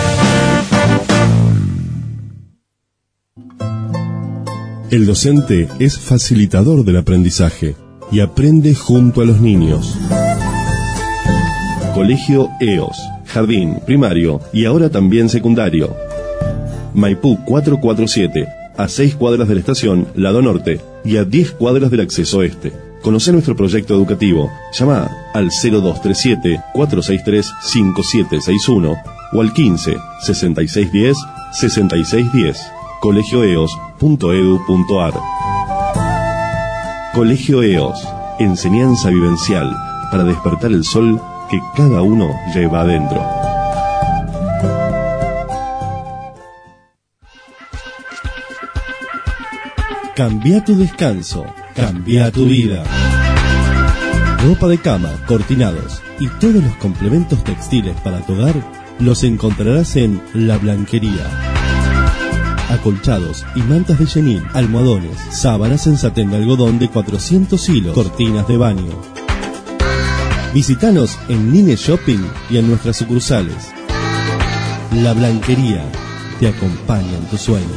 El docente es facilitador del aprendizaje y aprende junto a los niños. Colegio EOS, jardín, primario y ahora también secundario. Maipú 447, a 6 cuadras de la estación Lado Norte y a 10 cuadras del acceso este. Conoce nuestro proyecto educativo. Llama al 0237-463-5761 o al 15-6610-6610. colegioeos.edu.ar. Colegio EOS, enseñanza vivencial para despertar el sol que cada uno lleva adentro. Cambia tu descanso, cambia tu vida. Ropa de cama, cortinados y todos los complementos textiles para tu hogar los encontrarás en La Blanquería. Acolchados y mantas de chenil, almohadones, sábanas en satén de algodón de 400 hilos, cortinas de baño. Visítanos en Nine Shopping y en nuestras sucursales. La Blanquería te acompaña en tus sueños.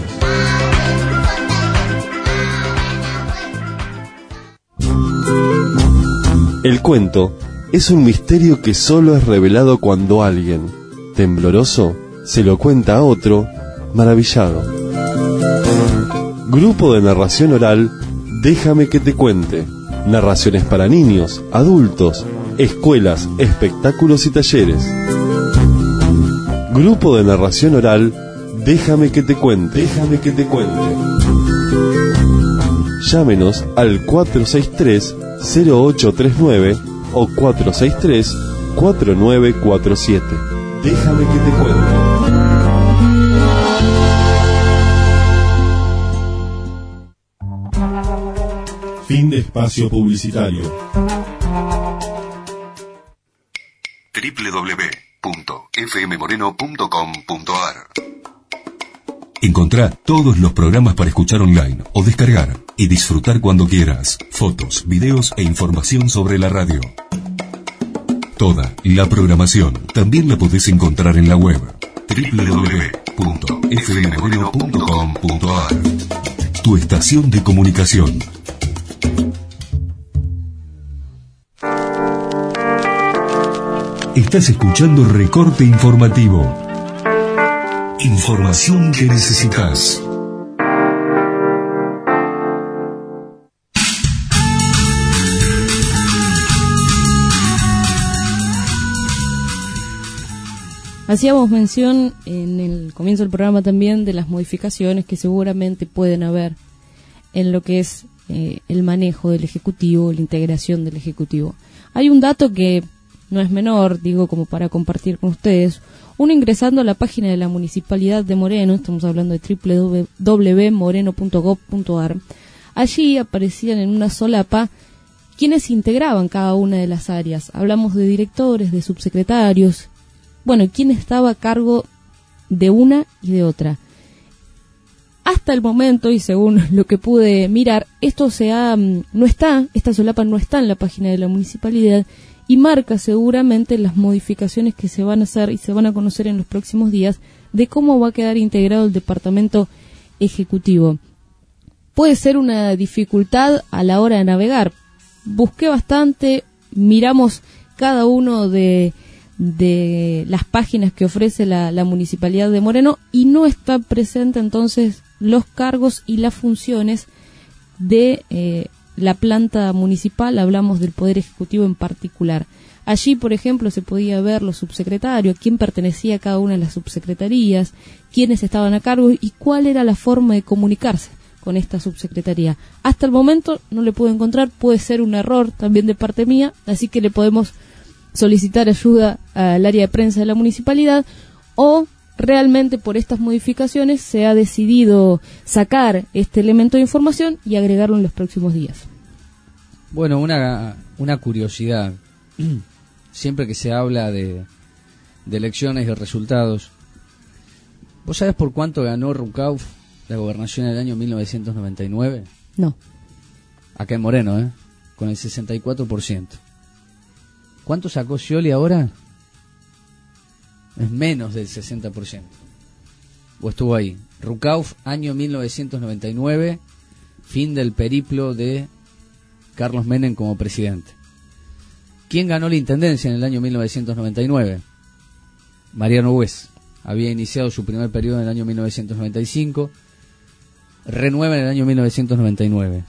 El cuento es un misterio que solo es revelado cuando alguien, tembloroso, se lo cuenta a otro, maravillado. Grupo de narración oral, Déjame que te cuente. Narraciones para niños, adultos, escuelas, espectáculos y talleres. Grupo de narración oral, Déjame que te cuente. Déjame que te cuente. Llámenos al 463-0839 o 463-4947. Déjame que te cuente. Fin de espacio publicitario. www.fmmoreno.com.ar. Encontrá todos los programas para escuchar online o descargar y disfrutar cuando quieras. Fotos, videos e información sobre la radio. Toda la programación también la podés encontrar en la web www.fmmoreno.com.ar. Tu estación de comunicación. Estás escuchando Recorte Informativo. Información que necesitas. Hacíamos mención en el comienzo del programa también de las modificaciones que seguramente pueden haber en lo que es el manejo del Ejecutivo, la integración del Ejecutivo. Hay un dato que no es menor, digo, como para compartir con ustedes. Uno ingresando a la página de la Municipalidad de Moreno, estamos hablando de www.moreno.gov.ar, Allí aparecían en una solapa quienes integraban cada una de las áreas. Hablamos de directores, de subsecretarios, bueno, quién estaba a cargo de una y de otra. Hasta el momento, y según lo que pude mirar, esta solapa no está en la página de la municipalidad y marca seguramente las modificaciones que se van a hacer y se van a conocer en los próximos días de cómo va a quedar integrado el departamento ejecutivo. Puede ser una dificultad a la hora de navegar. Busqué bastante, miramos cada uno de las páginas que ofrece la Municipalidad de Moreno y no está presente entonces los cargos y las funciones de la planta municipal. Hablamos del Poder Ejecutivo en particular. Allí, por ejemplo, se podía ver los subsecretarios, quién pertenecía a cada una de las subsecretarías, quiénes estaban a cargo y cuál era la forma de comunicarse con esta subsecretaría. Hasta el momento no le pude encontrar, puede ser un error también de parte mía, así que le podemos solicitar ayuda al área de prensa de la municipalidad, o realmente por estas modificaciones se ha decidido sacar este elemento de información y agregarlo en los próximos días. Bueno, una curiosidad. Siempre que se habla de elecciones y resultados, ¿vos sabés por cuánto ganó Rucauf la gobernación en el año 1999? No. Acá en Moreno, con el 64%. ¿Cuánto sacó Scioli ahora? Es menos del 60%. ¿O estuvo ahí? Rucauf, año 1999, fin del periplo de Carlos Menem como presidente. ¿Quién ganó la intendencia en el año 1999? Mariano Bues. Había iniciado su primer periodo en el año 1995, renueva en el año 1999.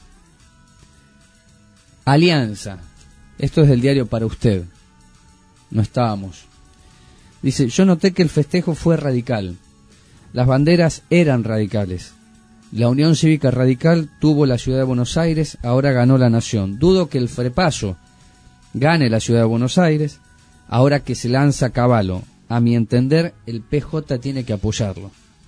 Alianza. Esto es del diario Para Usted. No estábamos. Dice, yo noté que el festejo fue radical. Las banderas eran radicales. La Unión Cívica Radical tuvo la Ciudad de Buenos Aires, ahora ganó la Nación. Dudo que el Frepaso gane la Ciudad de Buenos Aires, ahora que se lanza Cavallo. A mi entender, el PJ tiene que apoyarlo.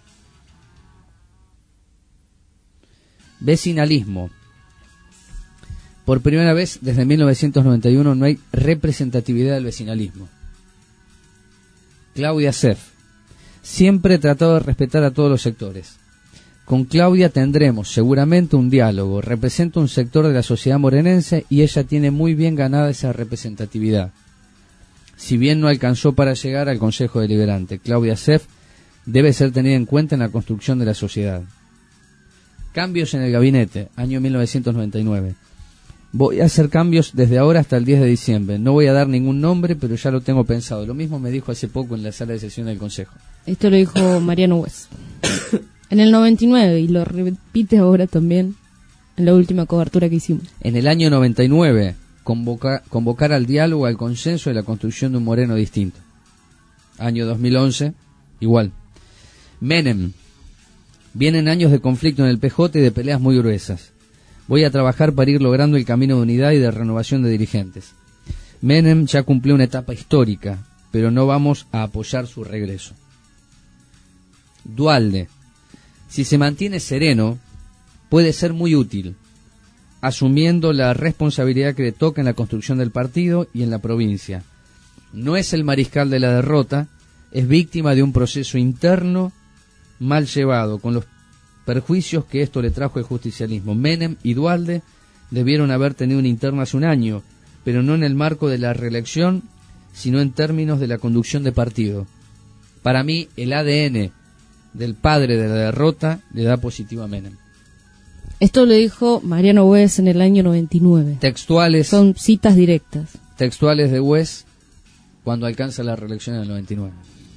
Vecinalismo. Por primera vez desde 1991 no hay representatividad del vecinalismo. Claudia Seff. Siempre he tratado de respetar a todos los sectores. Con Claudia tendremos seguramente un diálogo. Representa un sector de la sociedad morenense y ella tiene muy bien ganada esa representatividad. Si bien no alcanzó para llegar al Consejo Deliberante, Claudia Seff debe ser tenida en cuenta en la construcción de la sociedad. Cambios en el gabinete, año 1999. Voy a hacer cambios desde ahora hasta el 10 de diciembre. No voy a dar ningún nombre, pero ya lo tengo pensado. Lo mismo me dijo hace poco en la sala de sesión del Consejo. Esto lo dijo Mariano Bues. En el 99, y lo repite ahora también en la última cobertura que hicimos. En el año 99, convocar al diálogo, al consenso de la construcción de un Moreno distinto. Año 2011, igual. Menem. Vienen años de conflicto en el PJ y de peleas muy gruesas. Voy a trabajar para ir logrando el camino de unidad y de renovación de dirigentes. Menem ya cumplió una etapa histórica, pero no vamos a apoyar su regreso. Duhalde. Si se mantiene sereno, puede ser muy útil, asumiendo la responsabilidad que le toca en la construcción del partido y en la provincia. No es el mariscal de la derrota, es víctima de un proceso interno mal llevado, con los perjuicios que esto le trajo el justicialismo. Menem y Duhalde debieron haber tenido una interna hace un año, pero no en el marco de la reelección, sino en términos de la conducción de partido. Para mí, el ADN del padre de la derrota le da positivo a Menem. Esto lo dijo Mariano Bues en el año 99. Textuales. Son citas directas. Textuales de Bues cuando alcanza la reelección en el 99.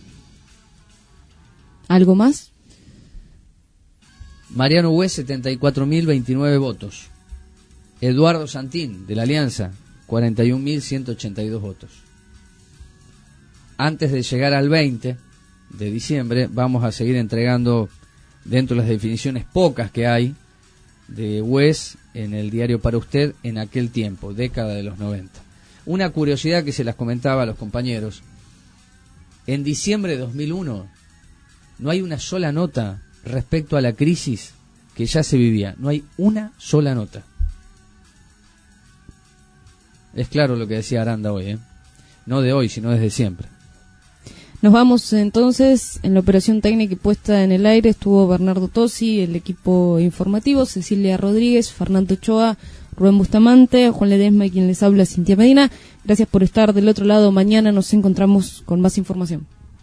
¿Algo más? Mariano Bues, 74.029 votos. Eduardo Santín, de la Alianza, 41.182 votos. Antes de llegar al 20 de diciembre, vamos a seguir entregando, dentro de las definiciones pocas que hay, de Bues en el diario Para Usted en aquel tiempo, década de los 90. Una curiosidad que se las comentaba a los compañeros. En diciembre de 2001 no hay una sola nota respecto a la crisis que ya se vivía. No hay una sola nota. Es claro lo que decía Aranda hoy, ¿eh? No de hoy, sino desde siempre. Nos vamos entonces. En la operación técnica y puesta en el aire estuvo Bernardo Tosi, el equipo informativo, Cecilia Rodríguez, Fernando Ochoa, Rubén Bustamante, Juan Ledesma y quien les habla, Cintia Medina. Gracias por estar del otro lado. Mañana nos encontramos con más información.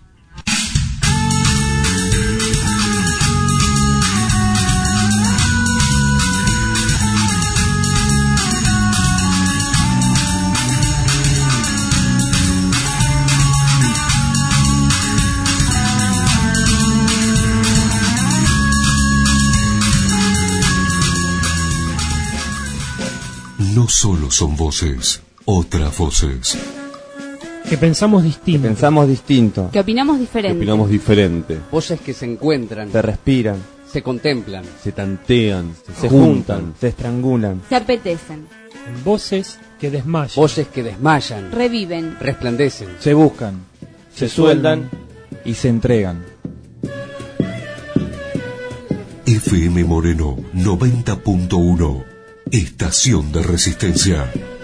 No solo son voces, otras voces. Que pensamos distinto. Que opinamos diferente. Voces que se encuentran, Se respiran, se contemplan, se tantean, se juntan, se estrangulan. Se apetecen. Voces que desmayan. voces que desmayan, Reviven. resplandecen. Se buscan, se sueldan y se entregan. FM Moreno 90.1. Estación de Resistencia.